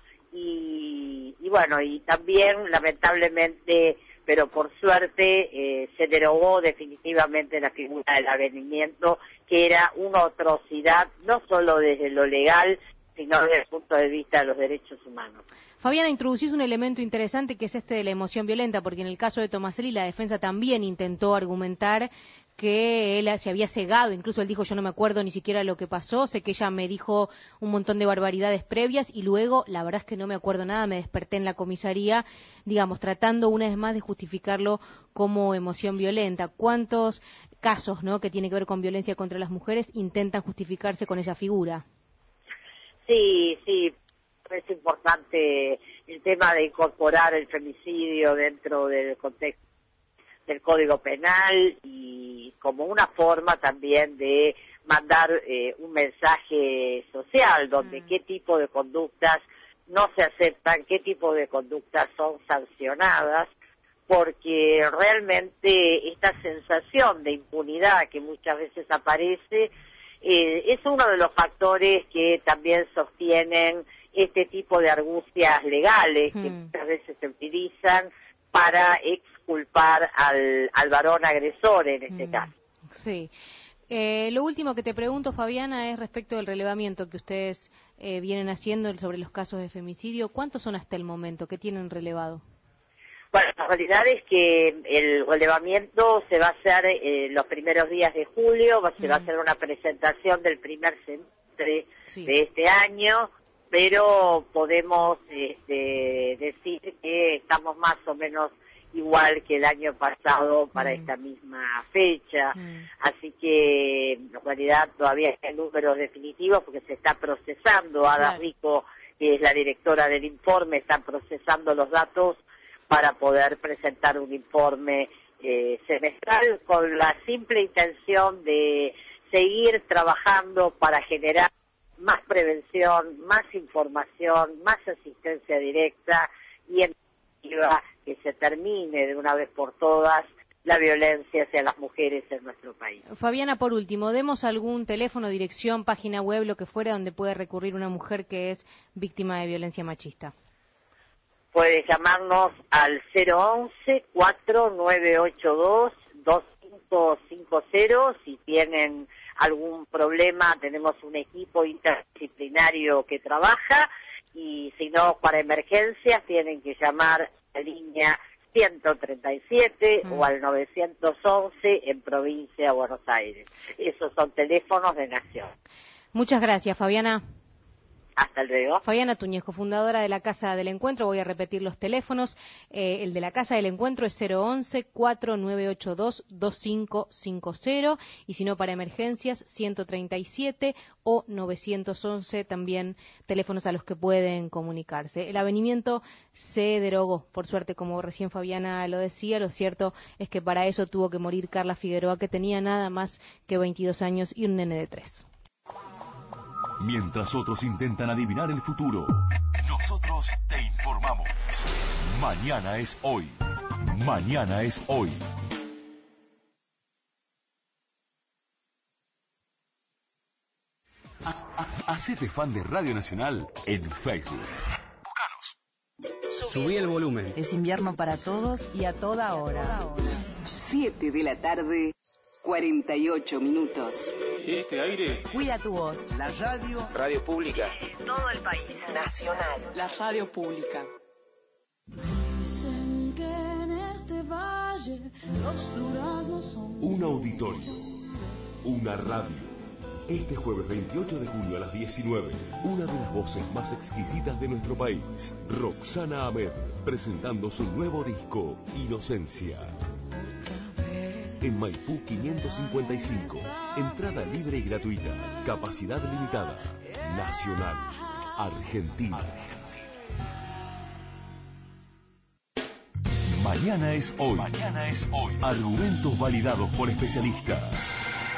y, y bueno, y también lamentablemente, pero por suerte, eh, se derogó definitivamente la figura del avenimiento, que era una atrocidad, no solo desde lo legal, sino desde el punto de vista de los derechos humanos. Fabiana, introducís un elemento interesante que es este de la emoción violenta, porque en el caso de Tomaselli la defensa también intentó argumentar que él se había cegado, incluso él dijo, yo no me acuerdo ni siquiera lo que pasó, sé que ella me dijo un montón de barbaridades previas y luego, la verdad es que no me acuerdo nada, me desperté en la comisaría, digamos, tratando una vez más de justificarlo como emoción violenta. ¿Cuántos casos, ¿no?, que tiene que ver con violencia contra las mujeres intentan justificarse con esa figura? Sí, sí, es importante el tema de incorporar el femicidio dentro del contexto del Código Penal y como una forma también de mandar eh, un mensaje social donde mm. qué tipo de conductas no se aceptan, qué tipo de conductas son sancionadas, porque realmente esta sensación de impunidad que muchas veces aparece eh, es uno de los factores que también sostienen este tipo de argucias legales mm. que muchas veces se utilizan para exculpar al, al varón agresor en este mm, caso. Sí. Eh, lo último que te pregunto, Fabiana, es respecto del relevamiento que ustedes eh, vienen haciendo sobre los casos de femicidio. ¿Cuántos son hasta el momento que tienen relevado? Bueno, la realidad es que el relevamiento se va a hacer eh, los primeros días de julio, se mm. va a hacer una presentación del primer semestre sí. de este año, pero podemos este, decir que estamos más o menos igual que el año pasado para mm. esta misma fecha, mm. así que en realidad todavía hay números definitivos porque se está procesando, Ada claro. Rico, que es la directora del informe, está procesando los datos para poder presentar un informe eh, semestral con la simple intención de seguir trabajando para generar más prevención, más información, más asistencia directa y en definitiva que se termine de una vez por todas la violencia hacia las mujeres en nuestro país. Fabiana, por último, demos algún teléfono, dirección, página web, lo que fuera, donde puede recurrir una mujer que es víctima de violencia machista. Puede llamarnos al cero once, cuatro nueve ocho dos, dos cinco cinco cero si tienen algún problema, tenemos un equipo interdisciplinario que trabaja y si no, para emergencias tienen que llamar a la línea ciento treinta y siete mm. o al novecientos once en provincia de Buenos Aires. Esos son teléfonos de Nación. Muchas gracias, Fabiana. Hasta luego. Fabiana Túñez, cofundadora de la Casa del Encuentro. Voy a repetir los teléfonos. Eh, el de la Casa del Encuentro es cero once, cuatro nueve ocho dos, dos cinco cinco cero y si no para emergencias ciento treinta y siete o novecientos once, también teléfonos a los que pueden comunicarse. El avenimiento se derogó, por suerte, como recién Fabiana lo decía. Lo cierto es que para eso tuvo que morir Carla Figueroa, que tenía nada más que veintidós años y un nene de tres. Mientras otros intentan adivinar el futuro, nosotros te informamos. Mañana es hoy. Mañana es hoy. Hacete fan de Radio Nacional en Facebook. Subí el volumen. Es invierno para todos y a toda hora. siete de la tarde, cuarenta y ocho minutos. Este aire. Cuida tu voz. La radio. Radio Pública. Todo el país. Nacional. La radio pública. Dicen que en este valle los duraznos son... Un auditorio. Una radio. Este jueves veintiocho de julio a las diecinueve, una de las voces más exquisitas de nuestro país, Roxana Ahmed, presentando su nuevo disco, Inocencia. En Maipú quinientos cincuenta y cinco, entrada libre y gratuita, capacidad limitada, Nacional, Argentina. Mañana es hoy. Mañana es hoy. Argumentos validados por especialistas.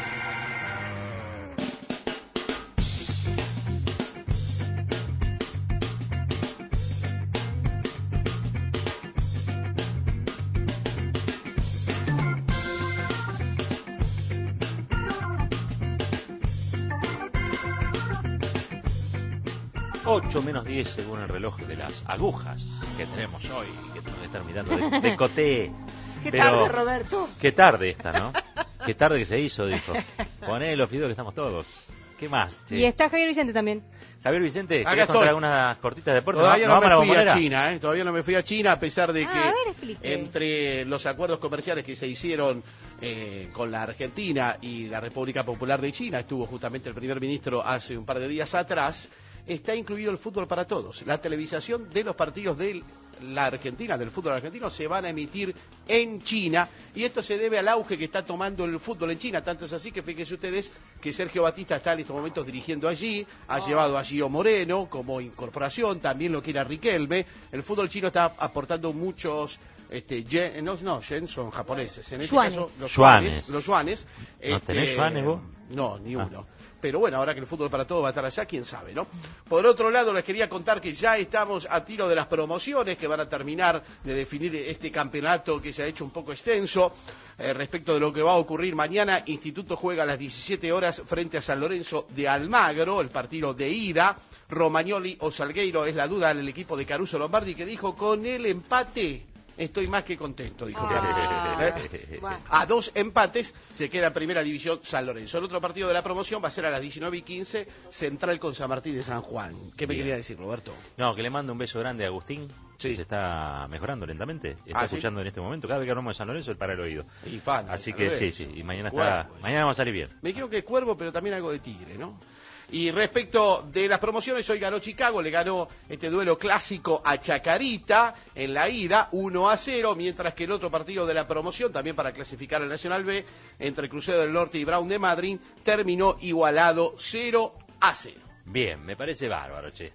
ocho menos diez según el reloj de las agujas que tenemos hoy, que tenemos que estar mirando de, de coté. Qué Pero, tarde, Roberto. Qué tarde esta, ¿no? Qué tarde que se hizo, dijo. Poné los fideos que estamos todos. ¿Qué más? Che? Y está Javier Vicente también. Javier Vicente, Acá ¿querés estoy. contar algunas cortitas de deporte? Todavía ¿No no, vamos a la me fui a bombonera? China, ¿eh? Todavía no me fui a China, a pesar de Ah, que a ver, explique. entre los acuerdos comerciales que se hicieron eh, con la Argentina y la República Popular de China, estuvo justamente el primer ministro hace un par de días atrás, está incluido el fútbol para todos. La televisación de los partidos de la Argentina, del fútbol argentino, se van a emitir en China, y esto se debe al auge que está tomando el fútbol en China. Tanto es así que fíjense ustedes que Sergio Batista está en estos momentos dirigiendo allí, ha Oh. llevado a Gio Moreno como incorporación, también lo quiere a Riquelme. El fútbol chino está aportando muchos... Este, yen, no, no, yen son japoneses. En este Yuanes. caso, los Yuanes. yuanes. Los yuanes. ¿No tenés yuanes vos? No, ni Ah. uno. Pero bueno, ahora que el fútbol para todos va a estar allá, quién sabe, ¿no? Por otro lado, les quería contar que ya estamos a tiro de las promociones que van a terminar de definir este campeonato que se ha hecho un poco extenso. Eh, respecto de lo que va a ocurrir mañana, Instituto juega a las diecisiete horas frente a San Lorenzo de Almagro, el partido de ida. Romagnoli o Salgueiro es la duda del equipo de Caruso Lombardi, que dijo: con el empate estoy más que contento, dijo. Ah, ¿Eh? bueno. A dos empates se queda en primera división San Lorenzo. El otro partido de la promoción va a ser a las diecinueve y quince, Central con San Martín de San Juan. ¿Qué me Bien. quería decir, Roberto? No, que le mando un beso grande a Agustín, Sí. que se está mejorando lentamente. Está Ah, ¿sí? escuchando en este momento. Cada vez que hablamos de San Lorenzo, él para el oído. Y fan, Así al que revés. sí, sí. Y mañana, Bueno, está, pues. mañana vamos a salir bien. Me quiero que es Cuervo, pero también algo de Tigre, ¿no? Y respecto de las promociones, hoy ganó Chicago, le ganó este duelo clásico a Chacarita en la ida, uno a cero, mientras que el otro partido de la promoción, también para clasificar al Nacional B, entre Crucero del Norte y Brown de Madrid, terminó igualado cero a cero. Bien, me parece bárbaro, che.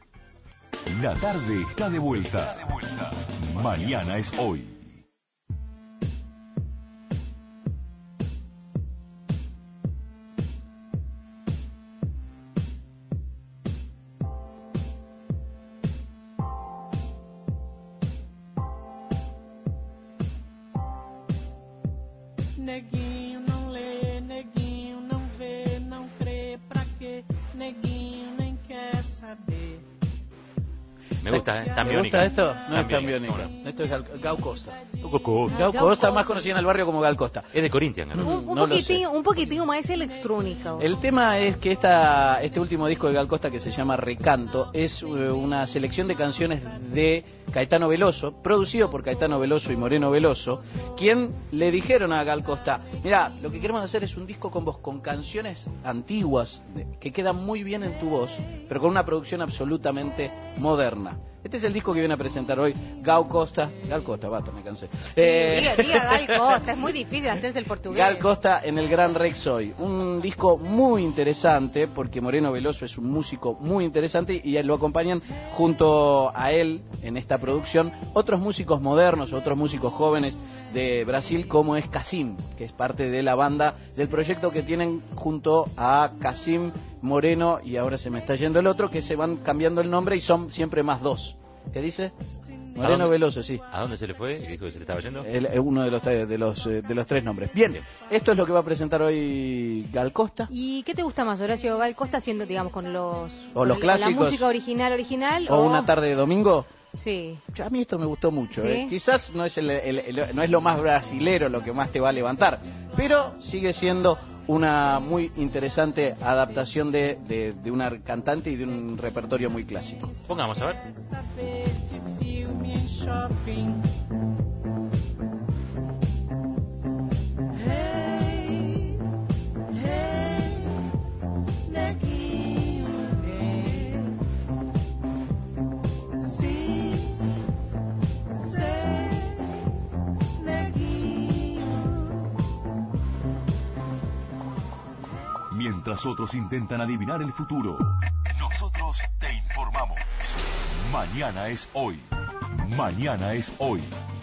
La tarde está de vuelta. Mañana es hoy. Neguinho não lê, neguinho não vê, não crê, pra quê? Neguinho nem quer saber. Me gusta, ¿eh? Tan ¿Te biónica. gusta esto? No es tan biónica. biónica. Esto es Gal- Gau Costa. Coco. Gau Gau Costa, Costa. más conocida en el barrio como Gal Costa. Es de Corinthians, ¿no? Un, un No lo poquitín, un poquitín más electrónico. El tema es que esta, este último disco de Gal Costa, que se llama Recanto, es eh, una selección de canciones de Caetano Veloso, producido por Caetano Veloso y Moreno Veloso, quien le dijeron a Gal Costa: mira, lo que queremos hacer es un disco con vos, con canciones antiguas, de- que quedan muy bien en tu voz, pero con una producción absolutamente moderna. Este es el disco que viene a presentar hoy Gau Costa. Gal Costa, basta, me cansé. Sí, Eh, diga, diga Gal Costa, es muy difícil hacerse el portugués. Gal Costa en el Gran Rex hoy. Un disco muy interesante porque Moreno Veloso es un músico muy interesante y lo acompañan junto a él en esta producción otros músicos modernos, otros músicos jóvenes de Brasil, como es Casim, que es parte de la banda del proyecto que tienen junto a Casim, Moreno, y ahora se me está yendo el otro, que se van cambiando el nombre y son siempre más dos. ¿Qué dice? Moreno Veloso, sí. ¿A dónde se le fue? Y dijo que se le estaba yendo. El, uno de los, de, los, de los tres nombres. Bien, Bien, esto es lo que va a presentar hoy Gal Costa. ¿Y qué te gusta más, Horacio Gal Costa, haciendo, digamos, con los... O los con clásicos. La música original, original. O, o una tarde de domingo. Sí. A mí esto me gustó mucho. ¿Sí? ¿eh? Quizás no es, el, el, el, no es lo más brasilero, lo que más te va a levantar, pero sigue siendo una muy interesante adaptación de, de, de una cantante y de un repertorio muy clásico. Pongamos a ver. Hey, hey, neguinho, hey. Sí, sé, neguinho. Mientras otros intentan adivinar el futuro, nosotros te informamos. Mañana es hoy. Mañana es hoy.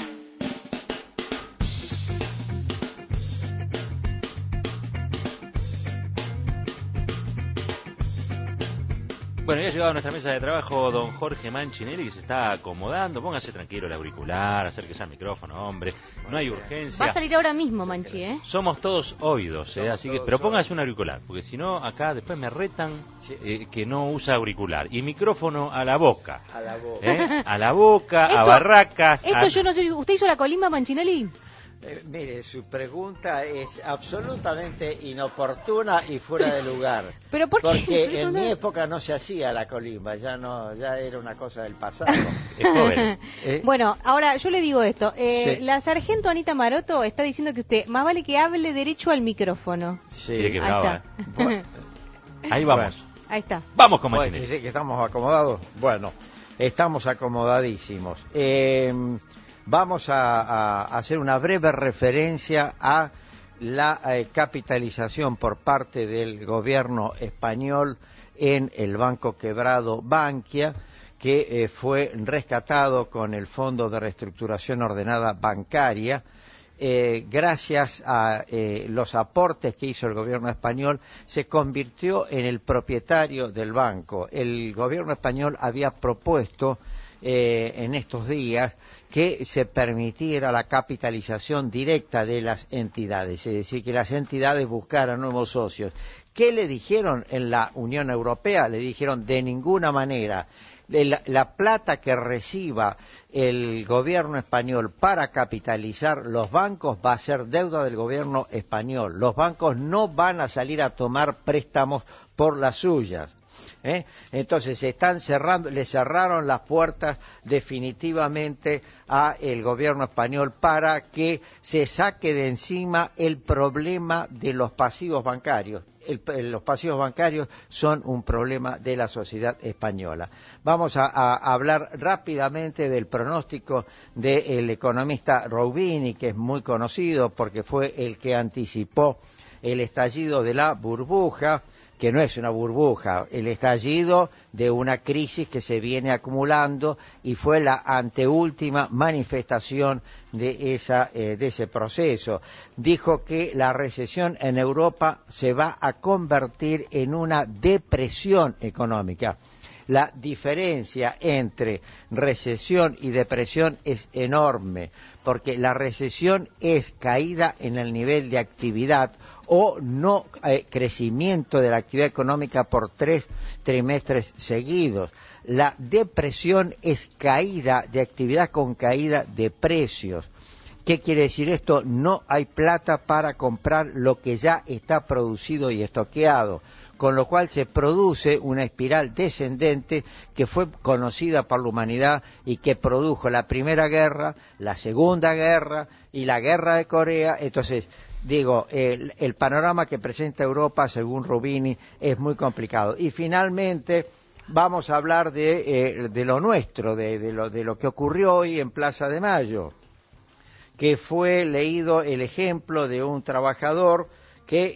Bueno, ya ha llegado a nuestra mesa de trabajo don Jorge Manchinelli, que se está acomodando. Póngase tranquilo el auricular, acérquese al micrófono, hombre. No hay urgencia. Va a salir ahora mismo, Manchi, ¿eh? Somos todos oídos, ¿eh? Así que, pero póngase un auricular, porque si no, acá después me retan eh, que no usa auricular. Y micrófono a la boca. A la boca. ¿Eh? A la boca, esto, a barracas. Esto a... yo no sé. ¿Usted hizo la colimba, Manchinelli? Eh, mire, su pregunta es absolutamente inoportuna y fuera de lugar. ¿Pero por qué? Porque en mi época no se hacía la colimba, ya no, ya era una cosa del pasado. Es joven. ¿Eh? Bueno, ahora yo le digo esto. Eh, Sí. La sargento Anita Maroto está diciendo que usted más vale que hable derecho al micrófono. Sí. Mire qué Ahí brava, está. ¿eh? Bueno, ahí vamos. Bueno. Ahí está. Vamos con Bueno, Manchinelli. dice que estamos acomodados. Bueno, estamos acomodadísimos. Eh, vamos a, a hacer una breve referencia a la eh, capitalización por parte del gobierno español en el banco quebrado Bankia, que eh, fue rescatado con el Fondo de Reestructuración Ordenada Bancaria. Eh, gracias a eh, los aportes que hizo el gobierno español, se convirtió en el propietario del banco. El gobierno español había propuesto eh, en estos días que se permitiera la capitalización directa de las entidades, es decir, que las entidades buscaran nuevos socios. ¿Qué le dijeron en la Unión Europea? Le dijeron de ninguna manera. La, la plata que reciba el gobierno español para capitalizar los bancos va a ser deuda del gobierno español. Los bancos no van a salir a tomar préstamos por las suyas. ¿Eh? Entonces se están cerrando, le cerraron las puertas definitivamente a el gobierno español para que se saque de encima el problema de los pasivos bancarios. El, los pasivos bancarios son un problema de la sociedad española. Vamos a, a hablar rápidamente del pronóstico del economista Roubini, que es muy conocido porque fue el que anticipó el estallido de la burbuja, que no es una burbuja, el estallido de una crisis que se viene acumulando y fue la anteúltima manifestación de, esa, eh, de ese proceso. Dijo que la recesión en Europa se va a convertir en una depresión económica. La diferencia entre recesión y depresión es enorme, porque la recesión es caída en el nivel de actividad o no eh, crecimiento de la actividad económica por tres trimestres seguidos. La depresión es caída de actividad con caída de precios. ¿Qué quiere decir esto? No hay plata para comprar lo que ya está producido y estoqueado, con lo cual se produce una espiral descendente que fue conocida por la humanidad y que produjo la Primera Guerra, la Segunda Guerra y la Guerra de Corea. Entonces, digo, el, el panorama que presenta Europa, según Roubini, es muy complicado. Y finalmente vamos a hablar de, eh, de lo nuestro, de, de, lo, de lo que ocurrió hoy en Plaza de Mayo, que fue leído el ejemplo de un trabajador que